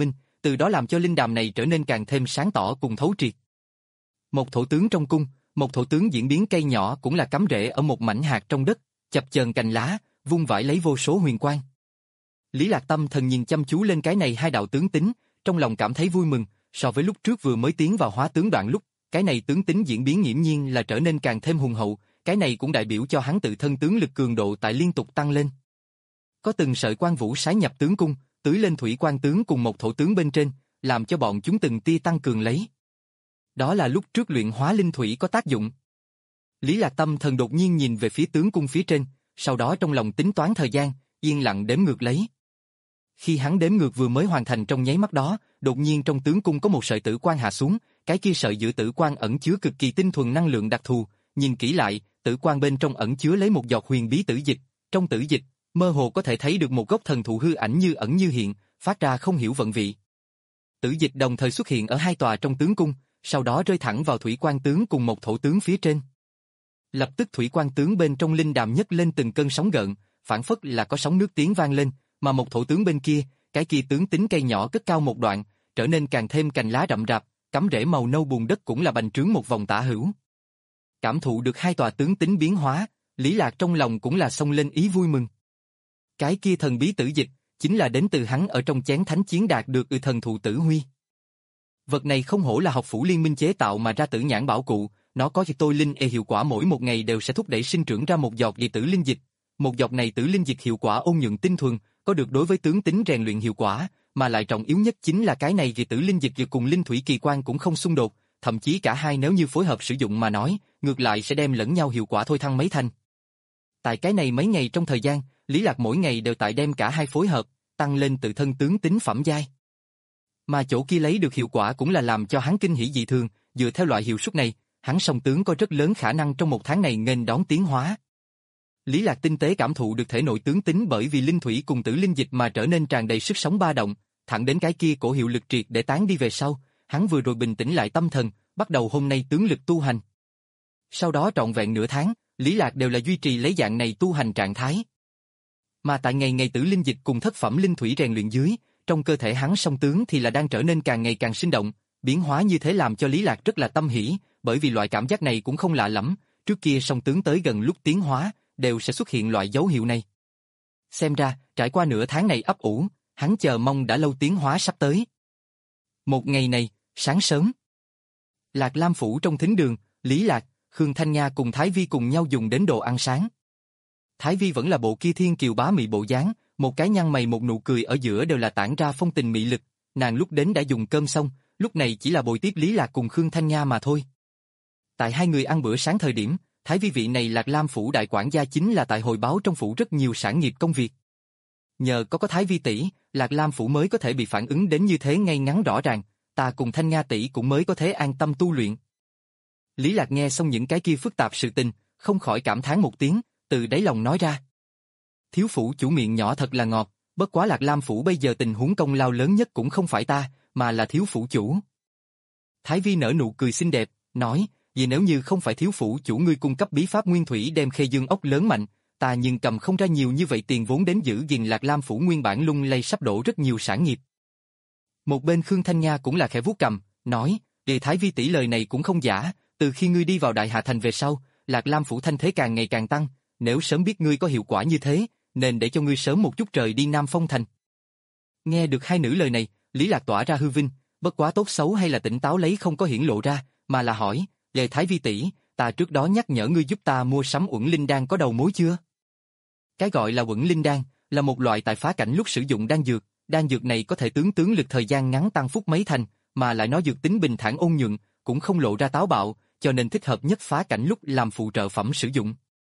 từ đó làm cho linh đàm này trở nên càng thêm sáng tỏ cùng thấu triệt. Một thổ tướng trong cung, một thổ tướng diễn biến cây nhỏ cũng là cắm rễ ở một mảnh hạt trong đất, chập chờn cành lá, vung vãi lấy vô số huyền quang. Lý Lạc tâm thần nhìn chăm chú lên cái này hai đạo tướng tính, trong lòng cảm thấy vui mừng, so với lúc trước vừa mới tiến vào hóa tướng đoạn lúc, cái này tướng tính diễn biến nghiễm nhiên là trở nên càng thêm hùng hậu, cái này cũng đại biểu cho hắn tự thân tướng lực cường độ tại liên tục tăng lên. Có từng sợi quang vũ sái nhập tướng cung, tưới lên thủy quan tướng cùng một thổ tướng bên trên, làm cho bọn chúng từng tia tăng cường lấy. Đó là lúc trước luyện hóa linh thủy có tác dụng. Lý Lạc tâm thần đột nhiên nhìn về phía tướng cung phía trên, sau đó trong lòng tính toán thời gian, yên lặng đếm ngược lấy. Khi hắn đếm ngược vừa mới hoàn thành trong nháy mắt đó, đột nhiên trong tướng cung có một sợi tử quang hạ xuống, cái kia sợi giữa tử quang ẩn chứa cực kỳ tinh thuần năng lượng đặc thù, nhìn kỹ lại, tử quang bên trong ẩn chứa lấy một giọt huyền bí tử dịch, trong tử dịch, mơ hồ có thể thấy được một gốc thần thụ hư ảnh như ẩn như hiện, phát ra không hiểu vận vị. Tử dịch đồng thời xuất hiện ở hai tòa trong tướng cung, sau đó rơi thẳng vào thủy quan tướng cùng một thổ tướng phía trên. Lập tức thủy quan tướng bên trong linh đàm nhấc lên từng cơn sóng gợn, phản phất là có sóng nước tiếng vang lên, mà một thổ tướng bên kia, cái kia tướng tính cây nhỏ cất cao một đoạn, trở nên càng thêm cành lá rậm rạp, cắm rễ màu nâu bùn đất cũng là bành trướng một vòng tả hữu. Cảm thụ được hai tòa tướng tính biến hóa, Lý Lạc trong lòng cũng là xông lên ý vui mừng. Cái kia thần bí tử dịch, chính là đến từ hắn ở trong chén thánh chiến đạt được từ thần thụ tử huy. Vật này không hổ là học phủ liên minh chế tạo mà ra tử nhãn bảo cụ, nó có tôi linh e hiệu quả mỗi một ngày đều sẽ thúc đẩy sinh trưởng ra một giọt dị tử linh dịch. Một giọt này tử linh dịch hiệu quả ôn nhuận tinh thuần, có được đối với tướng tính rèn luyện hiệu quả, mà lại trọng yếu nhất chính là cái này dị tử linh dịch cùng linh thủy kỳ quan cũng không xung đột, thậm chí cả hai nếu như phối hợp sử dụng mà nói, ngược lại sẽ đem lẫn nhau hiệu quả thôi thăng mấy thành. Tại cái này mấy ngày trong thời gian, Lý Lạc mỗi ngày đều tại đem cả hai phối hợp, tăng lên tự thân tướng tính phẩm giai. Mà chỗ kia lấy được hiệu quả cũng là làm cho hắn kinh hỉ dị thường, dựa theo loại hiệu suất này, hắn song tướng có rất lớn khả năng trong một tháng này nghênh đón tiến hóa. Lý Lạc tinh tế cảm thụ được thể nội tướng tính bởi vì linh thủy cùng tử linh dịch mà trở nên tràn đầy sức sống ba động, thẳng đến cái kia cổ hiệu lực triệt để tán đi về sau, hắn vừa rồi bình tĩnh lại tâm thần, bắt đầu hôm nay tướng lực tu hành. Sau đó trọn vẹn nửa tháng, Lý Lạc đều là duy trì lấy dạng này tu hành trạng thái. Mà tại ngày ngày tử linh dịch cùng thất phẩm linh thủy rèn luyện dưới, trong cơ thể hắn song tướng thì là đang trở nên càng ngày càng sinh động, biến hóa như thế làm cho Lý Lạc rất là tâm hỉ, bởi vì loại cảm giác này cũng không lạ lắm, trước kia song tướng tới gần lúc tiến hóa, đều sẽ xuất hiện loại dấu hiệu này. Xem ra, trải qua nửa tháng này ấp ủ, hắn chờ mong đã lâu tiến hóa sắp tới. Một ngày này, sáng sớm, Lạc Lam phủ trong thính đường, Lý Lạc, Khương Thanh Nha cùng Thái Vi cùng nhau dùng đến đồ ăn sáng. Thái Vi vẫn là bộ kia thiên kiều bá mị bộ dáng, một cái nhăn mày một nụ cười ở giữa đều là tản ra phong tình mị lực, nàng lúc đến đã dùng cơm xong, lúc này chỉ là bồi tiếp Lý Lạc cùng Khương Thanh Nha mà thôi. Tại hai người ăn bữa sáng thời điểm, Thái Vi vị này Lạc Lam phủ đại quản gia chính là tại hồi báo trong phủ rất nhiều sản nghiệp công việc. Nhờ có có Thái Vi tỷ, Lạc Lam phủ mới có thể bị phản ứng đến như thế ngay ngắn rõ ràng, ta cùng Thanh Nha tỷ cũng mới có thể an tâm tu luyện. Lý Lạc nghe xong những cái kia phức tạp sự tình, không khỏi cảm thán một tiếng, từ đáy lòng nói ra. Thiếu phủ chủ miệng nhỏ thật là ngọt, bất quá Lạc Lam phủ bây giờ tình huống công lao lớn nhất cũng không phải ta, mà là thiếu phủ chủ. Thái Vi nở nụ cười xinh đẹp, nói, vì nếu như không phải thiếu phủ chủ ngươi cung cấp bí pháp nguyên thủy đem Khê Dương ốc lớn mạnh, ta nhưng cầm không ra nhiều như vậy tiền vốn đến giữ gìn Lạc Lam phủ nguyên bản lung lay sắp đổ rất nhiều sản nghiệp. Một bên Khương Thanh Nha cũng là khẽ vuốt cầm, nói, để Thái Vi tỷ lời này cũng không giả, từ khi ngươi đi vào Đại Hà Thành về sau, Lạc Lam phủ thanh thế càng ngày càng tăng, nếu sớm biết ngươi có hiệu quả như thế, nên để cho ngươi sớm một chút rời đi Nam Phong Thành. Nghe được hai nữ lời này, Lý Lạc tỏa ra hư vinh, bất quá tốt xấu hay là tỉnh táo lấy không có hiển lộ ra, mà là hỏi, về Thái Vi tỷ, ta trước đó nhắc nhở ngươi giúp ta mua sắm uẩn linh đan có đầu mối chưa? Cái gọi là uẩn linh đan, là một loại tại phá cảnh lúc sử dụng đan dược, đan dược này có thể tướng tướng lực thời gian ngắn tăng phúc mấy thành, mà lại nó dược tính bình thản ôn nhuận, cũng không lộ ra táo bạo, cho nên thích hợp nhất phá cảnh lúc làm phụ trợ phẩm sử dụng.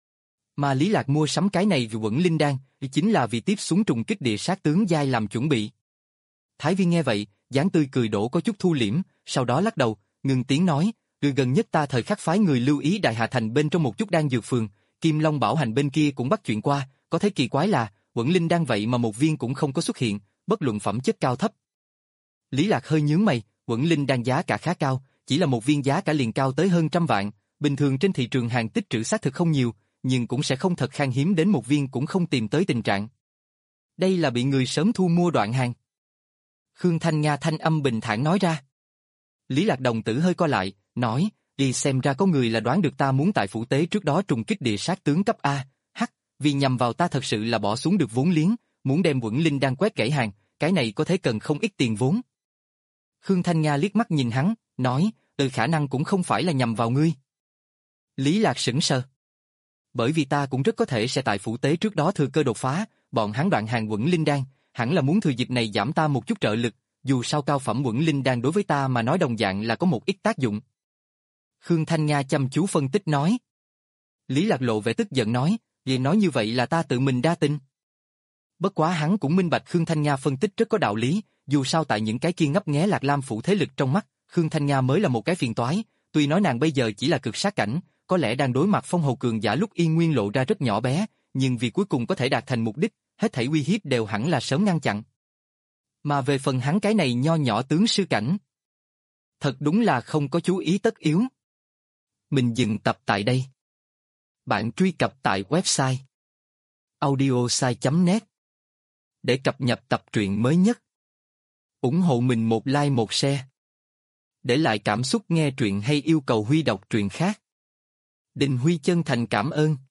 Mà Lý Lạc mua sắm cái này vì uẩn linh đan, chính là vì tiếp xuống trùng kích địa sát tướng giai làm chuẩn bị. Thái Vi nghe vậy, dáng tươi cười đổ có chút thu liễm, sau đó lắc đầu, ngừng tiếng nói, từ gần nhất ta thời khắc phái người lưu ý Đại Hà Thành bên trong một chút đan dược phường, Kim Long Bảo Hành bên kia cũng bắt chuyện qua, có thấy kỳ quái là, uẩn linh đan vậy mà một viên cũng không có xuất hiện, bất luận phẩm chất cao thấp. Lý Lạc hơi nhướng mày, uẩn linh đan giá cả khá cao, chỉ là một viên giá cả liền cao tới hơn trăm vạn, bình thường trên thị trường hàng tích trữ xác thực không nhiều, nhưng cũng sẽ không thật khan hiếm đến một viên cũng không tìm tới tình trạng. Đây là bị người sớm thu mua đoạn hàng. Khương Thanh Nga thanh âm bình thản nói ra. Lý Lạc đồng tử hơi co lại, nói, đi xem ra có người là đoán được ta muốn tại phủ tế trước đó trùng kích địa sát tướng cấp A, hắc, vì nhằm vào ta thật sự là bỏ xuống được vốn liếng, muốn đem Quẩn Linh Đan quét kẻ hàng, cái này có thể cần không ít tiền vốn. Khương Thanh Nga liếc mắt nhìn hắn, nói, từ khả năng cũng không phải là nhằm vào ngươi. Lý Lạc sững sờ. Bởi vì ta cũng rất có thể sẽ tại phủ tế trước đó thừa cơ đột phá, bọn hắn đoạn hàng Quẩn Linh Đan, hẳn là muốn thừa dịp này giảm ta một chút trợ lực, dù sao cao phẩm Quẩn Linh Đan đối với ta mà nói đồng dạng là có một ít tác dụng. Khương Thanh Nga chăm chú phân tích nói. Lý Lạc lộ vẻ tức giận nói, vì nói như vậy là ta tự mình đa tình. Bất quá hắn cũng minh bạch Khương Thanh Nga phân tích rất có đạo lý, dù sao tại những cái kia ngấp nghé Lạc Lam phủ thế lực trong mắt, Khương Thanh Nga mới là một cái phiền toái, tuy nói nàng bây giờ chỉ là cực sát cảnh, có lẽ đang đối mặt phong hầu cường giả lúc Yên Nguyên lộ ra rất nhỏ bé, nhưng vì cuối cùng có thể đạt thành mục đích, hết thảy uy hiếp đều hẳn là sớm ngăn chặn. Mà về phần hắn cái này nho nhỏ tướng sư cảnh, thật đúng là không có chú ý tất yếu. Mình dừng tập tại đây. Bạn truy cập tại website audiosai chấm net để cập nhật tập truyện mới nhất. Ủng hộ mình một like một share. Để lại cảm xúc nghe truyện hay yêu cầu Huy đọc truyện khác. Đình Huy chân thành cảm ơn.